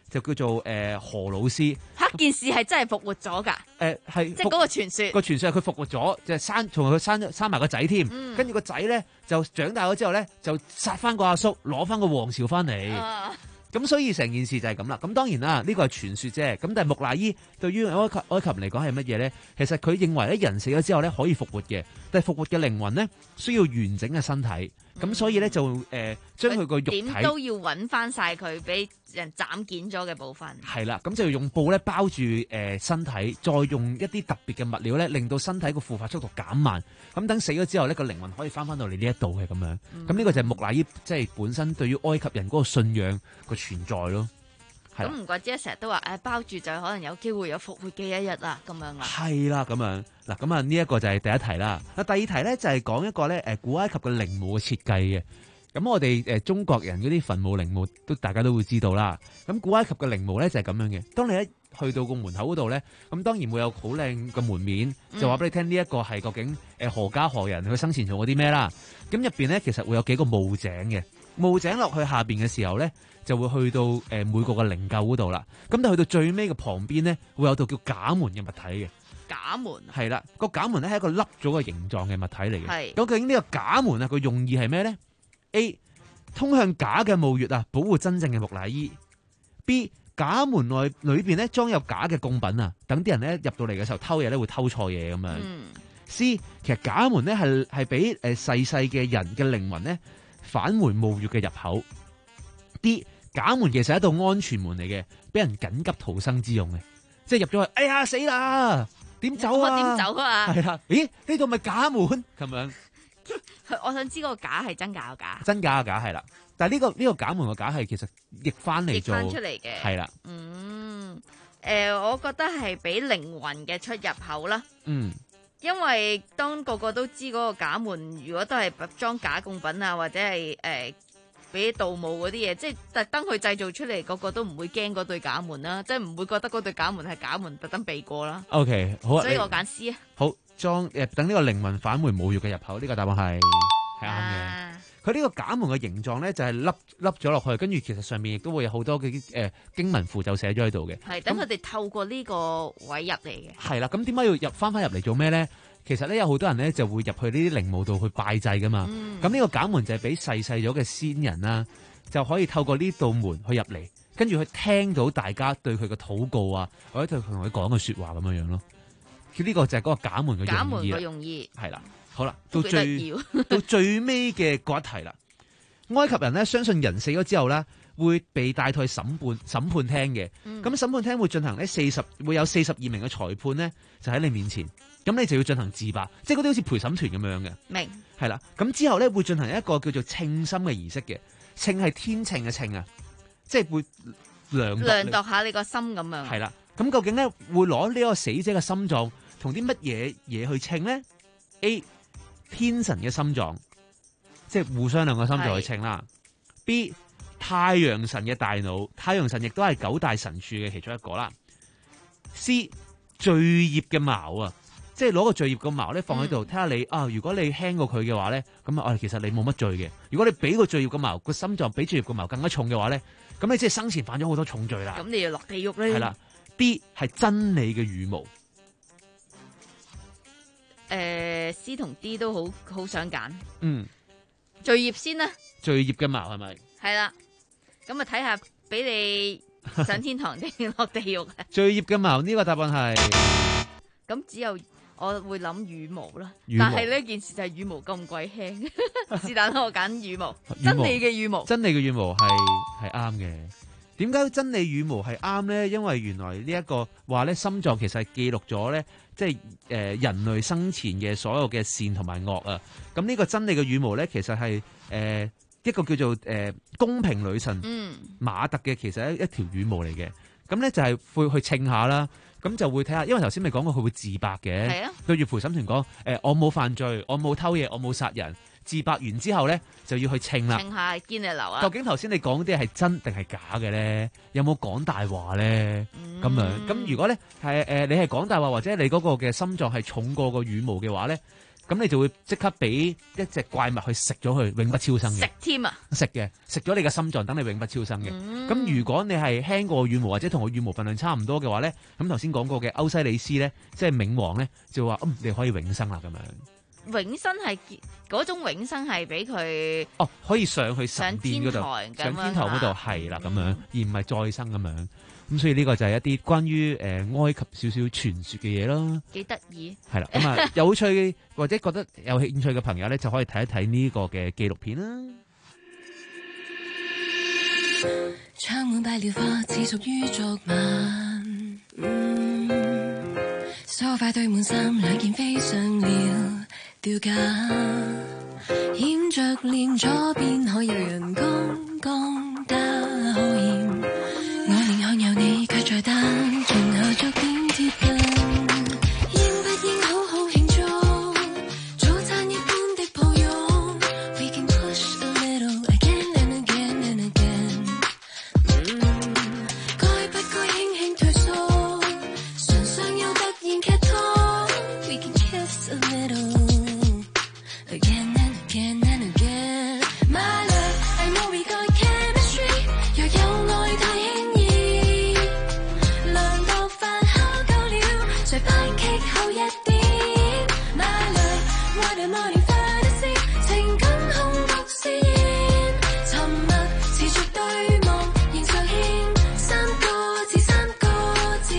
就叫做誒、呃、何老師。 嚇件事係真係復活咗㗎？ 誒係即係嗰個傳說。 個傳說係佢復活咗，就係生，仲佢生生埋個仔添。 嗯跟住個仔咧就長大咗之後咧，就殺翻個阿叔，攞翻個王朝翻嚟。 啊咁所以成件事就係咁啦。咁當然啦，呢個係傳說啫。咁但係木乃伊對於埃及埃及人嚟講係乜嘢咧？其實佢認為咧人死咗之後咧可以復活嘅，但係復活嘅靈魂咧需要完整嘅身體。咁所以咧就誒將佢個肉體點都要揾翻晒佢俾人斬件咗嘅部分。 係啦，咁就要用布咧包住誒身體，再用一啲特別嘅物料咧，令到身體個腐化速度減慢。咁等死咗之後咧，個靈魂可以翻翻到嚟呢一度嘅咁樣。咁呢個就係木乃伊即係本身對於埃及人嗰個信仰個存在咯。 咁唔怪之成日都話誒包住就可能有機會有復活嘅一日啦，咁樣啦。 係啦，咁樣嗱，咁啊呢一個就係第一題啦。啊，第二題咧就係講一個咧誒古埃及嘅陵墓嘅設計嘅。咁我哋誒中國人嗰啲墳墓陵墓都大家都會知道啦。咁古埃及嘅陵墓咧就係咁樣嘅。當你一去到個門口嗰度咧，咁當然會有好靚嘅門面，就話俾你聽呢一個係究竟誒何家何人佢生前做過啲咩啦。咁入邊咧其實會有幾個墓井嘅，墓井落去下邊嘅時候咧，就會去到誒每個嘅靈柩嗰度啦。咁但係去到最尾嘅旁邊咧，會有道叫假門嘅物體嘅。 假門係啦，個假門咧係一個凹咗嘅形狀嘅物體嚟嘅。 係。 咁究竟呢個假門啊，個用意係咩咧？A 通向假嘅墓穴啊，保護真正嘅木乃伊。B 假門內裏邊咧裝有假嘅貢品啊，等啲人咧入到嚟嘅時候偷嘢咧會偷錯嘢咁樣。 嗯、 C 其實假門咧係係俾誒逝世嘅人嘅靈魂咧返回墓穴嘅入口。D 假門其實係一道安全門嚟嘅，俾人緊急逃生之用嘅，即係入咗去，哎呀死啦，點走啊？ 點走啊？ 係啦，咦呢度咪假門咁樣？ 我想知嗰個假係真假嘅假？ 真假嘅假係啦，但係、呢、呢個呢、呢個假門嘅假係其實譯翻嚟做， 譯翻出嚟嘅係啦。 嗯，誒、呃，我覺得係俾靈魂嘅出入口啦。 嗯， 因為當個個都知嗰個假門，如果都係裝假貢品啊，或者係誒俾盜墓嗰啲嘢，即係特登去製造出嚟，個個都唔會驚嗰對假門啦，即係唔會覺得嗰對假門係假門，特登避過啦。 O、okay, K， 好啊， 所以我揀 C 啊。 好。裝誒等呢個靈魂返回墓穴嘅入口，呢、這個答案係係啱嘅。佢呢、啊、個假門嘅形狀咧，就係凹凹咗落去，跟住其實上面亦都會有好多嘅誒、呃、經文符咒寫咗喺度嘅。 係等佢哋透過呢個位入嚟嘅。 係啦，咁點解要入翻翻入嚟做咩咧？其實咧有好多人咧就會入去呢啲陵墓度去拜祭噶嘛。咁呢、嗯、個假門就係俾逝世咗嘅先人啦，就可以透過呢道門去入嚟，跟住去聽到大家對佢嘅禱告啊，或者對佢同佢講嘅説話咁樣樣咯。呢個就係嗰個假門嘅用意。假門嘅用意係啦，好啦，到最到最尾嘅嗰一題啦。埃及人咧相信人死咗之後咧會被帶去審判審判廳嘅。咁、嗯、審判廳會進行呢四十會有四十二名嘅裁判咧，就喺你面前。咁你就要進行自白，即係嗰啲好似陪審團咁樣嘅。 明係啦。咁之後咧會進行一個叫做稱心嘅儀式嘅。稱係天秤嘅稱啊，即係會量度量度下你個心咁樣。 係啦。咁究竟咧會攞呢個死者嘅心臟同啲乜嘢嘢去稱咧 ？A 天神嘅心臟，即係互相兩個心臟去稱啦。B 太陽神嘅大腦，太陽神亦都係九大神柱嘅其中一個啦。C 罪孽嘅矛啊，即係攞個罪孽個矛咧放喺度，睇下你啊，如果你輕過佢嘅話咧，咁啊，其實你冇乜罪嘅。如果你俾個罪孽個矛個心臟比罪孽個矛更加重嘅話咧，咁你即係生前犯咗好多重罪啦。 咁你要落地獄咧？ 係啦。D 係真理嘅羽毛。 誒、呃、C 同 D 都好好想揀。 嗯， 罪孽先啦。 罪孽嘅矛係咪？ 係啦，咁啊睇下俾你上天堂定落地獄啊？ 罪孽嘅矛呢個答案係。 咁只有我會諗羽毛啦， 羽毛但係呢件事就係羽毛咁鬼輕，是但我揀羽毛。真理嘅羽毛。真理嘅羽毛係係啱嘅。點解真理羽毛係啱咧？因為原來呢一個話咧，心臟其實係記錄咗咧，即係誒人類生前嘅所有嘅善同埋惡啊。咁呢個真理嘅羽毛咧，其實係誒、呃、一個叫做誒、呃、公平女神馬特嘅，其實係一一條羽毛嚟嘅。咁咧就係會去稱下啦，咁就會睇下，因為頭先咪講過佢會自白嘅， 係啊， 對住陪審團講誒，我冇犯罪，我冇偷嘢，我冇殺人。自白完之後咧，就要去稱啦。 稱下堅定流啊！ 究竟頭先你講啲係真定係假嘅咧？有冇講大話咧？咁、嗯、樣咁如果咧係誒你係講大話，或者你嗰個嘅心臟係重過個羽毛嘅話咧， 咁你就會即刻俾一隻怪物去食咗佢，永不超生嘅。 食添啊！ 食嘅，食咗你嘅心臟，等你永不超生嘅。咁、 嗯、 如果你係輕過羽毛或者同我羽毛份量差唔多嘅話咧，咁頭先講過嘅歐西里斯咧，即係冥王咧，就話嗯你可以永生啦咁樣。 永生係嗰種永生係俾佢哦，可以上去神殿嗰度， 上天堂嗰度係啦咁樣，而唔係再生咁樣。咁所以呢個就係一啲關於誒、呃、埃及少少傳說嘅嘢咯。 幾得意。 係啦，咁啊有趣或者覺得有興趣嘅朋友咧，就可以睇一睇呢個嘅紀錄片啦。 窗滿擺了花，似屬於昨晚。嗯，梳化堆滿衫，兩件飛上了吊架，掩着臉左邊可有人剛剛打好厭，我寧向有你卻在單從後逐點接近，應不應好好慶祝早餐一般的抱擁 We can push a little again and again and again、嗯、該不該輕輕退縮唇上又突然劇痛 We can kiss a little Again and again and again My love I know we got chemistry 若有愛太輕易涼到飯烤夠了誰拍劇後一點 My love What a morning fantasy 情感空獨試驗沉默持續對望仍常欠三個字三個字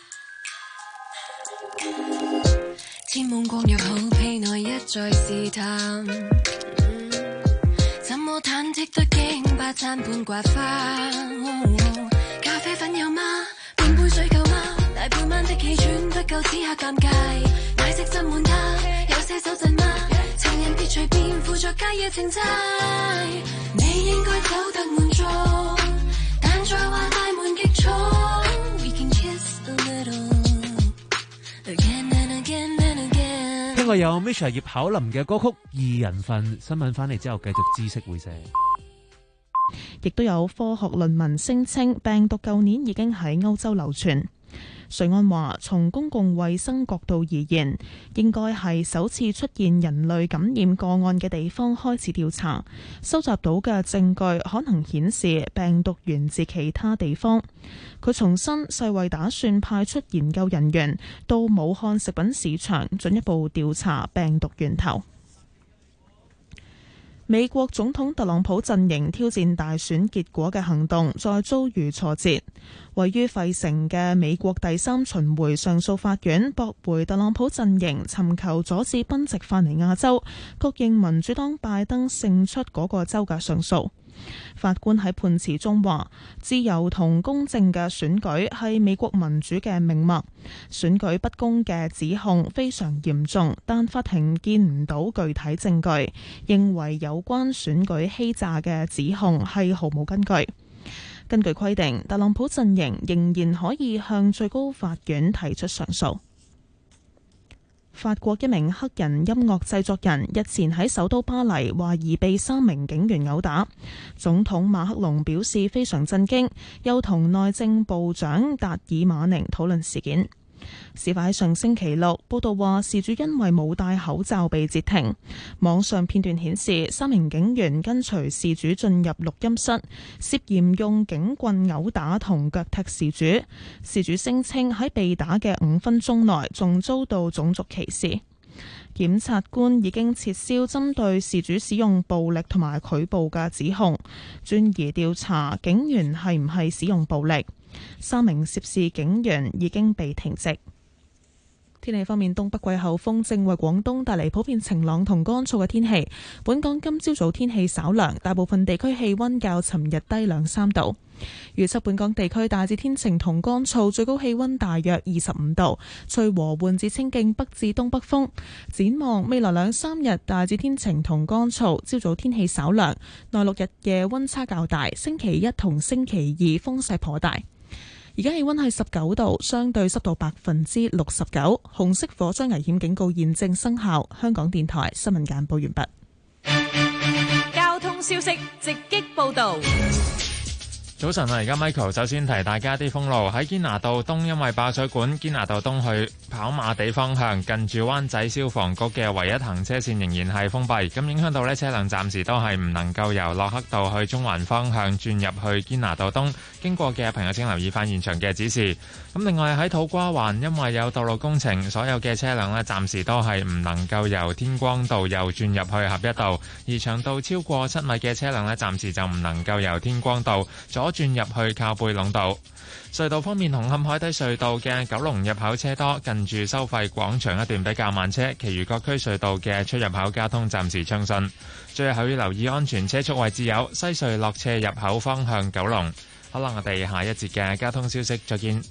千夢光若好被內一再試探、嗯、怎麼忐忑得驚八餐半刮花、哦哦、咖啡粉有嗎半杯水夠嗎大半晚的氣喘不夠此刻尷尬奶昔浸滿它有些手震嗎情人別隨便附着街夜情債你應該走得滿足但再話大門極重 We can kiss a little Again and again and again 聽過有 Misha 葉巧琳嘅歌曲《二人份》，新聞翻嚟之後繼續知識會社。 亦都有科學論文聲稱病毒舊年已經喺歐洲流傳。瑞安話：從公共衛生角度而言，應該係首次出現人類感染個案嘅地方開始調查，收集到嘅證據可能顯示病毒源自其他地方。佢重申，世衛打算派出研究人員到武漢食品市場進一步調查病毒源頭。美國總統特朗普陣營挑戰大選結果嘅行動再遭遇挫折。位於費城嘅美國第三巡迴上訴法院駁回特朗普陣營尋求阻止賓夕法尼亞州確認民主黨拜登勝出嗰個州嘅上訴。法官喺判詞中話：自由同公正嘅選舉係美國民主嘅命脈，選舉不公嘅指控非常嚴重，但法庭見唔到具體證據，認為有關選舉欺詐嘅指控係毫無根據。根據規定，特朗普陣營仍然可以向最高法院提出上訴。法國一名黑人音樂製作人日前喺首都巴黎懷疑被三名警員毆打，總統馬克龍表示非常震驚，又同內政部長達爾馬寧討論事件。事發喺上星期六，報道話事主因為冇戴口罩被截停。網上片段顯示，三名警員跟隨事主進入錄音室，涉嫌用警棍毆打同腳踢事主。事主聲稱喺被打嘅五分鐘內，仲遭到種族歧視。檢察官已經撤銷針對事主使用暴力同埋拒捕嘅指控，專疑調查警員係唔係使用暴力。三名涉事警員已經被停職。天氣方面，東北季候風正為廣東帶嚟普遍晴朗同乾燥嘅天氣。本港今朝早天氣稍涼，大部分地區氣溫較尋日低兩三度。預測本港地區大致天晴同乾燥，最高氣溫大約二十五度，吹和緩至清勁北至東北風。展望未來兩三日大致天晴同乾燥，朝早天氣稍涼，內陸日夜溫差較大。星期一同星期二風勢頗大。而家氣溫係十九度，相對濕度百分之六十九，紅色火災危險警告現正生效。香港電台新聞簡報完畢。 交通消息直擊報道。 早晨啊，而家 Michael 首先提大家啲封路喺堅拿道東，因為爆水管，堅拿道東去跑馬地方向近住灣仔消防局嘅唯一行車線仍然係封閉，咁影響到呢車輛暫時都係唔能夠由駱克道去中環方向轉入去堅拿道東，經過嘅朋友請留意翻現場嘅指示。咁另外喺土瓜灣，因為有道路工程，所有嘅車輛呢暫時都係唔能夠由天光道又轉入去合一道，而長度超過七米嘅車輛呢暫時就唔能夠由天光道左轉入去靠背壟道。隧道方面，紅磡海底隧道嘅九龍入口車多，近住收費廣場一段比較慢車，其餘各區隧道嘅出入口交通暫時暢順。最後要留意安全車速位置有西隧落斜入口方向九龍。好啦，我哋下一節嘅交通消息再見。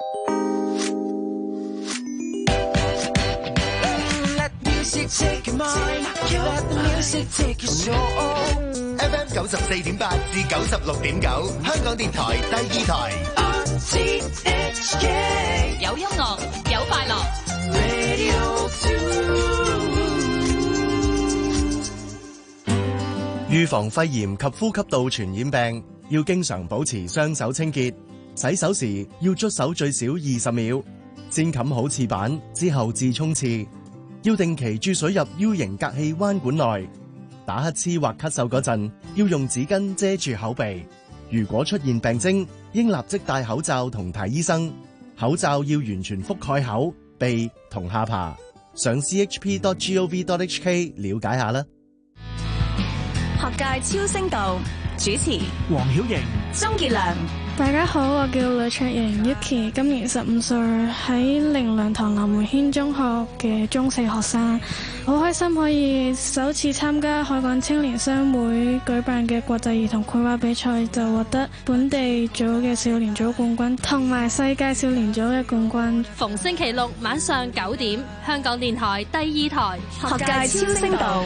F M 九十四點八至九十六點九，香港電台第二台。 有音樂，有快樂。 預防肺炎及呼吸道傳染病，要經常保持雙手清潔。洗手時要捽手最少二十秒，先冚好廁板之後至沖廁。要定期注水入 U 型隔氣彎管內。打乞嗤或咳嗽嗰陣，要用紙巾遮住口鼻。如果出現病徵，應立即戴口罩同睇醫生。口罩要完全覆蓋口、鼻同下巴。上 c h p dot gov dot h k 了解下啦。 學界超聲道主持黃曉瑩、 鍾傑良。 大家好，我叫呂卓瑩 Yuki， 今年十五歲，喺靈糧堂南門軒中學嘅中四學生，好開心可以首次參加海港青年商會舉辦嘅國際兒童繪畫比賽，就獲得本地組嘅少年組冠軍，同埋世界少年組嘅冠軍。 逢星期六晚上九點，香港電台第二台學界超聲道。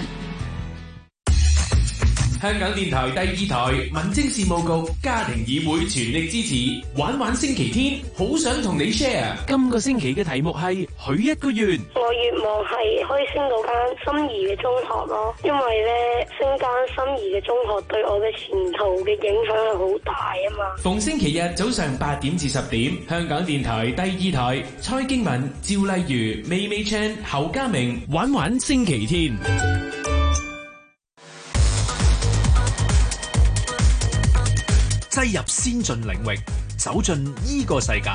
香港電台第二台民政事務局家庭議會全力支持玩玩星期天，好想同你 share。今個星期嘅題目係許一個願。 我願望係可以升到間心儀嘅中學咯，因為咧升間心儀嘅中學對我嘅前途嘅影響係好大啊嘛。 逢星期日早上八點至十點，香港電台第二台，蔡經文、趙麗如、美美 Chan、侯家明玩玩星期天。 擠入先進領域，走進依個世界。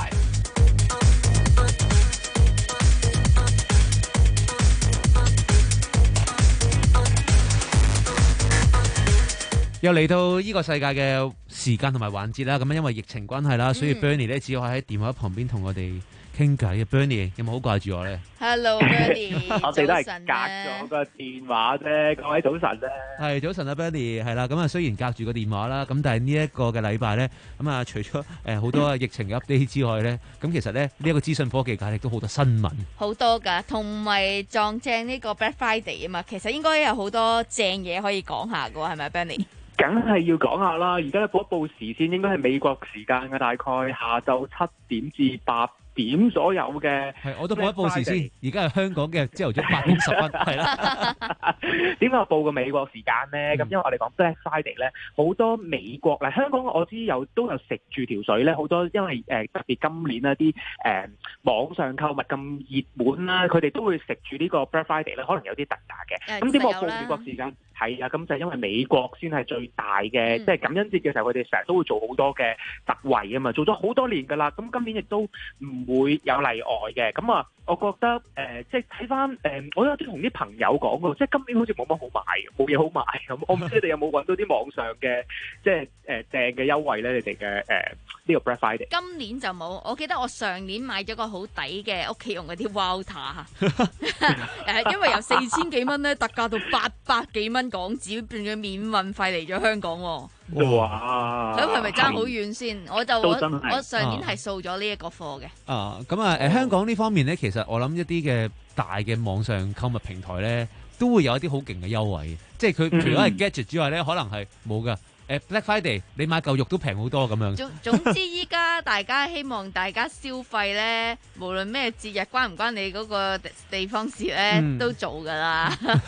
又嚟到依個世界嘅時間同埋環節啦，咁因為疫情關係啦，所以 Bernie 咧只可以喺電話旁邊同我哋傾偈。Bernie 有冇好掛住我咧 ？Hello Bernie， 我哋都係隔咗個電話啫，各位早晨咧。 係早晨啊 Bernie， 係啦，咁啊雖然隔住個電話啦，咁但係呢一個嘅禮拜咧，咁啊除咗誒好多疫情嘅 update 之外咧，咁其實咧呢一個資訊科技界亦都好多新聞， 好多㗎，同埋撞正呢個 Black Friday 啊嘛，其實應該有好多正嘢可以講下㗎喎，係咪 Bernie？ 梗係要講下啦！而家報一報時線，應該係美國時間嘅大概下晝七點至八點左右嘅。 係，我都報一報時先。而家係香港嘅朝頭早八點十分，係啦。 點解我報個美國時間咧？咁、嗯、因為我哋講 Black Friday 咧，好多美國嗱香港我知有都有食住條水咧，好多因為誒、呃、特別今年一啲誒網上購物咁熱門啦，佢哋都會食住呢個 Black Friday 咧，可能有啲特價嘅。咁點解我報美國時間？係啊，咁就係因為美國先係最大嘅，即、嗯、係、就是、感恩節嘅時候，佢哋成日都會做好多嘅特惠啊嘛，做咗好多年㗎啦。咁今年亦都唔會有例外嘅。咁啊，我覺得誒，即係睇翻誒，我有啲同啲朋友講過，即、就、係、是、今年好似冇乜好買，冇嘢好買咁。我唔知你哋有冇揾到啲網上嘅即係誒正嘅優惠咧？你哋嘅誒呢個 Black Friday 今年就冇，我記得我上年買咗個好抵嘅屋企用嗰啲 Walter 誒，因為由四千幾蚊咧特價到八百幾蚊。港紙變咗免運費嚟咗香港喎， 哇！ 咁係咪爭好遠先？我就我我上年係掃咗呢一個貨嘅。 啊，咁啊，誒、呃、香港呢方面咧，其實我諗一啲嘅大嘅網上購物平台咧，都會有一啲好勁嘅優惠，即係佢除咗係 gadget 之外咧，可能係冇噶。誒 Black Friday 你買嚿肉都平好多咁樣。 總總之依家大家希望大家消費咧，無論咩節日關唔關你嗰個地方事咧，嗯、都做㗎啦。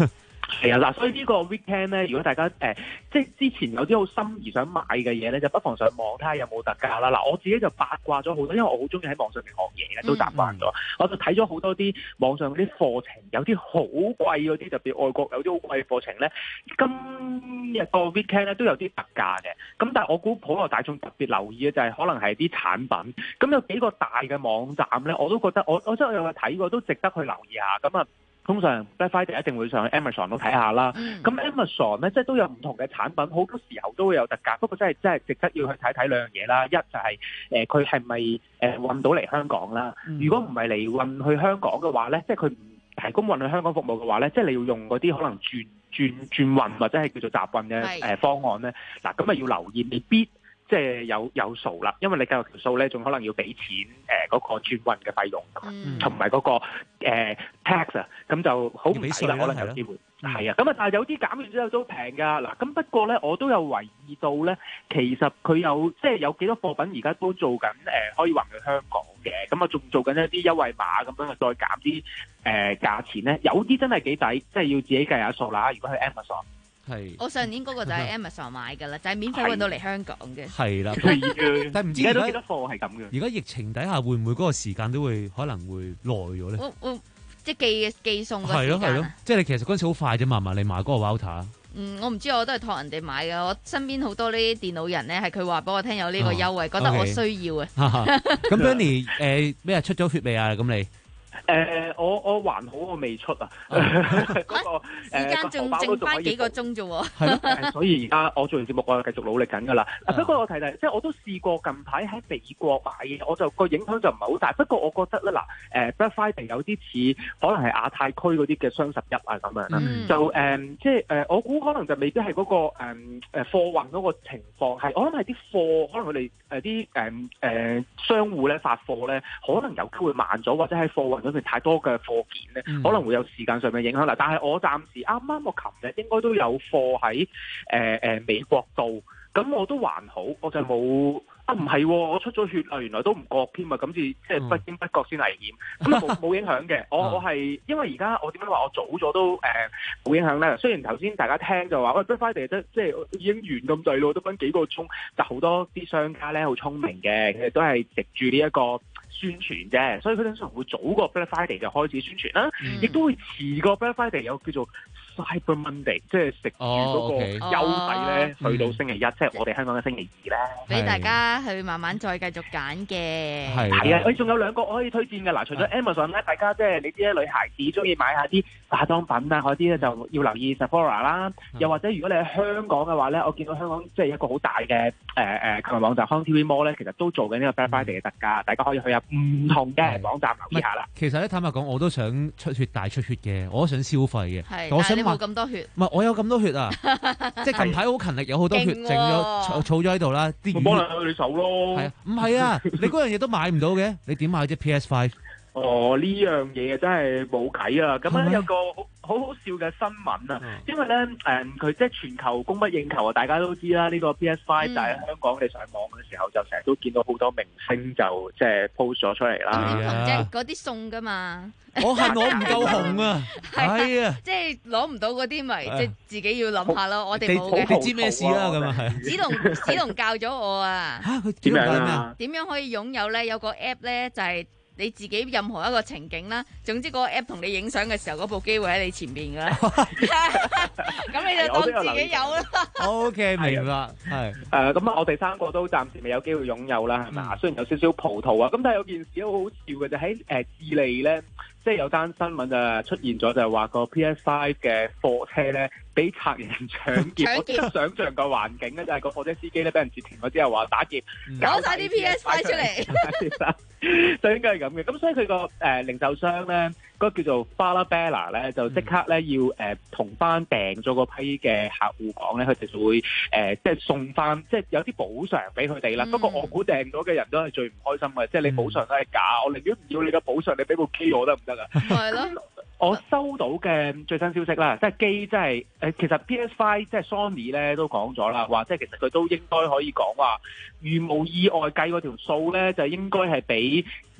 係啊，嗱，所以呢個 weekend 咧，如果大家誒、呃、即係之前有啲好心儀想買嘅嘢咧，就不妨上網睇下有冇特價啦。嗱，我自己就八卦咗好多，因為我好中意喺網上面學嘢嘅，都習慣咗。嗯、我就睇咗好多啲網上嗰啲課程，有啲好貴嗰啲，特別外國有啲好貴嘅課程咧，今日個 weekend 咧都有啲特價嘅。咁但係我估普羅大眾特別留意嘅就係可能係啲產品。咁有幾個大嘅網站咧，我都覺得我我真係有睇過，都值得去留意下。咁啊，通常 Black Friday 一定會上去 Amazon 度睇下啦。咁、嗯、Amazon 咧，即係都有唔同嘅產品，好多時候都會有特價。不過真係真係值得要去睇睇兩樣嘢啦。一就係誒佢係咪誒運到嚟香港啦？嗯、如果唔係嚟運去香港嘅話咧，即係佢唔提供運去香港服務嘅話咧，即係你要用嗰啲可能轉轉轉運或者係叫做集運嘅誒方案咧。嗱，咁啊要留意，未必。即係有有數啦，因為你計條數咧，仲可能要俾錢誒嗰、呃那個轉運嘅費用，同埋嗰個、呃、tax 啊，咁就好唔抵啦，可能有機會係啊。咁啊，但係有啲減完之後都平㗎嗱。咁不過咧，我都有留意到咧，其實佢有即係有幾多貨品而家都做緊誒、呃，可以運去香港嘅。咁啊，仲做緊一啲優惠碼咁樣，再減啲誒價錢咧。有啲真係幾抵，即係要自己計下數啦。如果去 Amazon。係， 我上年嗰個就喺 Amazon 買㗎啦，就係免費運到嚟香港嘅。 係啦，但係唔知而家幾多貨係咁嘅。而家疫情底下會唔會嗰個時間都會可能會耐咗咧？ 會會即係寄寄送嘅時間。 係咯係咯，即係你其實嗰陣時好快啫嘛，嘛你買嗰個 router。 嗯，我唔知，我都係託人哋買㗎。我身邊好多呢啲電腦人咧，係佢話俾我聽有呢個優惠，覺得我需要啊。 咁 Bernie 誒咩啊？出咗血未啊？咁你？ 誒、呃，我我還好，我未出啊。嗰、那個誒， 時間仲剩翻幾個鐘啫喎。 係咯，所以而家我做完節目，我繼續努力緊噶啦。不過我提提，即係我都試過近排喺美國買嘢，我就個影響就唔係好大。不過我覺得咧，嗱，誒 Black Friday 有啲似可能係亞太區嗰啲嘅雙十一啊咁樣啦。嗯、就誒、呃，即係誒、呃，我估可能就未必係嗰、那個誒誒、呃、貨運嗰個情況，係我諗係啲貨，可能佢哋誒啲誒誒商戶咧發貨咧，可能有機會慢咗，或者喺貨運嗰邊太多嘅貨件咧，嗯、可能會有時間上面影響啦。但係我暫時啱啱我琴日應該都有貨喺誒誒美國度，咁我都還好，我就冇啊唔係、哦，我出咗血啊，原來都唔覺添啊，咁至即係不經不覺先危險，咁啊冇冇影響嘅。我我係因為而家我點解話我早咗都誒冇、呃、影響咧？雖然頭先大家聽就話喂 Black Friday 即即係已經完咁滯咯，都分幾個鐘，但好多啲商家咧好聰明嘅，佢哋都係藉住呢一個宣傳啫，所以佢哋通常會早過 Black Friday 就開始宣傳啦，亦、嗯、都會遲過 Black Friday 有叫做 Cyber Monday， 即係食住嗰個優惠咧，哦 okay、去到星期一，嗯、即係我哋香港嘅星期二咧， 俾大家去慢慢再繼續揀嘅。 係係啊，誒仲有兩個我可以推薦嘅嗱，除咗 Amazon 咧，大家即係你知咧，女孩子中意買下啲化妝品啊嗰啲咧，就要留意 Sephora 啦。又或者如果你喺香港嘅話咧，我見到香港即係一個好大嘅誒誒購物網站 Hong T V Mall 咧，其實都做緊呢個 Black Friday 嘅特價，嗯、大家可以去下唔同嘅網站留意下啦。 其實咧，坦白講，我都想出血大出血嘅，我都想消費嘅。 係， 我想但係你冇咁多血。 唔係，我有咁多血啊！即係近排好勤力，有好多血剩咗儲咗喺度啦。啲幫你你手咯。係啊， 唔係啊，你嗰樣嘢都買唔到嘅，你點買啫 P S 五？ 哦，呢樣嘢真係冇計啊！咁樣有個好好好笑嘅新聞啊，嗯、因為咧誒佢即係全球供不應求啊，大家都知啦。呢、呢個 P S 五、嗯、就喺香港你上網嘅時候，就成日都見到好多明星就即係 post 咗出嚟啦。 點同啫？嗰啲送噶嘛。 我係我唔夠紅啊，係啊， 即係攞唔到嗰啲咪，即係自己要諗下咯。我哋冇嘅， 你知咩事啦？咁啊係。 子龍子龍教咗我啊。 嚇佢點樣啊？ 點樣可以擁有咧？有個 app 咧，就係你自己任何一個情景啦。總之嗰個 app 同你影相嘅時候，嗰部機會喺你前邊㗎啦。咁你就當自己有啦。 O K， 明白。係誒咁啊，我哋三個都暫時未有機會擁有啦，係咪啊？雖然有少少葡萄啊，咁但係有件事好好笑嘅就喺誒智利咧。即係有單新聞就出現咗，就係話個 P S 五 嘅貨車咧俾賊人搶劫。我即刻想像個環境咧，就係個貨車司機咧俾人截停咗之後話打劫， 攞晒啲 P S 五出嚟， 就應該係咁嘅。咁所以佢個誒零售商咧，嗰個叫做 Falabella 咧，就即刻咧要誒同翻訂咗嗰批嘅客戶講咧，佢哋就會誒即係送翻，即係有啲補償俾佢哋啦。不過我估訂咗嘅人都係最唔開心嘅，即係你補償都係假，我寧願唔要你嘅補償，你俾部機我得唔得？ 係咯， 我收到嘅最新消息啦，即係機，即係誒，其實 P S 五 即係 Sony 咧都講咗啦，話即係其實佢都應該可以講話，如無意外計嗰條數咧，就應該係比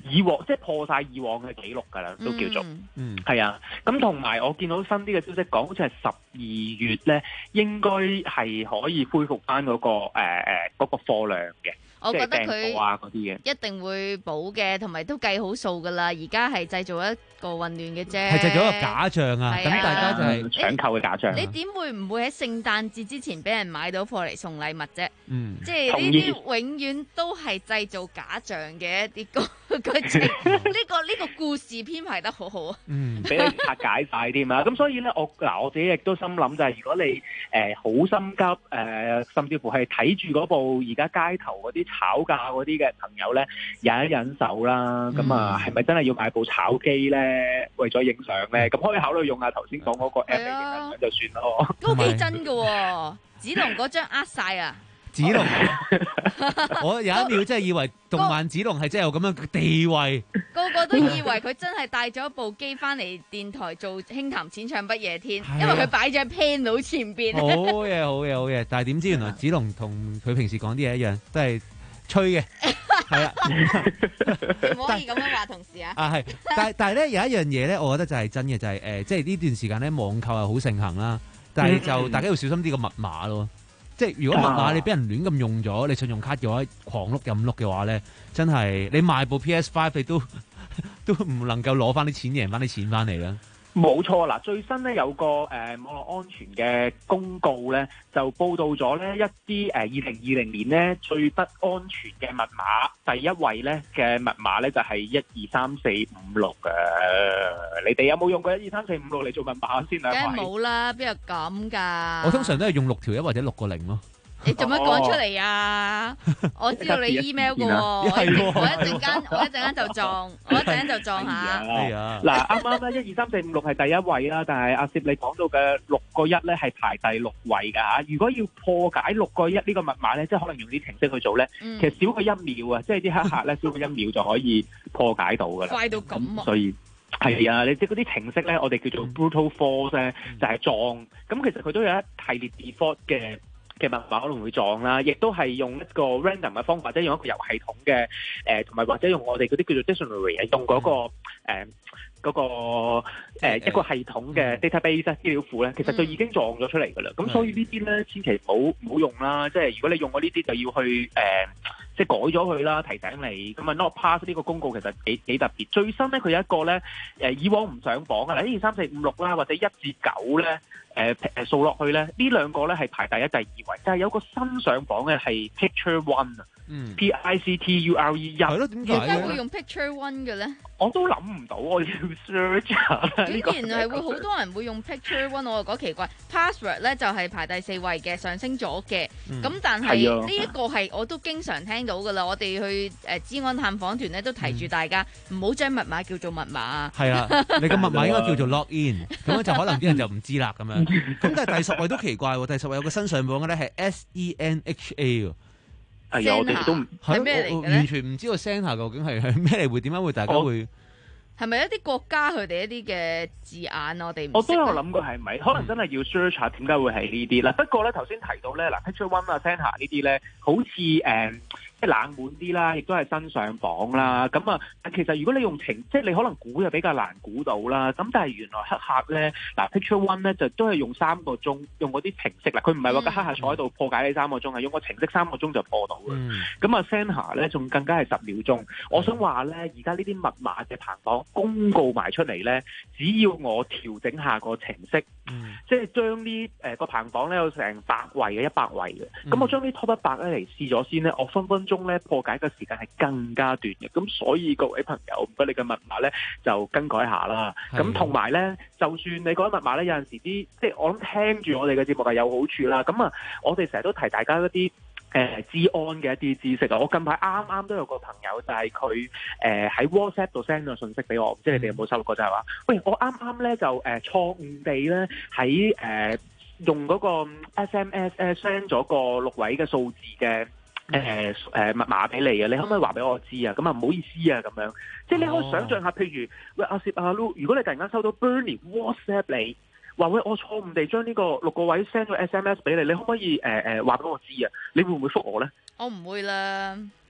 以往即係破晒以往嘅記錄㗎啦，都叫做， 嗯， 係啊。咁同埋我見到新啲嘅消息講，好似係十二月咧，應該係可以恢復翻嗰個誒誒嗰個貨量嘅。 我覺得佢啊嗰啲嘅一定會補嘅，同埋都計好數噶啦。而家係製造一個混亂嘅啫， 係製造一個假象啊！咁大家就係搶購嘅假象。 你點會唔會喺聖誕節之前俾人買到貨嚟送禮物啫？ 嗯， 即係呢啲永遠都係製造假象嘅一啲個個情，呢個呢個故事編排得好好啊！ 嗯， 俾你拆解晒添啊！咁所以咧，我嗱我自己亦都心諗就係，如果你誒好心急誒，甚至乎係睇住嗰部而家街頭嗰啲炒價嗰啲嘅朋友咧，忍一忍手啦。咁啊，係咪真係要買部炒機咧？為咗影相咧，咁可以考慮用下頭先講嗰個 app 嚟影下相就算咯。 都幾真㗎，子龍嗰張呃晒啊！ 子龍，我有一秒真係以為動漫子龍係真係有咁樣嘅地位， 個個都以為佢真係帶咗部機翻嚟電台做輕談淺唱不夜天，因為佢擺咗喺 panel 前邊。 好嘢，好嘢，好嘢！但係點知原來子龍同佢平時講啲嘢一樣，都係吹嘅，係啊， 唔可以咁樣話同事啊！ 啊係，但係但係咧有一樣嘢咧，我覺得就係真嘅，就係、是、誒、呃，即係呢段時間咧網購係好盛行啦，但係就大家要小心啲個密碼咯。即係如果密碼你俾人亂咁用咗，你信用卡嘅話狂碌又唔碌嘅話咧，真係你賣部 P S 五 你都都唔能夠攞翻啲錢贏翻啲錢翻嚟啦。 冇錯啦，最新咧有個誒、呃、網絡安全嘅公告咧，就報道咗咧一啲誒二零二零年咧最不安全嘅密碼，第一位咧嘅密碼咧就係一二三四五六嘅。你哋有冇用過一二三四五六嚟做密碼先啊？ 梗係冇啦，邊有咁㗎？ 我通常都係用六條一或者六個零咯。 你做乜講出嚟啊？我知道你 email 嘅喎，我一陣間我一陣間就撞，我一陣間就撞下。 係啊， 嗱啱啱咧一二三四五六係第一位啦，但係阿攝你講到嘅六個一咧係排第六位㗎嚇。如果要破解六個一呢個密碼咧，即係可能用啲程式去做咧， 嗯、 其實少過一秒啊，即係啲黑客咧少過一秒就可以破解到㗎啦。 快到咁啊！ 所以係啊，你即係嗰啲程式咧，我哋叫做 brute force 咧，就係撞。咁其實佢都有一系列 default 嘅嘅密碼可能會撞啦，亦都係用一個 random 嘅方法，或者用一個遊系統嘅誒，同、呃、埋或者用我哋嗰啲叫做 dictionary 啊，用嗰、那個誒嗰、呃那個、呃、一個系統嘅 database 資料庫咧，其實就已經撞咗出嚟㗎啦。咁、嗯、所以呢啲咧，千祈唔好唔好用啦。即係如果你用過呢啲，就要去誒。呃即係改咗佢啦，提醒你咁啊 not pass 呢個公告其實幾幾特別。最新咧佢有一個咧誒以往唔上榜嘅啦，一二三四五六啦，或者一至九咧誒誒數落去咧，呢兩個咧係排第一、第二位，但係有個新上榜嘅係 Picture One 啊、嗯、，P I C T U R E 一。係咯，點解點解會用 Picture One 嘅咧？ 我都諗唔到，我要 search 下。 竟然係會好多人會用 Picture One， 我就覺得奇怪。Password 咧就係排第四位嘅，上升咗嘅。咁、嗯、但係呢一個係我都經常聽到㗎啦。我哋去誒資安探訪團咧都提住大家唔好將密碼叫做密碼。係啊， 你個密碼應該叫做 log in，咁樣就可能啲人就唔知啦咁樣。咁但係第十位都奇怪喎，第十位有個新上榜嘅咧係 S E N H A 喎。 係啊，我哋都唔係咩嚟嘅咧？ 完全唔知道 Santa 究竟係係咩嚟？會點解會大家會？ 係咪一啲國家佢哋一啲嘅字眼我哋唔識？ 我都有諗過係咪？可能真係要 search 下點解會係呢啲啦。不過咧頭先提到咧嗱 Picture One 啊 Santa 呢啲咧，好似誒。即係冷門啲啦，亦都係新上榜啦。咁啊，其實如果你用程，即係你可能估就比較難估到啦。咁但係原來黑客咧，嗱 Picture One 咧就都係用三個鐘，用嗰啲程式啦。佢唔係話個黑客坐喺度破解你三個鐘，係用個程式三個鐘就破到嘅。咁啊 Santa 咧仲更加係十秒鐘。我想話咧，而家呢啲密碼嘅排行榜公告埋出嚟咧，只要我調整下個程式，嗯、即係將呢誒個排行榜咧有成百位嘅一百位嘅，咁、嗯、我將啲 top 一百咧嚟試咗先咧，我分分鐘咧破解嘅時間係更加短嘅，咁所以各位朋友，唔該你嘅密碼咧就更改下啦。咁同埋咧，就算你改密碼咧，有陣時啲即係我諗聽住我哋嘅節目係有好處啦。咁啊，我哋成日都提大家一啲誒資安嘅一啲知識啊。我近排啱啱都有個朋友就係佢誒喺 WhatsApp 度 send 個信息俾我，唔知你哋有冇收過？就係話，喂，我啱啱咧就誒、呃、錯誤地咧喺誒用嗰個 S M S 誒 send 咗個六位嘅數字嘅。誒、呃、誒、呃、密碼俾你啊！你可唔可以話俾我知啊？咁啊唔好意思啊，咁樣即係你可以想象下，譬如喂阿攝阿 Lu，如果你突然間收到 Bernie WhatsApp 你話喂我錯誤地將呢個六個位 send 咗 S M S 俾你，你可唔可以誒誒話俾我知啊？你會唔會覆我咧？ 我唔會啦。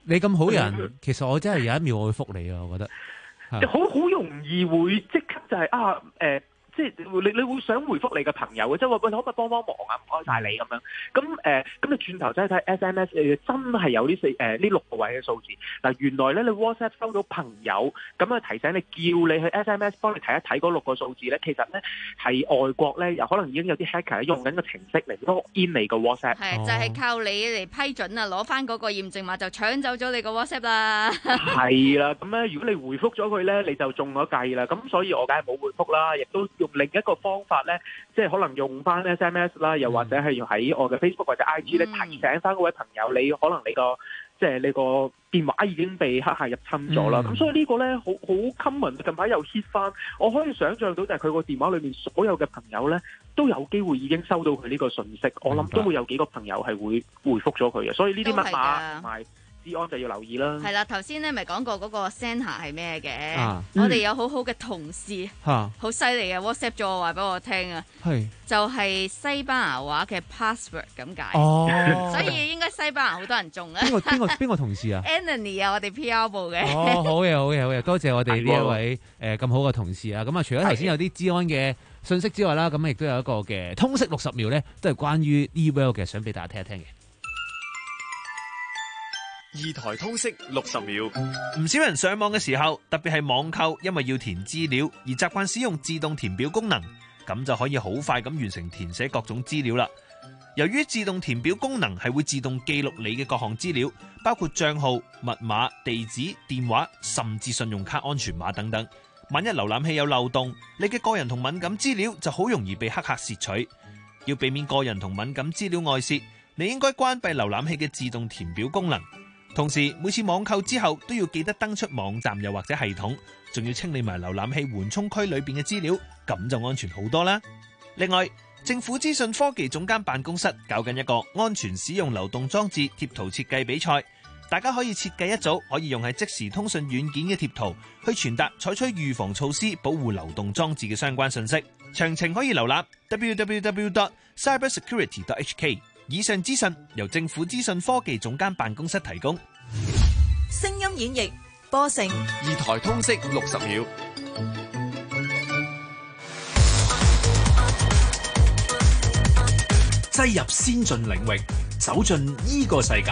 你咁好人，其實我真係有一秒我會覆你啊！我覺得好好容易會即刻就係、是、啊誒。呃即係你你會想回覆你嘅朋友嘅，即係話喂，可唔可以幫幫忙啊？唔該晒你咁樣。咁誒，咁你轉頭真係睇 S M S，你真係有呢四誒呢六個位嘅數字。嗱，原來咧你 WhatsApp 收到朋友咁啊提醒你，叫你去 S M S 幫你睇一睇嗰六個數字咧，其實咧係外國咧，又可能已經有啲 hacker 用緊個程式嚟 log in 你個 WhatsApp。 係就係、是、靠你嚟批准啊，攞翻嗰個驗證碼就搶走咗你個 WhatsApp 啦。係啦，咁咧如果你回覆咗佢咧，你就中咗計啦。咁所以我梗係冇回覆啦，亦都。用另一個方法咧，即係可能用翻 S M S 啦，又或者係用喺我嘅 Facebook 或者 I G 咧提醒翻嗰位朋友，你可能你個即係你個電話已經被黑客入侵咗啦。咁、嗯、所以呢個咧好好 common， 近排又 hit 翻。我可以想像到就係佢個電話裏面所有嘅朋友咧，都有機會已經收到佢呢個訊息。我諗都會有幾個朋友係會回覆咗佢嘅。所以呢啲密碼同埋治安就要留意啦。係啦，頭先咧咪講過嗰個 Santa 係咩嘅？啊、我哋有好好嘅同事，好犀利嘅 WhatsApp 咗我話俾我聽啊，就係西班牙話嘅 password 咁解。哦，所以應該西班牙好多人中啊。邊個邊個邊個同事啊 ？Anthony 啊，我哋 P R 部嘅。哦，好嘅好嘅好嘅，多謝我哋呢一位誒咁好嘅同事啊。咁啊，除咗頭先有啲治安嘅信息之外啦，咁亦都有一個嘅通識六十秒咧，都係關於 eWell 嘅，想俾大家聽一聽嘅。 二台通識六十秒，唔少人上網嘅時候，特別係網購，因為要填資料而習慣使用自動填表功能，咁就可以好快咁完成填寫各種資料啦。由於自動填表功能係會自動記錄你嘅各項資料，包括賬號、密碼、地址、電話，甚至信用卡安全碼等等。萬一瀏覽器有漏洞，你嘅個人同敏感資料就好容易被黑客竊取。要避免個人同敏感資料外泄，你應該關閉瀏覽器嘅自動填表功能。同時，每次網購之後都要記得登出網站又或者系統，仲要清理埋瀏覽器緩衝區裏邊嘅資料，咁就安全好多啦。另外，政府資訊科技總監辦公室搞緊一個安全使用流動裝置貼圖設計比賽，大家可以設計一組可以用喺即時通訊軟件嘅貼圖，去傳達採取預防措施保護流動裝置嘅相關信息。詳情可以瀏覽 w w w dot cyber security dot h k。以上資訊由政府資訊科技總監辦公室提供。 聲音演繹播成二台通識六十秒， 擠入先進領域，走進呢個世界。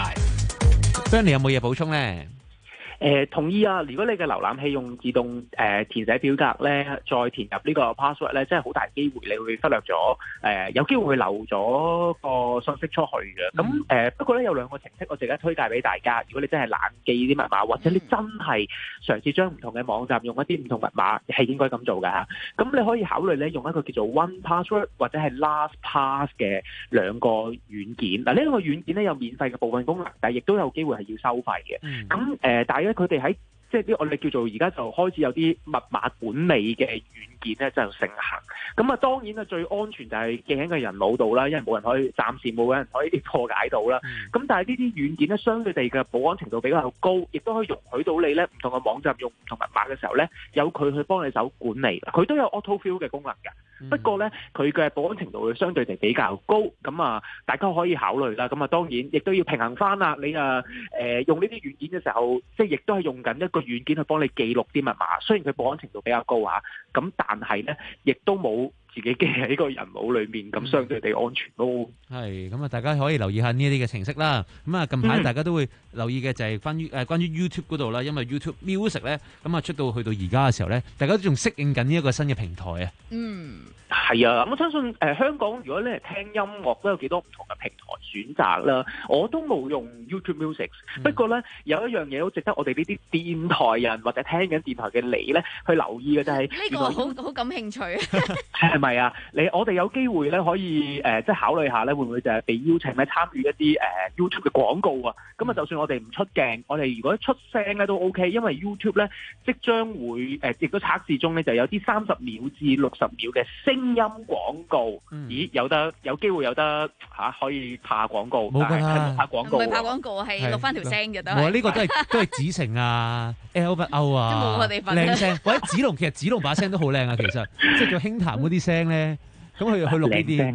Bernie 你有冇嘢補充呢？ 誒、呃、同意啊！如果你嘅瀏覽器用自動誒、呃、填寫表格咧，再填入呢個 password 咧，真係好大機會你會忽略咗誒、呃，有機會會漏咗個信息出去嘅。咁誒、呃、不過咧有兩個程式我值得推介俾大家。如果你真係懶記啲密碼，或者你真係嘗試將唔同嘅網站用一啲唔同密碼，係應該咁做㗎嚇。咁你可以考慮咧用一個叫做 One Password 或者係 LastPass 嘅兩個軟件。嗱，呢兩個軟件咧有免費嘅部分功能，但係亦都有機會係要收費嘅。咁誒、呃，但係咧佢哋喺即係啲我哋叫做而家就開始有啲密碼管理嘅軟件咧，就盛行。咁啊，當然啊，最安全就係記喺個人腦度啦，因為冇人可以暫時冇人可以破解到啦。咁但係呢啲軟件咧，相對地嘅保安程度比較高，亦都可以容許到你咧唔同嘅網站用唔同密碼嘅時候咧，有佢去幫你手管理。佢都有 auto fill 嘅功能嘅。不過咧，佢嘅保安程度會相對地比較高，咁啊，大家可以考慮啦。咁啊，當然亦都要平衡翻啦。你啊，誒、呃、用呢啲軟件嘅時候，即係亦都係用緊一個軟件去幫你記錄啲密碼。雖然佢保安程度比較高啊，咁但係咧，亦都冇自己記喺個人腦裏面，咁相對地安全咯。 係，咁啊，大家可以留意下呢一啲嘅程式啦。咁啊，近排大家都會留意嘅就係關於誒關於 YouTube 嗰度啦，因為 YouTube Music 咧，咁啊出到去到而家嘅時候咧，大家都仲適應緊呢一個新嘅平台啊。嗯。 係啊，我相信誒、呃、香港如果咧聽音樂都有幾多唔同嘅平台選擇啦。我都冇用 YouTube Music，、嗯、不過咧有一樣嘢好值得我哋呢啲電台人或者聽緊電台嘅你咧去留意嘅就係、是、 呢、這個好好感興趣。 係咪啊？你我哋有機會咧可以誒、呃、即係考慮下咧，會唔會就係被邀請咧參與一啲誒、呃、YouTube 嘅廣告啊？咁啊，就算我哋唔出鏡，我哋如果出聲咧都 OK，因為 YouTube 咧即將會誒亦都測試中咧就有啲三十秒至六十秒嘅聲音廣告，嗯、咦有得有機會有得嚇、啊、可以拍廣告，冇㗎啦，拍廣告唔係拍廣告，係錄翻條聲嘅都係。我呢個都係都係子誠啊 ，Albert O 啊，都冇我哋份靚聲。或者子龍其實子龍把聲都好靚啊，其實即係叫輕談嗰啲聲咧，咁佢去錄呢啲。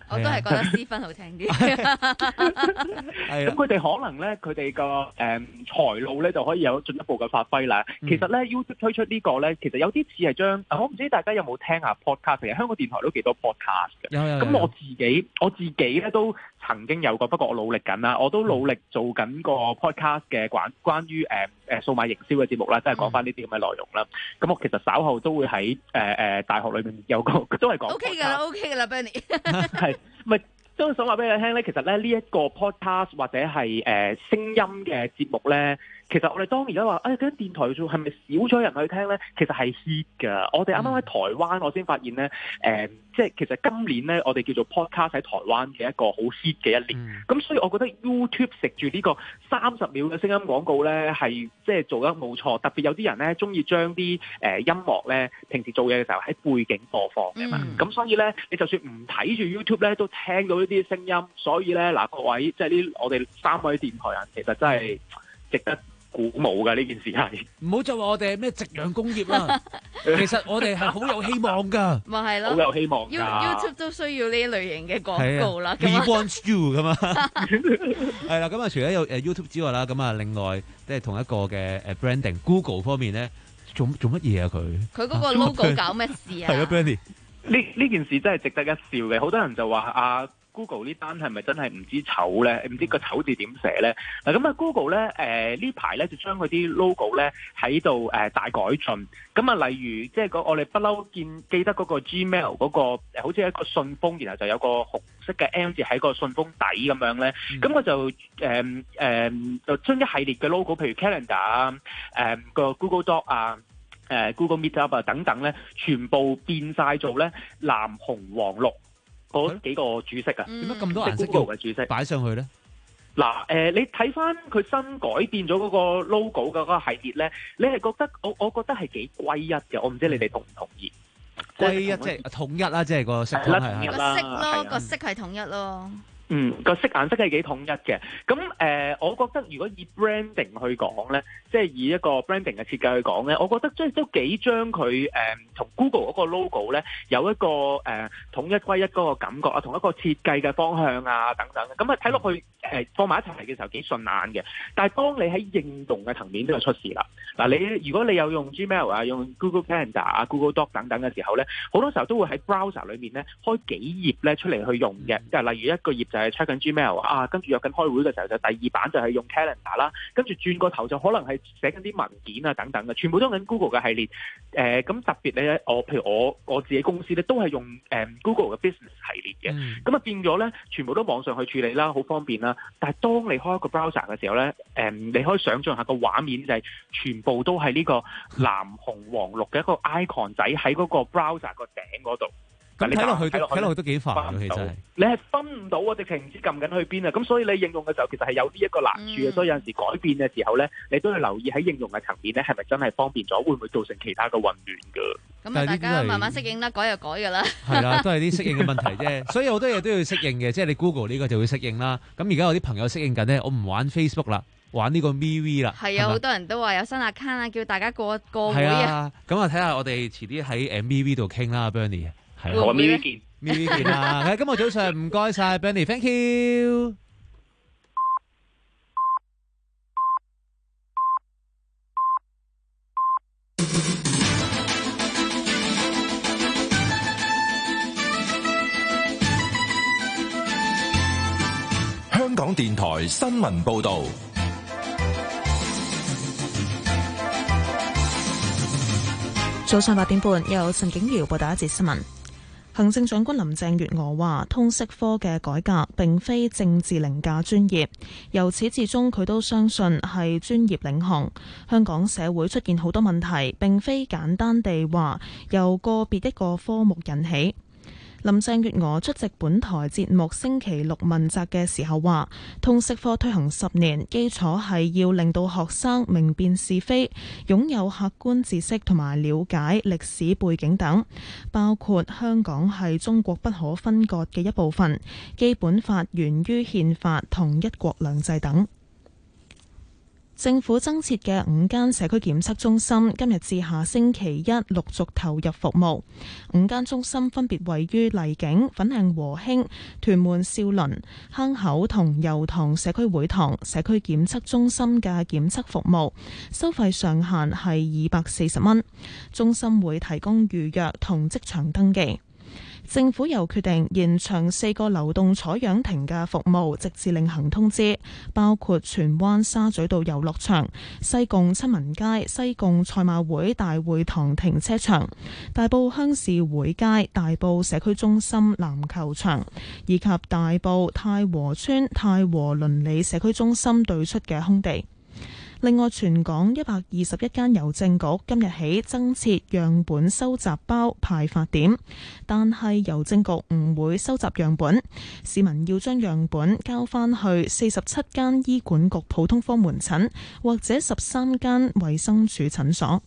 我都係覺得私分好聽啲。 咁佢哋可能咧，佢哋個誒財路咧就可以有進一步嘅發揮啦。 嗯、 其實咧 YouTube 推出個呢個咧，其實有啲似係將，我唔知大家有冇聽下 podcast， 其實香港電台都幾多 podcast 嘅。 有有有。 咁我自己我自己咧都曾經有過，不過我努力緊啦，我都努力做緊個 podcast 嘅關關於誒誒數碼營銷嘅節目啦，即係講翻呢啲咁嘅內容啦。咁、嗯、我其實稍後都會喺誒誒大學裏面有個都係講 O K 㗎啦 ，O K 㗎啦 ，Bernie。 係咪都想話俾你聽咧？其實咧呢一個 podcast 或者係誒、呃、聲音嘅節目咧。其實我哋當而家話，誒嗰啲電台做係咪少咗人去聽咧？其實係 hit 㗎。我哋啱啱喺台灣，我先發現咧，誒、呃，即係其實今年咧，我哋叫做 podcast 喺台灣嘅一個好 hit 嘅一年。咁、嗯、所以我覺得 YouTube 食住呢個三十秒嘅聲音廣告咧，係即係做得冇錯。特別有啲人咧，中意將啲誒音樂咧，平時做嘢嘅時候喺背景播放嘅嘛。咁、嗯、所以咧，你就算唔睇住 YouTube 咧，都聽到呢啲聲音。所以咧，嗱各位，即係呢我哋三位電台人，其實真係值得鼓舞㗎，呢件事係， 唔好就話我哋係咩夕陽工業啦，其實我哋係好有希望㗎， 咪係咯， 好有希望㗎。 YouTube 都需要呢一類型嘅廣告啦。 We want you 咁啊，係啦。咁啊，除咗有誒 YouTube 之外啦，咁啊，另外即係同一個嘅誒 branding Google 方面咧，做做乜嘢啊佢？ 佢嗰個 logo 搞咩事啊？ 係啊 ，Bernie， 呢呢件事真係值得一笑嘅。好多人就話啊。Google 呢單係咪真係唔知醜咧？唔知個醜字點寫咧？嗱咁啊，Google 咧誒呢排咧就將佢啲 logo 咧喺度誒大改進。咁啊，例如即係個我哋不嬲見記得嗰個 Gmail 嗰個好似一個信封，然後就有個紅色嘅 M 字喺個信封底咁樣咧。咁我就誒誒就將一系列嘅 logo，譬如 Calendar 啊、誒個 Google Doc 啊、誒 Google Meetup 啊等等咧，全部變曬做咧藍紅黃綠。嗰幾個主色啊， 點解咁多顏色嘅主色擺上去咧？ 嗱，誒，你睇翻佢新改變咗嗰個 logo 嘅嗰個系列咧，你係覺得我我覺得係幾歸一嘅，我唔知你哋同唔同意？ 歸一即係統一啦，即係個色係係啦， 個色咯，個色係統一咯。 嗯，個色顏色係幾統一嘅。咁誒、呃，我覺得如果以 branding 去講咧，即係以一個 branding 嘅設計去講咧，我覺得即係都幾將佢誒同 Google 嗰個 logo 咧有一個誒、呃、統一歸一嗰個感覺啊，同一個設計嘅方向啊等等。咁啊睇落去誒、呃、放埋一齊嘅時候幾順眼嘅。但係當你喺應用嘅層面都有出事啦。嗱，你如果你有用 Gmail 啊、用 Google Calendar 啊、Google Doc 等等嘅時候咧，好多時候都會喺 browser 裏面咧開幾頁咧出嚟去用嘅。即係例如一個頁就係 check 緊 Gmail 啊，跟住約緊開會嘅時候就第二版就係用 Calendar 啦，跟住轉個頭就可能係寫緊啲文件啊等等嘅，全部都緊 Google 嘅系列。誒、呃、咁特別咧，我譬如我我自己公司咧都係用誒、呃、Google 嘅 Business 系列嘅，咁、嗯、啊變咗咧全部都網上去處理啦，好方便啦。但係當你開一個 browser 嘅時候咧，誒、呃、你可以想象下個畫面就係全部都係呢個藍紅黃綠嘅一個 icon 仔喺嗰個 browser 個頂嗰度。 咁睇落去都睇落去都幾煩嘅，其實你係分唔到啊，直情唔知撳緊去邊啊！咁所以你應用嘅時候，其實係有呢一個難處嘅、嗯。所以有陣時改變嘅時候咧，你都要留意喺應用嘅層面咧，係咪真係方便咗？會唔會造成其他嘅混亂㗎？ 咁啊，大家慢慢適應啦，改就改㗎啦。 係啦，都係啲適應嘅問題啫。所以好多嘢都要適應嘅，即係你 Google 呢個就會適應啦。咁而家有啲朋友適應緊咧，我唔玩 Facebook 啦，玩呢個 MeWe 啦。係啊，好多人都話有新 account 啊，叫大家過過會啊。 咁啊，睇下我哋遲啲喺誒 MeWe 度傾啦 ，Bernie。係啊，我 MeWe 見。 MeWe 見啦！喺今日早上唔該晒 Bernie，thank you。 香港電台新聞報導。 早上八點半，由陳景瑤報道一節新聞。行政長官林鄭月娥話：通識科嘅改革並非政治凌駕專業，由始至終佢都相信係專業領航。香港社會出現好多問題，並非簡單地話由個別一個科目引起。林鄭月娥出席本台節目星期六問責嘅時候話，通識科推行十年，基礎係要令到學生明辨是非，擁有客觀知識同埋了解歷史背景等，包括香港係中國不可分割嘅一部分，基本法源於憲法同一國兩制等。 政府增設嘅五間社區檢測中心今日至下星期一陸續投入服務。五間中心分別位於荔景、粉嶺和興、屯門兆麟、坑口同油塘社區會堂。社區檢測中心嘅檢測服務收費上限係二百四十蚊，中心會提供預約同即場登記。政府又決定延長四個流動採樣亭嘅服務，直至另行通知，包括荃灣沙咀道遊樂場、西貢親民街、西貢賽馬會大會堂停車場、大埔鄉事會街、大埔社區中心籃球場，以及大埔太和邨太和鄰里社區中心對出嘅空地。另外，全港一百二十一間郵政局今日起增設樣本收集包派發點，但係郵政局唔會收集樣本，市民要將樣本交返去四十七間醫管局普通科門診或者十三間衛生署診所。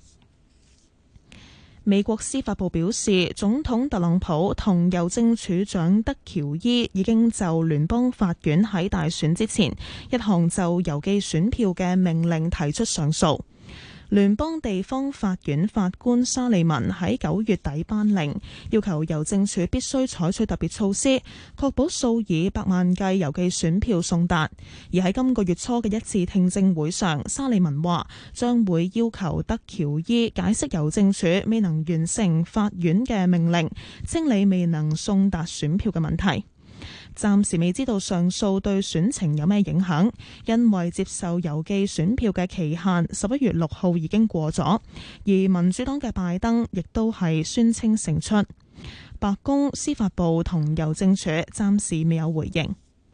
美國司法部表示，總統特朗普同郵政署長德喬伊已經就聯邦法院喺大選之前一項就郵寄選票嘅命令提出上訴。聯邦地方法院法官沙利文喺九月底頒令，要求郵政署必須採取特別措施，確保數以百萬計郵寄選票送達。而喺今個月初嘅一次聽證會上，沙利文話將會要求德喬伊解釋郵政署未能完成法院嘅命令，清理未能送達選票嘅問題。暫時未知道上訴對選情有咩影響，因為接受郵寄選票嘅期限十一月六號已經過咗，而民主黨嘅拜登亦都係宣稱勝出。白宮、司法部同郵政署暫時未有回應。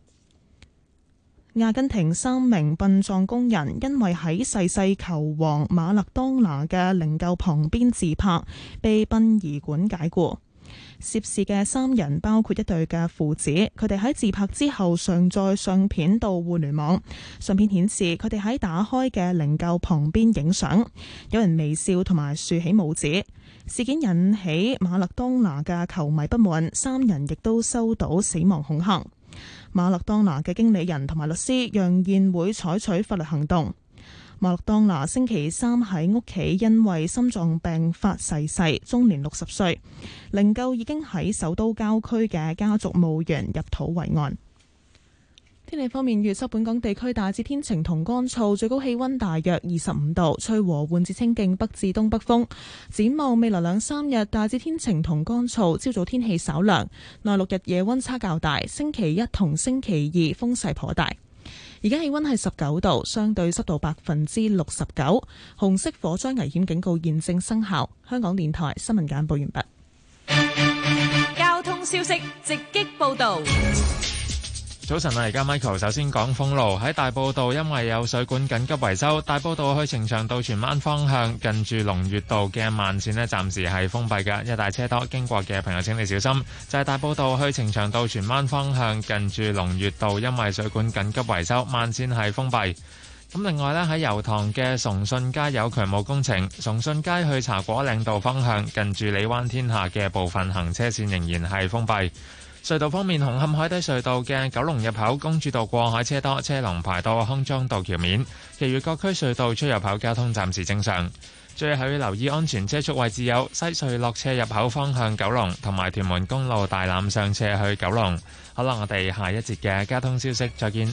阿根廷三名殯葬工人因為喺逝世球王馬勒當拿嘅靈柩旁邊自拍，被殯儀館解僱。涉事嘅三人包括一對嘅父子，佢哋喺自拍之後上載相片到互聯網。相片顯示佢哋喺打開嘅靈柩旁邊影相，有人微笑同埋豎起拇指。事件引起馬勒當拿嘅球迷不滿，三人亦都收到死亡恐嚇。馬勒當拿嘅經理人同埋律師揚言會採取法律行動。馬勒當拿星期三喺屋企因為心臟病發逝世，終年六十歲。靈柩已經喺首都郊區嘅家族墓園入土為安。天氣方面，預測本港地區大致天晴同乾燥，最高氣溫大約二十五度，吹和緩至清勁北至東北風。展望未來兩三日，大致天晴同乾燥，朝早天氣稍涼，內六日夜溫差較大。星期一同星期二風勢頗大。而家氣溫係十九度，相對濕度百分之六十九，紅色火災危險警告現正生效。香港電台新聞簡報完畢。 交通消息直擊報道。 早晨啊，而家 Michael 首先講封路，喺大埔道因為有水管緊急維修，大埔道去呈祥道荃灣方向近住龍悅道嘅慢線呢暫時係封閉嘅，一帶車多，經過嘅朋友請你小心。就係、是、大埔道去呈祥道荃灣方向近住龍悅道，因為水管緊急維修，慢線係封閉。咁另外呢，喺油塘嘅崇信街有渠務工程，崇信街去茶果嶺道方向近住李灣天下嘅部分行車線仍然係封閉。隧道方面，紅磡海底隧道嘅九龍入口公主道過海車多，車龍排到康莊道橋面，其餘各區隧道出入口交通暫時正常。最後要留意安全車速位置有西隧落車入口方向九龍，同埋屯門公路大欖上斜去九龍。好啦，我哋下一節嘅交通消息再見。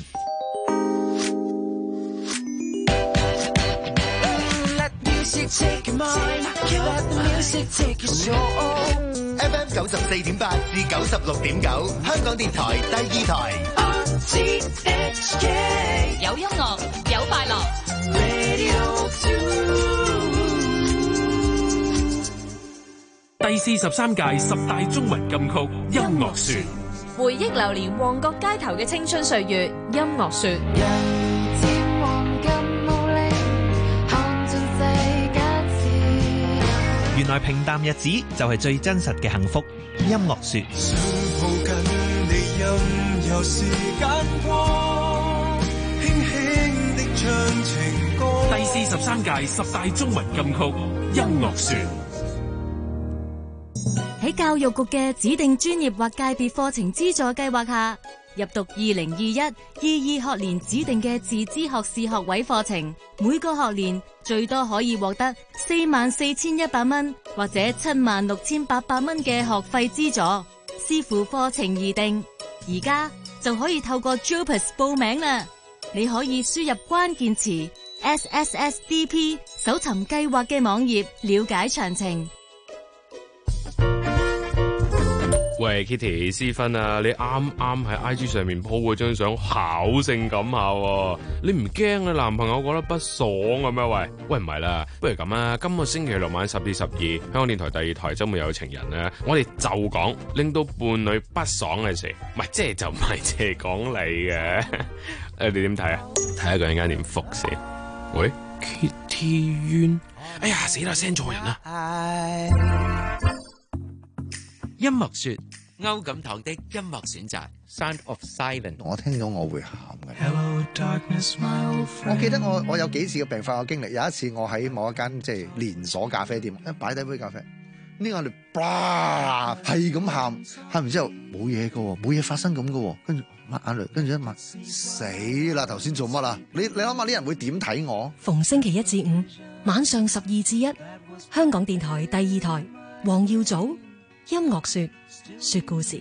F M 九十四點八至九十六點九，香港電台第二台。R T H K 有音樂，有快樂。 Radio two 第四十三屆十大中文金曲音樂說， 回憶流連旺角街頭嘅青春歲月，音樂說。 原來平淡日子就係最真實嘅幸福。音樂說， 想抱緊你，任由時間過，輕輕的唱情歌。 第四十三屆十大中文金曲音樂說。 喺教育局嘅指定專業或界別課程資助計劃下， 入讀二零二一、二二學年指定嘅自資學士學位課程，每個學年最多可以獲得四萬四千一百蚊或者七萬六千八百蚊嘅學費資助，視乎課程而定。而家就可以透過 JUPAS 報名啦。你可以輸入關鍵詞 S S S D P， 搜尋計劃嘅網頁，了解詳情。 喂 Kitty 思芬啊，你啱啱喺 I G 上面 po 嗰張相好性感下喎，你唔驚你男朋友覺得不爽嘅咩？喂喂，唔係啦，不如咁啊，今個星期六晚十至十二，香港電台第二台周末有情人咧，我哋就講令到伴侶不爽嘅事，唔係即係就唔係淨係講你嘅。誒，你點睇啊？睇下佢陣間點覆先。喂 Kitty Yuen， 哎呀死啦 send 錯人啦。 音樂說歐錦棠的音樂選擇 Sound of Silence， 我聽到我會喊嘅。Hello, darkness, my old friend。我記得我我有幾次嘅病發嘅經歷，有一次我喺某一間即係連鎖咖啡店，一擺低杯咖啡，呢個你叭係咁喊，喊完之後冇嘢嘅，冇嘢發生咁嘅，跟住抹眼淚，跟住一抹死啦！頭先做乜啊？你你諗下啲人會點睇我？ 逢星期一至五晚上十二至一，香港電台第二台，黃耀祖。音樂說說故事。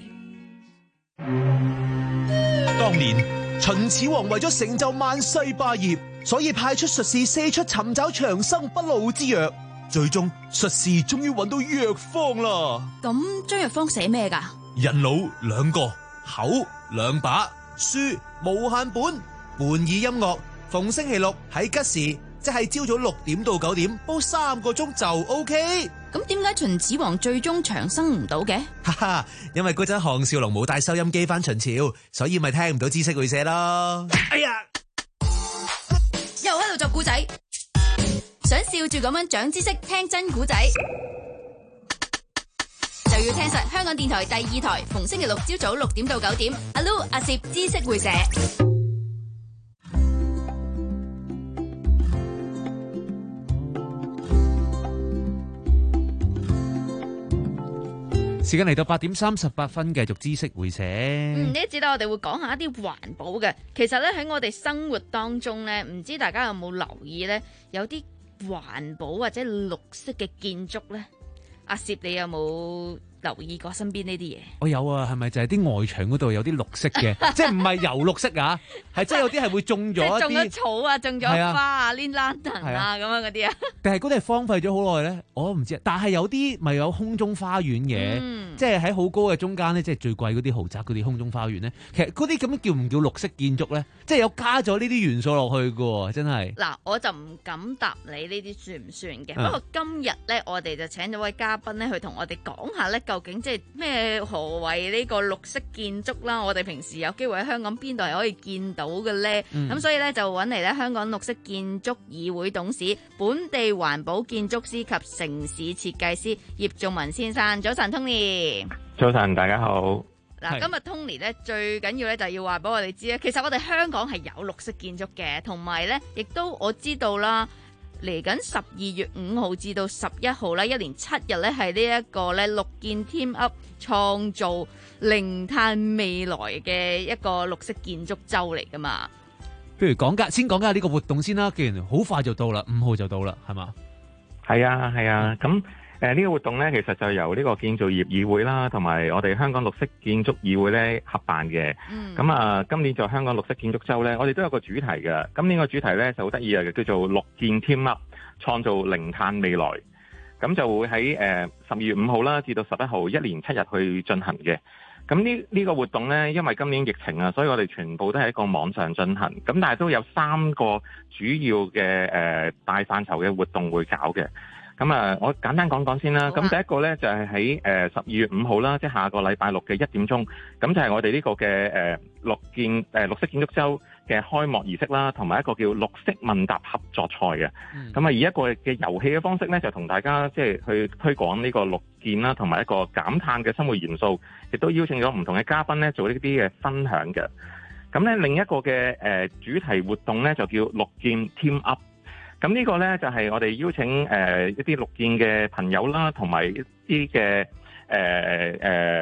當年秦始皇為咗成就萬世霸業，所以派出術士四出尋找長生不老之藥。最終術士終於揾到藥方啦。 咁張藥方寫咩噶？ 人腦兩個，口兩把，書無限本，伴以音樂。逢星期六喺吉時，即係朝早六點到九點，煲三個鐘就 OK。 咁點解秦始皇最終長生唔到嘅？ 哈哈，因為嗰陣項少龍冇帶收音機返秦朝，所以咪聽唔到知識會社咯。哎呀， 又喺度作古仔，想笑住咁樣長知識，聽真古仔，就要聽實香港電台第二台，逢星期六朝早六點到九點，阿 Lu 阿攝知識會社。 時間嚟到八點三十八分，繼續知識會社。 嗯，呢一節咧，我哋會講下一啲環保嘅。其實咧喺我哋生活當中咧，唔知大家有冇留意咧，有啲環保或者綠色嘅建築咧？阿攝，你有冇留意過身邊呢啲嘢？ 我有啊，係咪就係啲外牆嗰度有啲綠色嘅？即係唔係油綠色啊？係即係有啲係會種咗一啲， 種咗草啊，種咗花啊 ，Lin Lantern 啊，咁樣嗰啲啊？ 定係嗰啲係荒廢咗好耐咧？我都唔知。但係有啲咪有空中花園嘅，嗯、即係喺好高嘅中間咧，即係最貴嗰啲豪宅嗰啲空中花園咧。其實嗰啲咁樣叫唔叫綠色建築咧？即係有加咗呢啲元素落去嘅，真係。 嗱，我就唔敢答你呢啲算唔算嘅。 嗯、 不過今日咧，我哋就請咗位嘉賓咧，去同我哋講下咧，究竟即係咩何謂呢個綠色建築啦？我哋平時有機會喺香港邊度係可以見到嘅咧？咁、嗯、所以咧就揾嚟咧香港綠色建築議會董事、本地環保建築師及城市設計師葉頌文先生。早晨 ，Tony。 早晨，大家好。 嗱，今日 Tony 咧最緊要咧就要話俾我哋知咧，其實我哋香港係有綠色建築嘅，同埋咧亦都我知道啦。嚟緊十二月五號至到十一號咧，一連七日咧係呢一個咧綠建 Team Up 創造零碳未來嘅一個綠色建築周嚟噶嘛。 不如講下先講下呢個活動先啦，既然好快就到啦，五號就到啦，係嘛？ 係啊，係啊，咁誒呢個活動咧，其實就由呢個建造業議會啦，同埋我哋香港綠色建築議會咧合辦嘅。咁、嗯、啊，今年就香港綠色建築周咧，我哋都有個主題嘅。今年個主題咧就好得意啊，叫做綠建 Team Up 創造零碳未來。咁就會喺誒十二月五號啦，至到十一號，一連七日去進行嘅。咁呢呢個活動咧，因為今年疫情啊，所以我哋全部都係一個網上進行。咁但係都有三個主要嘅誒、呃、大範疇嘅活動會搞嘅。咁啊，我簡單講講先啦。咁、啊、第一個咧就係喺誒十二月五號啦，即係下個禮拜六嘅一點鐘。咁就係我哋呢個嘅誒綠建誒、呃、綠色建築周嘅開幕儀式啦，同埋一個叫綠色問答合作賽嘅。咁啊、嗯，以一個嘅遊戲嘅方式咧，就同大家即係去推廣呢個綠建啦，同埋一個減碳嘅生活元素，亦都邀請咗唔同嘅嘉賓咧做呢啲嘅分享嘅。咁咧另一個嘅誒、呃、主題活動咧就叫綠建 Team Up。咁呢個呢，就係、是、我哋邀請誒、呃、一啲綠建嘅朋友啦，同埋一啲嘅誒誒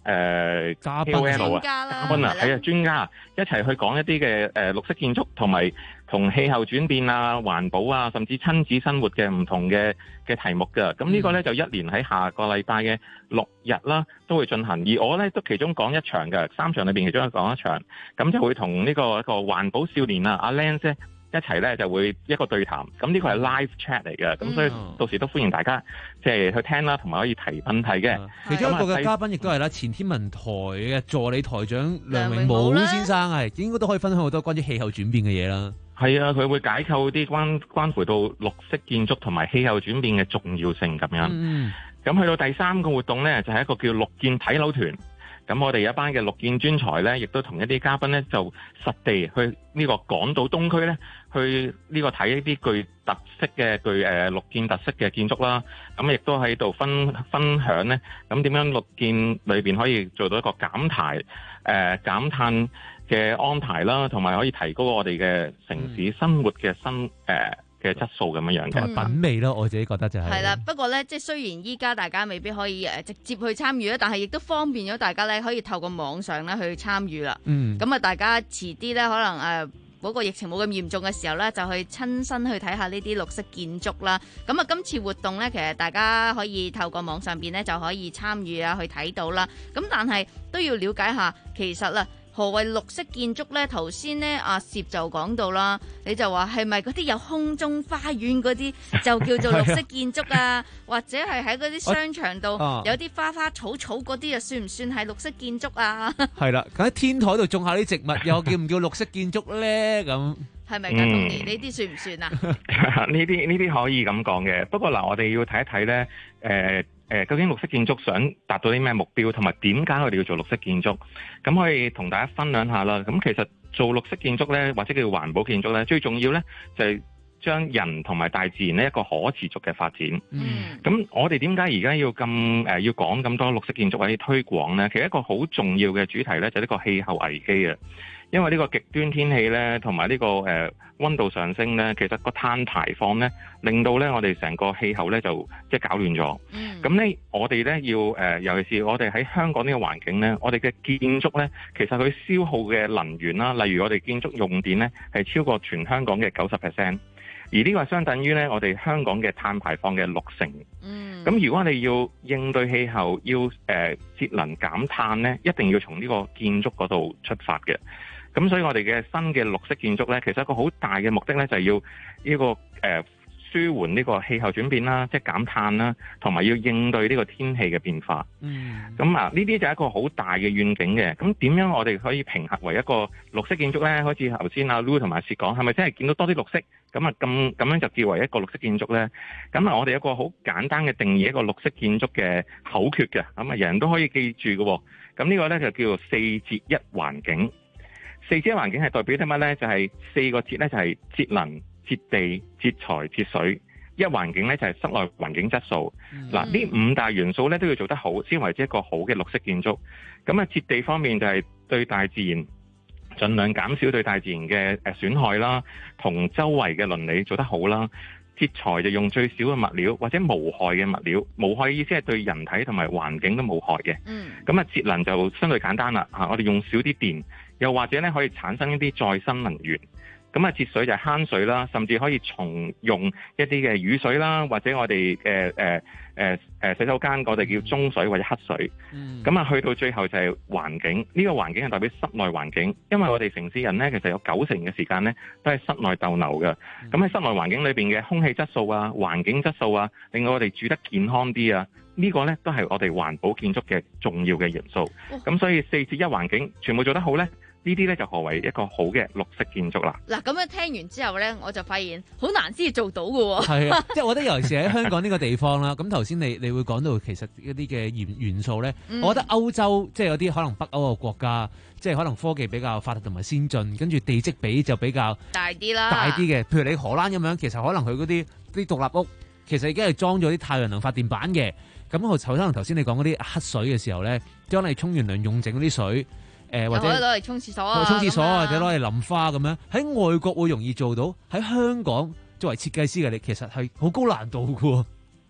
誒嘉賓 K O L 啊專家啦嘉賓啊，係啊專家一齊去講一啲嘅誒綠色建築同埋同氣候轉變啊、環保啊，甚至親子生活嘅唔同嘅嘅題目㗎。咁呢個咧就一年喺下個禮拜嘅六日啦，都會進行。而我咧都其中講一場嘅，三場裏邊其中一講一場，咁就會同呢個一個環保少年啊阿 Lance 咧一齊咧就會一個對談。咁呢個係 live chat 嚟嘅，咁、嗯、所以到時都歡迎大家即係去聽啦，同埋可以提問題嘅。 其中一個嘅嘉賓亦都係啦，前天文台嘅助理台長梁榮武先生係應該都可以分享好多關於氣候轉變嘅嘢啦。 係啊，佢會解構啲關關乎到綠色建築同埋氣候轉變嘅重要性咁樣。咁、嗯、去到第三個活動呢，就係、是、一個叫綠建睇樓團。咁我哋有一班嘅綠建專才呢，亦都同一啲嘉賓呢，就實地去呢個港島東區呢，去呢個睇一啲具特色嘅具誒綠建特色嘅建築啦。咁亦都喺度分分享呢，咁點樣綠建裏邊可以做到一個減排誒、呃、減碳嘅安排啦，同埋可以提高我哋嘅城市生活嘅新誒嘅質素咁樣樣嘅品味咯。我自己覺得就係、是、 係啦。不過咧，即係雖然依家大家未必可以誒直接去參與啦，但係亦都方便咗大家咧，可以透過網上咧去參與啦。嗯，咁啊，大家遲啲咧，可能誒嗰、呃那個疫情冇咁嚴重嘅時候咧，就去親身去睇下呢啲綠色建築啦。咁啊，今次活動咧，其實大家可以透過網上邊咧就可以參與啊，去睇到啦。咁但係都要了解下，其實啦。何謂綠色建築呢？頭先呢，阿攝就講到啦，你就話係咪嗰啲有空中花園嗰啲就叫做綠色建築啊？或者係喺嗰啲商場度有啲花花草草嗰啲，又算唔算係綠色建築啊？ 係啦，咁喺天台度種下啲植物，又叫唔叫綠色建築呢？咁係咪㗎？Tony，呢啲算唔算啊？ 呢啲呢啲可以咁講嘅，不過嗱，我哋要睇一睇呢。誒、呃。誒，究竟綠色建築想達到啲咩目標，同埋點解我哋要做綠色建築？咁可以同大家分享下啦。咁其實做綠色建築呢，或者叫環保建築呢，最重要呢就係將人同埋大自然呢一個可持續嘅發展。嗯。咁我哋點解而家要咁誒要講咁多綠色建築或者推廣呢？其實一個好重要嘅主題呢，就係呢個氣候危機啊。因為呢個極端天氣呢，同埋呢個誒溫度上升呢，其實個碳排放呢，令到呢我哋成個氣候呢就即係搞亂咗。咁呢，我哋呢要誒，尤其是我哋喺香港呢個環境呢，我哋嘅建築呢，其實佢消耗嘅能源啦，例如我哋建築用電呢，係超過全香港嘅九十 percent，而呢個係相等於呢我哋香港嘅碳排放嘅六成。嗯。咁如果我哋要應對氣候，要誒節能減碳呢，一定要從呢個建築嗰度出發嘅。咁所以我哋嘅新嘅綠色建築呢，其實一個好大嘅目的呢，就係要呢個誒、呃、舒緩呢個氣候轉變啦，即係減碳啦，同埋要應對呢個天氣嘅變化。嗯。咁啊，呢啲就係一個好大嘅願景嘅。咁點樣我哋可以平衡為一個綠色建築呢？好似頭先阿 Lu 同埋薛講，係咪真係見到多啲綠色？咁啊，咁咁樣就叫為一個綠色建築呢？咁啊，我哋有一個好簡單嘅定義，一個綠色建築嘅口訣嘅。咁啊，人人都可以記住嘅。咁呢個呢，就叫做四節一環境。四節一環境係代表啲乜呢？就係、是、四個節呢，就係節能、節地、節財、節水。一環境呢，就係室內環境質素。嗱、嗯，呢五大元素呢，都要做得好，先為之一個好嘅綠色建築。咁啊，節地方面就係對大自然盡量減少對大自然嘅誒損害啦，同周圍嘅鄰里做得好啦。節財就用最少嘅物料或者無害嘅物料，無害意思係對人體同埋環境都冇害嘅。嗯。咁啊，節能就相對簡單啦，嚇，我哋用少啲電。又或者咧可以產生一啲再生能源，咁啊節水就係慳水啦，甚至可以重用一啲嘅雨水啦，或者我哋嘅誒誒誒洗手間我哋叫中水或者黑水。咁啊、嗯、去到最後就係環境，呢、呢個環境係代表室內環境，因為我哋城市人咧其實有九成嘅時間咧都係室內逗留嘅。咁喺、嗯、室內環境裏邊嘅空氣質素啊、環境質素啊，令到我哋住得健康啲啊。呢、呢個咧都係我哋環保建築嘅重要嘅元素。咁、哦、所以四節一環境全部做得好咧。呢啲咧就何為一個好嘅綠色建築啦？嗱，咁樣聽完之後咧，我就發現好難先至做到嘅喎。係啊，即係我覺得尤其是喺香港呢個地方啦。咁頭先你你會講到其實一啲嘅元元素咧，嗯、我覺得歐洲即係有啲可能北歐嘅國家，即係可能科技比較發達同埋先進，跟住地積比就比較大啲啦，大啲嘅。譬如你荷蘭咁樣，其實可能佢嗰啲啲獨立屋其實已經係裝咗啲太陽能發電板嘅。咁我頭先頭先你講嗰啲黑水嘅時候咧，將你沖完涼用整嗰啲水。誒、呃、或者攞嚟沖廁所啊，沖廁所或者攞嚟淋花咁樣，喺外國會容易做到，喺香港作為設計師嘅你其實係好高難度嘅喎。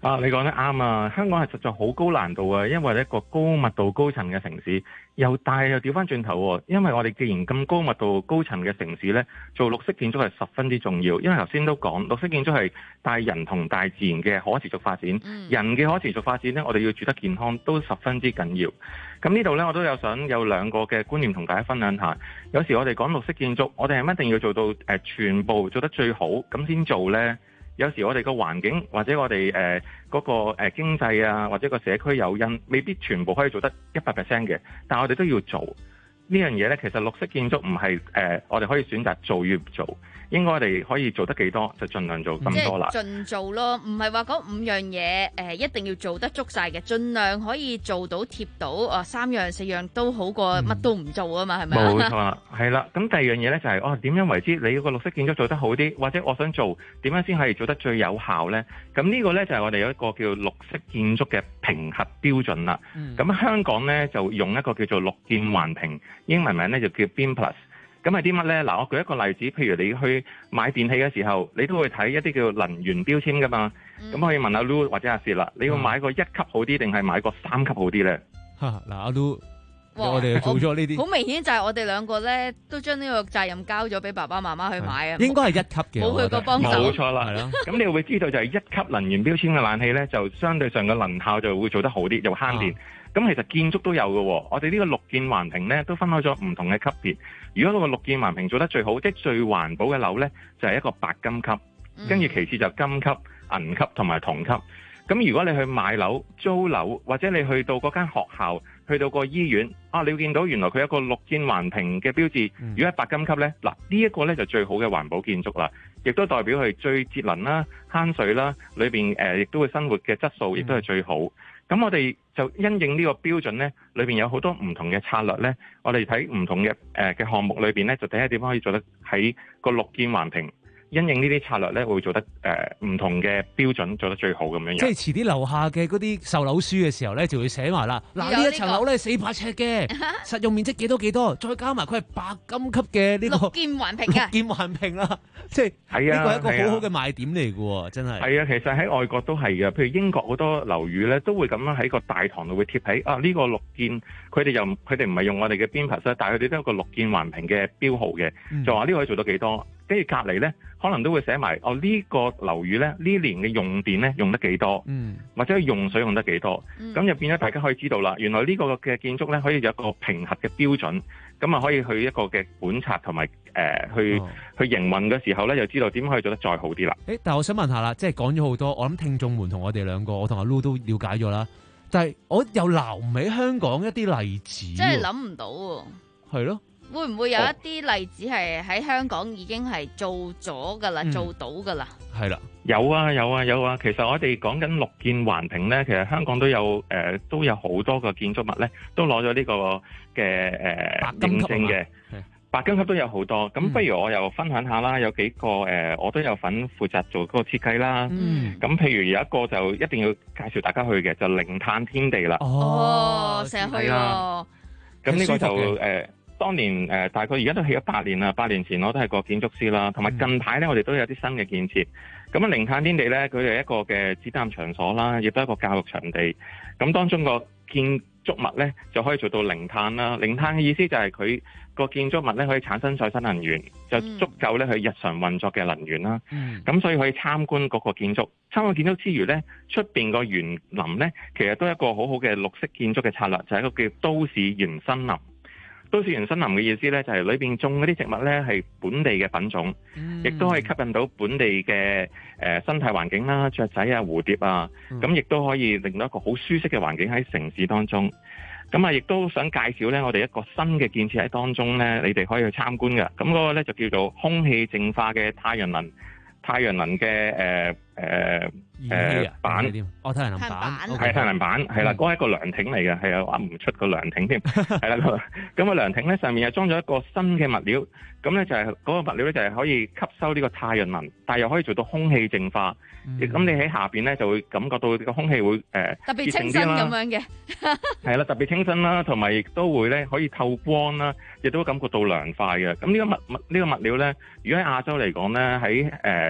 啊，你講得啱啊！香港係實在好高難度啊，因為一個高密度高層嘅城市，又大又調翻轉頭喎。因為我哋既然咁高密度高層嘅城市呢，做綠色建築係十分之重要。因為頭先都講，綠色建築係帶人同大自然嘅可持續發展。嗯、人嘅可持續發展呢，我哋要住得健康都十分之緊要。咁呢度呢，我都有想有兩個嘅觀念同大家分享下。有時我哋講綠色建築，我哋係咪一定要做到誒、呃、全部做得最好咁先做呢？有時我哋個環境或者我哋誒嗰個誒、呃、經濟啊，或者個社區誘因，未必全部可以做得一百 percent 嘅，但係我哋都要做呢樣嘢呢。其實綠色建築唔係誒我哋可以選擇做與唔做，應該我哋可以做得幾多就盡量做咁多啦。 即係盡做咯，唔係話嗰五樣嘢誒、呃、一定要做得足晒嘅，盡量可以做到貼到啊三樣四樣都好過乜都唔做啊嘛，係咪啊？ 冇錯啦，係啦。咁第二樣嘢呢，就係、是、哦點樣為之你個綠色建築做得好啲，或者我想做點樣先可以做得最有效呢？咁呢個呢，就係、是、我哋有一個叫綠色建築嘅評核標準啦。咁、嗯、香港呢，就用一個叫做綠建環評，英文名呢就叫 B I M Plus。咁係啲乜呢？嗱，我舉一個例子，譬如你去買電器嘅時候，你都會睇一啲叫能源標籤噶嘛。咁、嗯、可以問阿 Lu 或者阿 Sir 啦，你要買個一級好啲定係買個三級好啲呢？嚇、啊！嗱，阿 Lu，我哋做咗呢啲， 好明顯就係我哋兩個呢，都將呢個責任交咗俾爸爸媽媽去買啊。 應該係一級嘅， 冇去過幫手。 冇錯啦，係咯。咁你會知道就係一級能源標籤嘅冷氣呢，就相對上嘅能效就會做得好啲，又慳電。咁、啊、其實建築都有嘅，我哋呢個綠建環評呢，都分開咗唔同嘅級別。如果嗰個綠建環評做得最好，即係最環保嘅樓呢，就係、是、一個白金級，跟住其次就金級、銀級同埋銅級。咁如果你去買樓、租樓，或者你去到嗰間學校、去到個醫院，啊，你會見到原來佢有一個綠建環評嘅標誌。如果係白金級呢，嗱呢一個呢就最好嘅環保建築啦，亦都代表佢最節能啦、慳水啦，裏邊誒亦都會生活嘅質素亦都係最好。咁我哋就因應呢個標準呢，裏邊有好多唔同嘅策略呢。我哋睇唔同嘅誒嘅項目裏邊呢，就睇下點樣可以做得喺個綠建環評。因應呢啲策略咧，會做得誒唔、呃、同嘅標準做得最好咁樣樣。 即係遲啲樓下嘅嗰啲售樓書嘅時候咧，就會寫埋啦。嗱，呢一層樓咧四百尺嘅，實用面積幾多幾多，再加埋佢係白金級嘅呢、這個綠建環評嘅。綠建環評啦，即係呢個係一個好好嘅賣點嚟嘅喎，真係。 係啊，其實喺外國都係嘅，譬如英國好多樓宇咧，都會咁樣喺個大堂度會貼喺啊呢、這個綠建，佢哋又佢哋唔係用我哋嘅 B I M Plus，但係佢哋都有個綠建環評嘅標號嘅，就話呢個可以做到幾多。跟住隔離咧，可能都會寫埋哦呢、這個樓宇咧呢年嘅用電咧用得幾多，嗯、或者用水用得幾多，咁、嗯、就變咗大家可以知道啦。原來呢個嘅建築咧可以有一個評核嘅標準，咁啊可以去一個嘅本冊同埋誒去、哦、去營運嘅時候咧，就知道點可以做得再好啲啦。 誒，但係我想問下啦，即係講咗好多，我諗聽眾們同我哋兩個，我同阿 Lu 都了解咗啦，但係我又撈唔起香港一啲例子， 真係諗唔到喎。 係咯。 會唔會有一啲例子係喺香港已經係做咗㗎啦，嗯、做到㗎啦？ 係啦， 有啊有啊有啊！其實我哋講緊綠建環評咧，其實香港都有誒、呃、都有好多個建築物咧，都攞咗呢個嘅誒認證嘅。白金級都有好多，咁不如我又分享下啦。有幾個誒、呃，我都有份負責做嗰個設計啦。咁、嗯、譬如有一個就一定要介紹大家去嘅，就零碳天地啦。 哦，成日去喎。 咁呢個就誒。呃當年誒、呃、大概而家都起咗八年啦，八年前我都係個建築師啦，同埋近排咧我哋都有啲新嘅建設。咁啊零碳天地咧，佢係一個嘅展覽場所啦，亦都係一個教育場地。咁當中個建築物咧就可以做到零碳啦。零碳嘅意思就係佢個建築物咧可以產生再生能源，就足夠咧去日常運作嘅能源啦。咁、嗯、所以可以參觀嗰個建築。參觀建築之餘咧，出邊個園林咧，其實都係一個好好嘅綠色建築嘅策略，就係、是、一個叫都市園森林。都市園森林嘅意思咧，就係裏邊種嗰啲植物咧係本地嘅品種，亦、嗯、都可以吸引到本地嘅誒、呃、生態環境啦，雀仔啊、蝴蝶啊，咁亦都可以令到一個好舒適嘅環境喺城市當中。咁啊，亦都想介紹咧，我哋一個新嘅建設喺當中咧，你哋可以去參觀嘅。咁嗰個咧就叫做空氣淨化嘅太陽能。太陽能嘅誒誒誒板， 哦太陽能板， 係太陽能板，係啦，嗰係一個涼亭嚟嘅，係啊，話唔出個涼亭添，係啦，咁個涼亭咧上面又裝咗一個新嘅物料，咁咧就係嗰個物料咧就係可以吸收呢個太陽能，但係又可以做到空氣淨化，咁、嗯、你喺下邊咧就會感覺到個空氣會誒、呃、 特別清新咁樣嘅， 係啦，特別清新啦，同埋亦都會咧可以透光啦，亦都感覺到涼快嘅。咁呢個物物呢個物料咧，如果喺亞洲嚟講咧，喺誒。誒、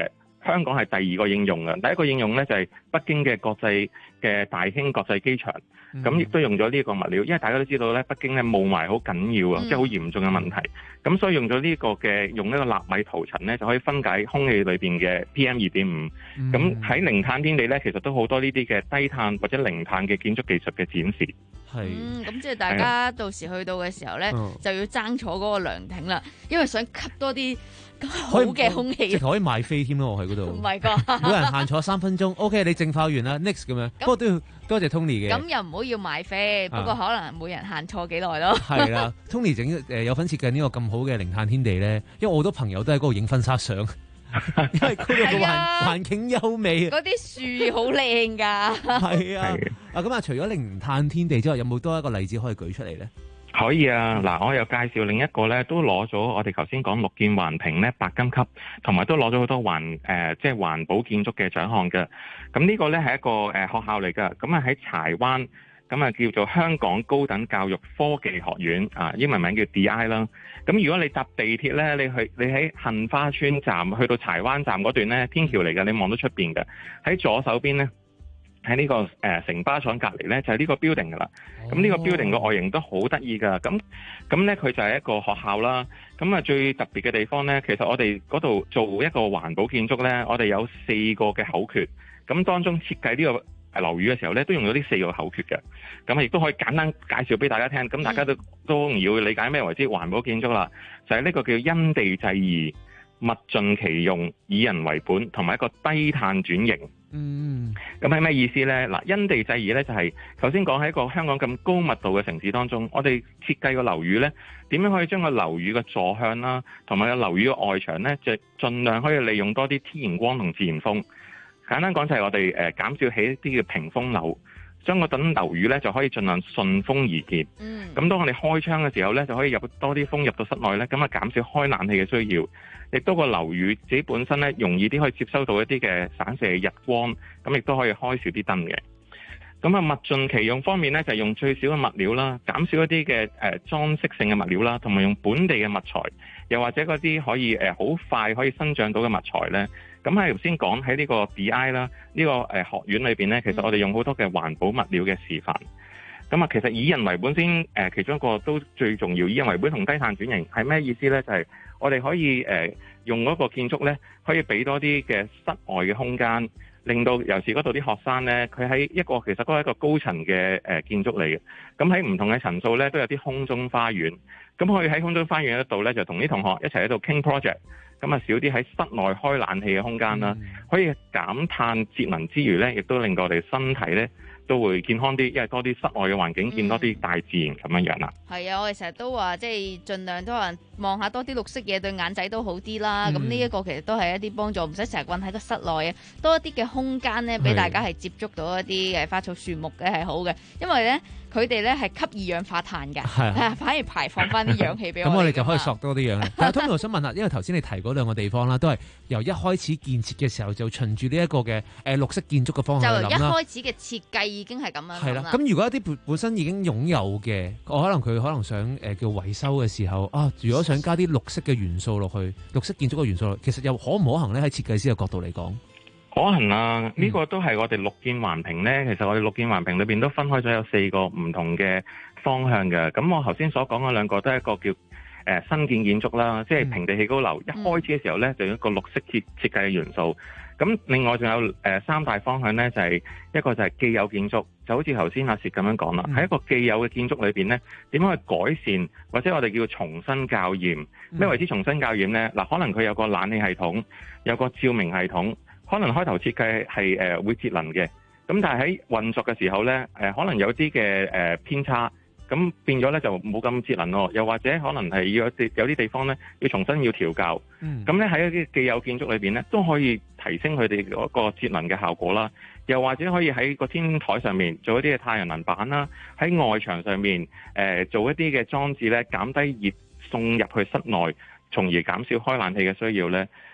香港係第二個應用嘅。第一個應用咧就係北京嘅國際嘅大興國際機場，咁亦都用咗呢個物料，因為大家都知道咧，北京咧霧霾好緊要啊，即係好嚴重嘅問題。咁所以用咗呢個嘅用呢個納米塗層咧，就可以分解空氣裏邊嘅 P M 二點五。咁喺零碳天地咧，其實都好多呢啲嘅低碳或者零碳嘅建築技術嘅展示。 係， 嗯，咁即係大家到時去到嘅時候咧，就要爭坐嗰個涼亭啦，因為想吸多啲好嘅空氣， 即係可以賣飛添咯，我喺嗰度。 唔係啩？ 每人限坐三分鐘。OK， 你淨化完啦 ，next 咁樣。不過都要多謝 Tony 嘅。 咁又唔好要買飛，不過可能每人限坐幾耐咯。 係啦，Tony 整誒有份設計呢個咁好嘅零碳天地咧，因為我好多朋友都喺嗰度影婚紗相。因為嗰度嘅環環境優美， 嗰啲樹好靚㗎。 係啊，啊咁啊，除咗零碳天地之外，有冇多一個例子可以舉出嚟咧？ 可以啊，嗱，我又介紹另一個咧，都攞咗我哋頭先講綠建環評咧白金級，同埋都攞咗好多環誒、呃，即係環保建築嘅獎項嘅。咁呢個咧係一個誒、呃、學校嚟㗎，咁啊喺柴灣，咁啊叫做香港高等教育科技學院啊，英文名叫 D I 啦。咁如果你搭地鐵咧，你去你喺杏花村站去到柴灣站嗰段咧，天橋嚟嘅，你望到出邊嘅，喺左手邊咧。喺呢、這個誒、呃、城巴廠隔離咧，就係、是、呢個 building 噶啦。咁呢、哦、個 building 個外形都好得意噶。咁咁咧，佢就係一個學校啦。咁啊，最特別嘅地方咧，其實我哋嗰度做一個環保建築咧，我哋有四個嘅口訣。咁當中設計呢個樓宇嘅時候咧，都用咗呢四個口訣嘅。咁亦都可以簡單介紹俾大家聽。咁大家都、嗯、都容易會理解咩為之環保建築啦。就係、是、呢個叫因地制宜、物盡其用、以人為本，同埋一個低碳轉型。嗯，咁係咩意思呢？嗱，因地制宜呢，就係頭先講喺一個香港咁高密度嘅城市當中，我哋設計個樓宇呢，點樣可以將個樓宇嘅坐向啦，同埋個樓宇嘅外牆呢，就盡量可以利用多啲天然光同自然風。簡單講就係我哋誒減少起一啲嘅屏風樓，將個等樓宇呢就可以盡量順風而建。嗯，咁當我哋開窗嘅時候呢，就可以入多啲風入到室內呢，咁啊減少開冷氣嘅需要。亦都個樓宇自己本身咧，容易啲可以接收到一啲嘅散射日光，咁亦都可以開少啲燈嘅。咁啊，物盡其用方面咧，就係用最少嘅物料啦，減少一啲嘅誒裝飾性嘅物料啦，同埋用本地嘅物材，又或者嗰啲可以誒好快可以生長到嘅物材咧。咁喺頭先講喺呢個 D I 啦，呢個誒學院裏邊咧，其實我哋用好多嘅環保物料嘅示範。咁啊，其實以人為本先誒，其中一個都最重要。以人為本同低碳轉型係咩意思咧？就係、是、我哋可以誒、呃、用嗰個建築咧，可以俾多啲嘅室外嘅空間，令到尤其是嗰度啲學生咧，佢喺一個其實都係一個高層嘅誒建築嚟嘅。咁喺唔同嘅層數咧，都有啲空中花園。咁可以喺空中花園嗰度咧，就同啲同學一齊喺度傾 project。咁啊，少啲喺室內開冷氣嘅空間啦，嗯、可以減碳節能之餘咧，亦都令到我哋身體咧，都會健康啲，因為多啲室外嘅環境，見多啲大自然咁樣樣啦。係啊，我哋成日都話，即係盡量都話望下多啲綠色嘢，對眼仔都好啲啦。咁呢一個其實都係一啲幫助，唔使成日困喺個室內啊，多一啲嘅空間咧，俾大家係接觸到一啲嘅花草樹木嘅係好嘅，因為咧。佢哋咧係吸二氧化碳㗎，係反而排放翻啲氧氣俾我哋。咁我哋就可以索多啲氧氣。但係 Tony，我想問下，因為頭先你提嗰兩個地方啦，都係由一開始建設嘅時候就循住呢一個嘅誒綠色建築嘅方向去諗啦。就由一開始嘅設計已經係咁樣。係啦，咁如果一啲本身已經擁有嘅，我可能佢可能想誒、呃、叫維修嘅時候啊，如果想加啲綠色嘅元素落去，綠色建築嘅元素落去，其實又可唔可行咧？喺設計師嘅角度嚟講？ 可行啊！呢、這個都係我哋綠建環評呢。其實我哋綠建環評裏邊都分開咗有四個唔同嘅方向嘅。咁我頭先所講嗰兩個都係一個叫誒、呃、新建建築啦，即係平地起高樓。一開始嘅時候呢，就有一個綠色設設計嘅元素。咁另外仲有誒、呃、三大方向呢，就係、是、一個就係既有建築，就好似頭先阿薛咁樣講啦。喺、嗯、一個既有嘅建築裏邊呢，點樣去改善或者我哋叫重新校驗？咩為之重新校驗呢？嗱，可能佢有個冷氣系統，有個照明系統。可能開頭設計係誒、呃、會節能嘅，咁但係喺運作嘅時候咧，誒、呃、可能有啲嘅誒偏差，咁變咗咧就冇咁節能咯。又或者可能係要有啲有啲地方咧要重新要調校，咁咧喺一啲既有建築裏邊咧都可以提升佢哋嗰個節能嘅效果啦。又或者可以喺個天台上面做一啲嘅太陽能板啦，喺外牆上面誒、呃、做一啲嘅裝置咧，減低熱送入去室內，從而減少開冷氣嘅需要咧。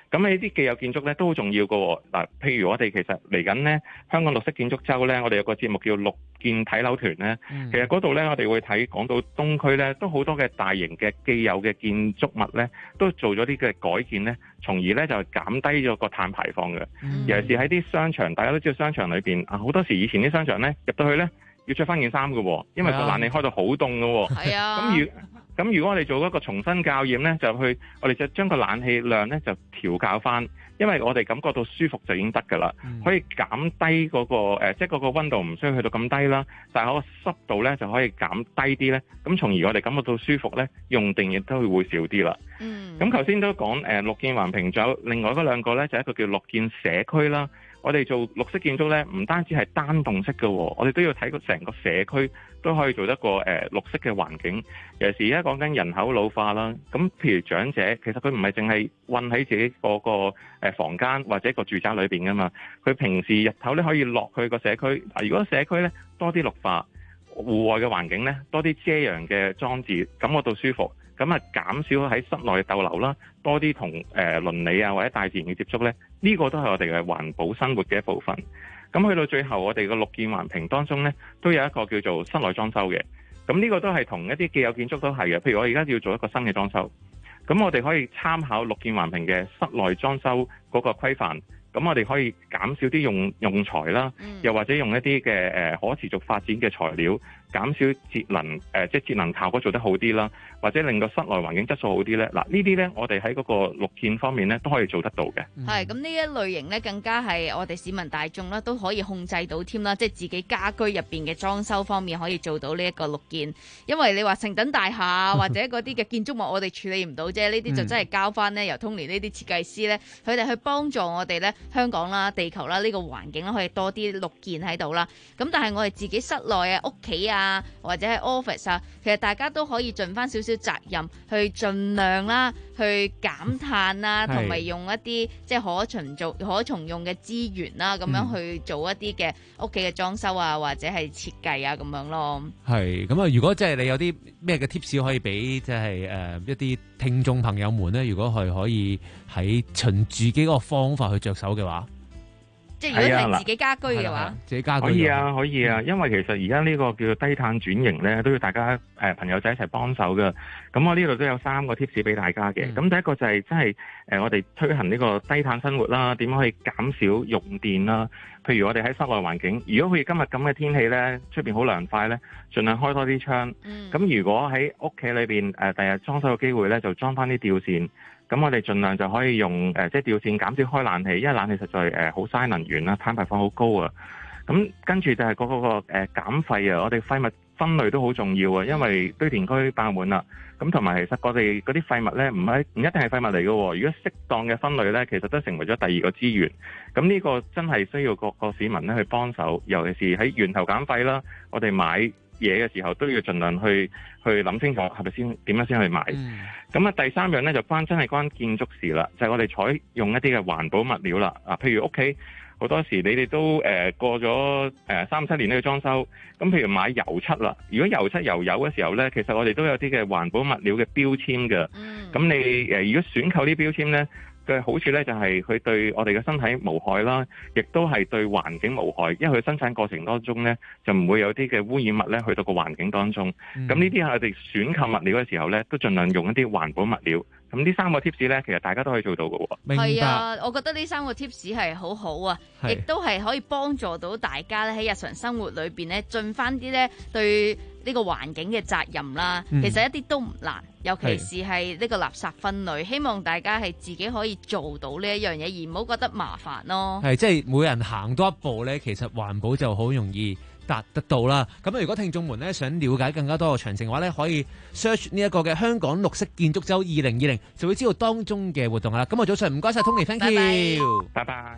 咁呢啲既有建築咧都好重要㗎喎。嗱，譬如我哋其實嚟緊咧香港綠色建築週咧，我哋有個節目叫綠建睇樓團咧。嗯、其實嗰度咧，我哋會睇港島東區咧，都好多嘅大型嘅既有嘅建築物咧，都做咗啲嘅改建咧，從而咧就減低咗個碳排放嘅。嗯、尤其是喺啲商場，大家都知道商場裏邊啊，好多時以前啲商場咧入到去咧要着翻件衫㗎喎，因為個冷氣開到好凍㗎喎。係啊。咁如咁如果我哋做一個重新校驗咧，就去我哋就將個冷氣量咧就調校翻，因為我哋感覺到舒服就已經得㗎啦，嗯、可以減低嗰、嗰個、呃、即係嗰個溫度唔需要去到咁低啦，但係嗰個濕度咧就可以減低啲咧，咁從而我哋感覺到舒服咧，用電亦都會少啲啦。嗯，咁頭先都講誒綠建環評，仲有另外嗰兩個咧，就係、一個叫綠建社區啦。我哋做綠色建築咧，唔單止係單棟式嘅，我哋都要睇個成個社區都可以做得個誒、呃、綠色嘅環境。尤其是而家講緊人口老化啦，咁譬如長者，其實佢唔係淨係韞喺自己嗰個誒房間或者個住宅裏邊噶嘛，佢平時日頭咧可以落去個社區。嗱，如果社區咧多啲綠化，戶外嘅環境咧多啲遮陽嘅裝置，感覺到舒服。咁啊，減少喺室內逗留啦，多啲同誒鄰里啊或者大自然嘅接觸咧，呢、這個都係我哋嘅環保生活嘅一部分。咁去到最後，我哋嘅綠建環評當中咧，都有一個叫做室內裝修嘅。咁呢個都係同一啲既有建築都係嘅。譬如我而家要做一個新嘅裝修，咁我哋可以參考綠建環評嘅室內裝修嗰個規範。咁我哋可以減少啲用用材啦，又或者用一啲嘅誒可持續發展嘅材料，減少節能誒、呃，即係節能效果做得好啲啦，或者令個室內環境質素好啲咧。嗱，呢啲咧我哋喺嗰個綠建方面咧都可以做得到嘅。 係咁呢一類型咧，更加係我哋市民大眾啦都可以控制到添啦，即係自己家居入邊嘅裝修方面可以做到呢一個綠建。因為你話成等大廈或者嗰啲嘅建築物，我哋處理唔到啫，呢啲就真係交翻咧由通聯呢啲設計師咧，佢哋去幫助我哋咧。香港啦、地球啦，呢、這個環境啦，可以多啲綠建喺度啦。咁但係我哋自己室內啊、屋企啊，或者係 office 啊，其實大家都可以盡翻少少責任，去盡量啦，去減碳啦，同埋用一啲即係可重做、可重用嘅資源啦，咁樣去做一啲嘅屋企嘅裝修啊，或者係設計啊，咁樣咯。係咁啊！如果即係你有啲咩嘅 tips 可以俾即係誒一啲聽眾朋友們咧，如果係可以喺循自己嗰個方法去着手嘅話， 即係如果係自己家居嘅話， 自己家居可以啊，可以啊，因為其實而家呢個叫做低碳轉型咧，都要大家誒、呃、朋友仔一齊幫手㗎。咁我呢度都有三個 tips 俾大家嘅。咁、嗯、第一個就係真係誒我哋推行呢個低碳生活啦，點樣可以減少用電啦？譬如我哋喺室內環境，如果好似今日咁嘅天氣咧，出邊好涼快咧，盡量開多啲窗。咁、嗯、如果喺屋企裏邊誒第日裝修嘅機會咧，就裝翻啲吊扇。咁我哋盡量就可以用誒、呃，即係吊扇減少開冷氣，因為冷氣實在誒好嘥能源啦，碳排放好高啊。咁跟住就係嗰、那個誒、呃、減廢啊，我哋廢物分類都好重要啊，因為堆填區爆滿啦。咁同埋其實我哋嗰啲廢物咧，唔係唔一定係廢物嚟嘅。如果適當嘅分類咧，其實都成為咗第二個資源。咁呢個真係需要各個市民咧去幫手，尤其是喺源頭減廢啦。我哋買嘢嘅時候都要盡量去去諗清楚係咪先點樣先去買。咁啊、嗯、第三樣咧就關真係關建築事啦，就係、是、我哋採用一啲嘅環保物料啦。啊，譬如屋企好多時你哋都誒、呃、過咗誒三七年呢個裝修，咁譬如買油漆啦，如果油漆油油嘅時候咧，其實我哋都有啲嘅環保物料嘅標籤嘅。咁、嗯、你誒、呃、如果選購啲標籤咧，嘅好處咧就係佢對我哋嘅身體無害啦，亦都係對環境無害，因為佢生產過程當中咧就唔會有啲嘅污染物咧去到個環境當中。咁呢啲係我哋選購物料嘅時候咧，都盡量用一啲環保物料。咁呢三個 tips 咧，其實大家都可以做到嘅喎。 係啊，我覺得呢三個 tips 係好好啊，亦都係可以幫助到大家咧喺日常生活裏邊咧盡翻啲咧對呢個環境嘅責任啦。嗯、其實一啲都唔難，尤其是係呢個垃圾分類。希望大家係自己可以做到呢一樣嘢，而唔好覺得麻煩咯。係，即係每人行多一步咧，其實環保就好容易達得到啦。咁如果聽眾們咧想了解更加多嘅詳情嘅話咧，可以 search 呢一個嘅香港綠色建築週二零二零，就會知道當中嘅活動啦。咁我早上唔該晒 Tony，thank you，拜拜。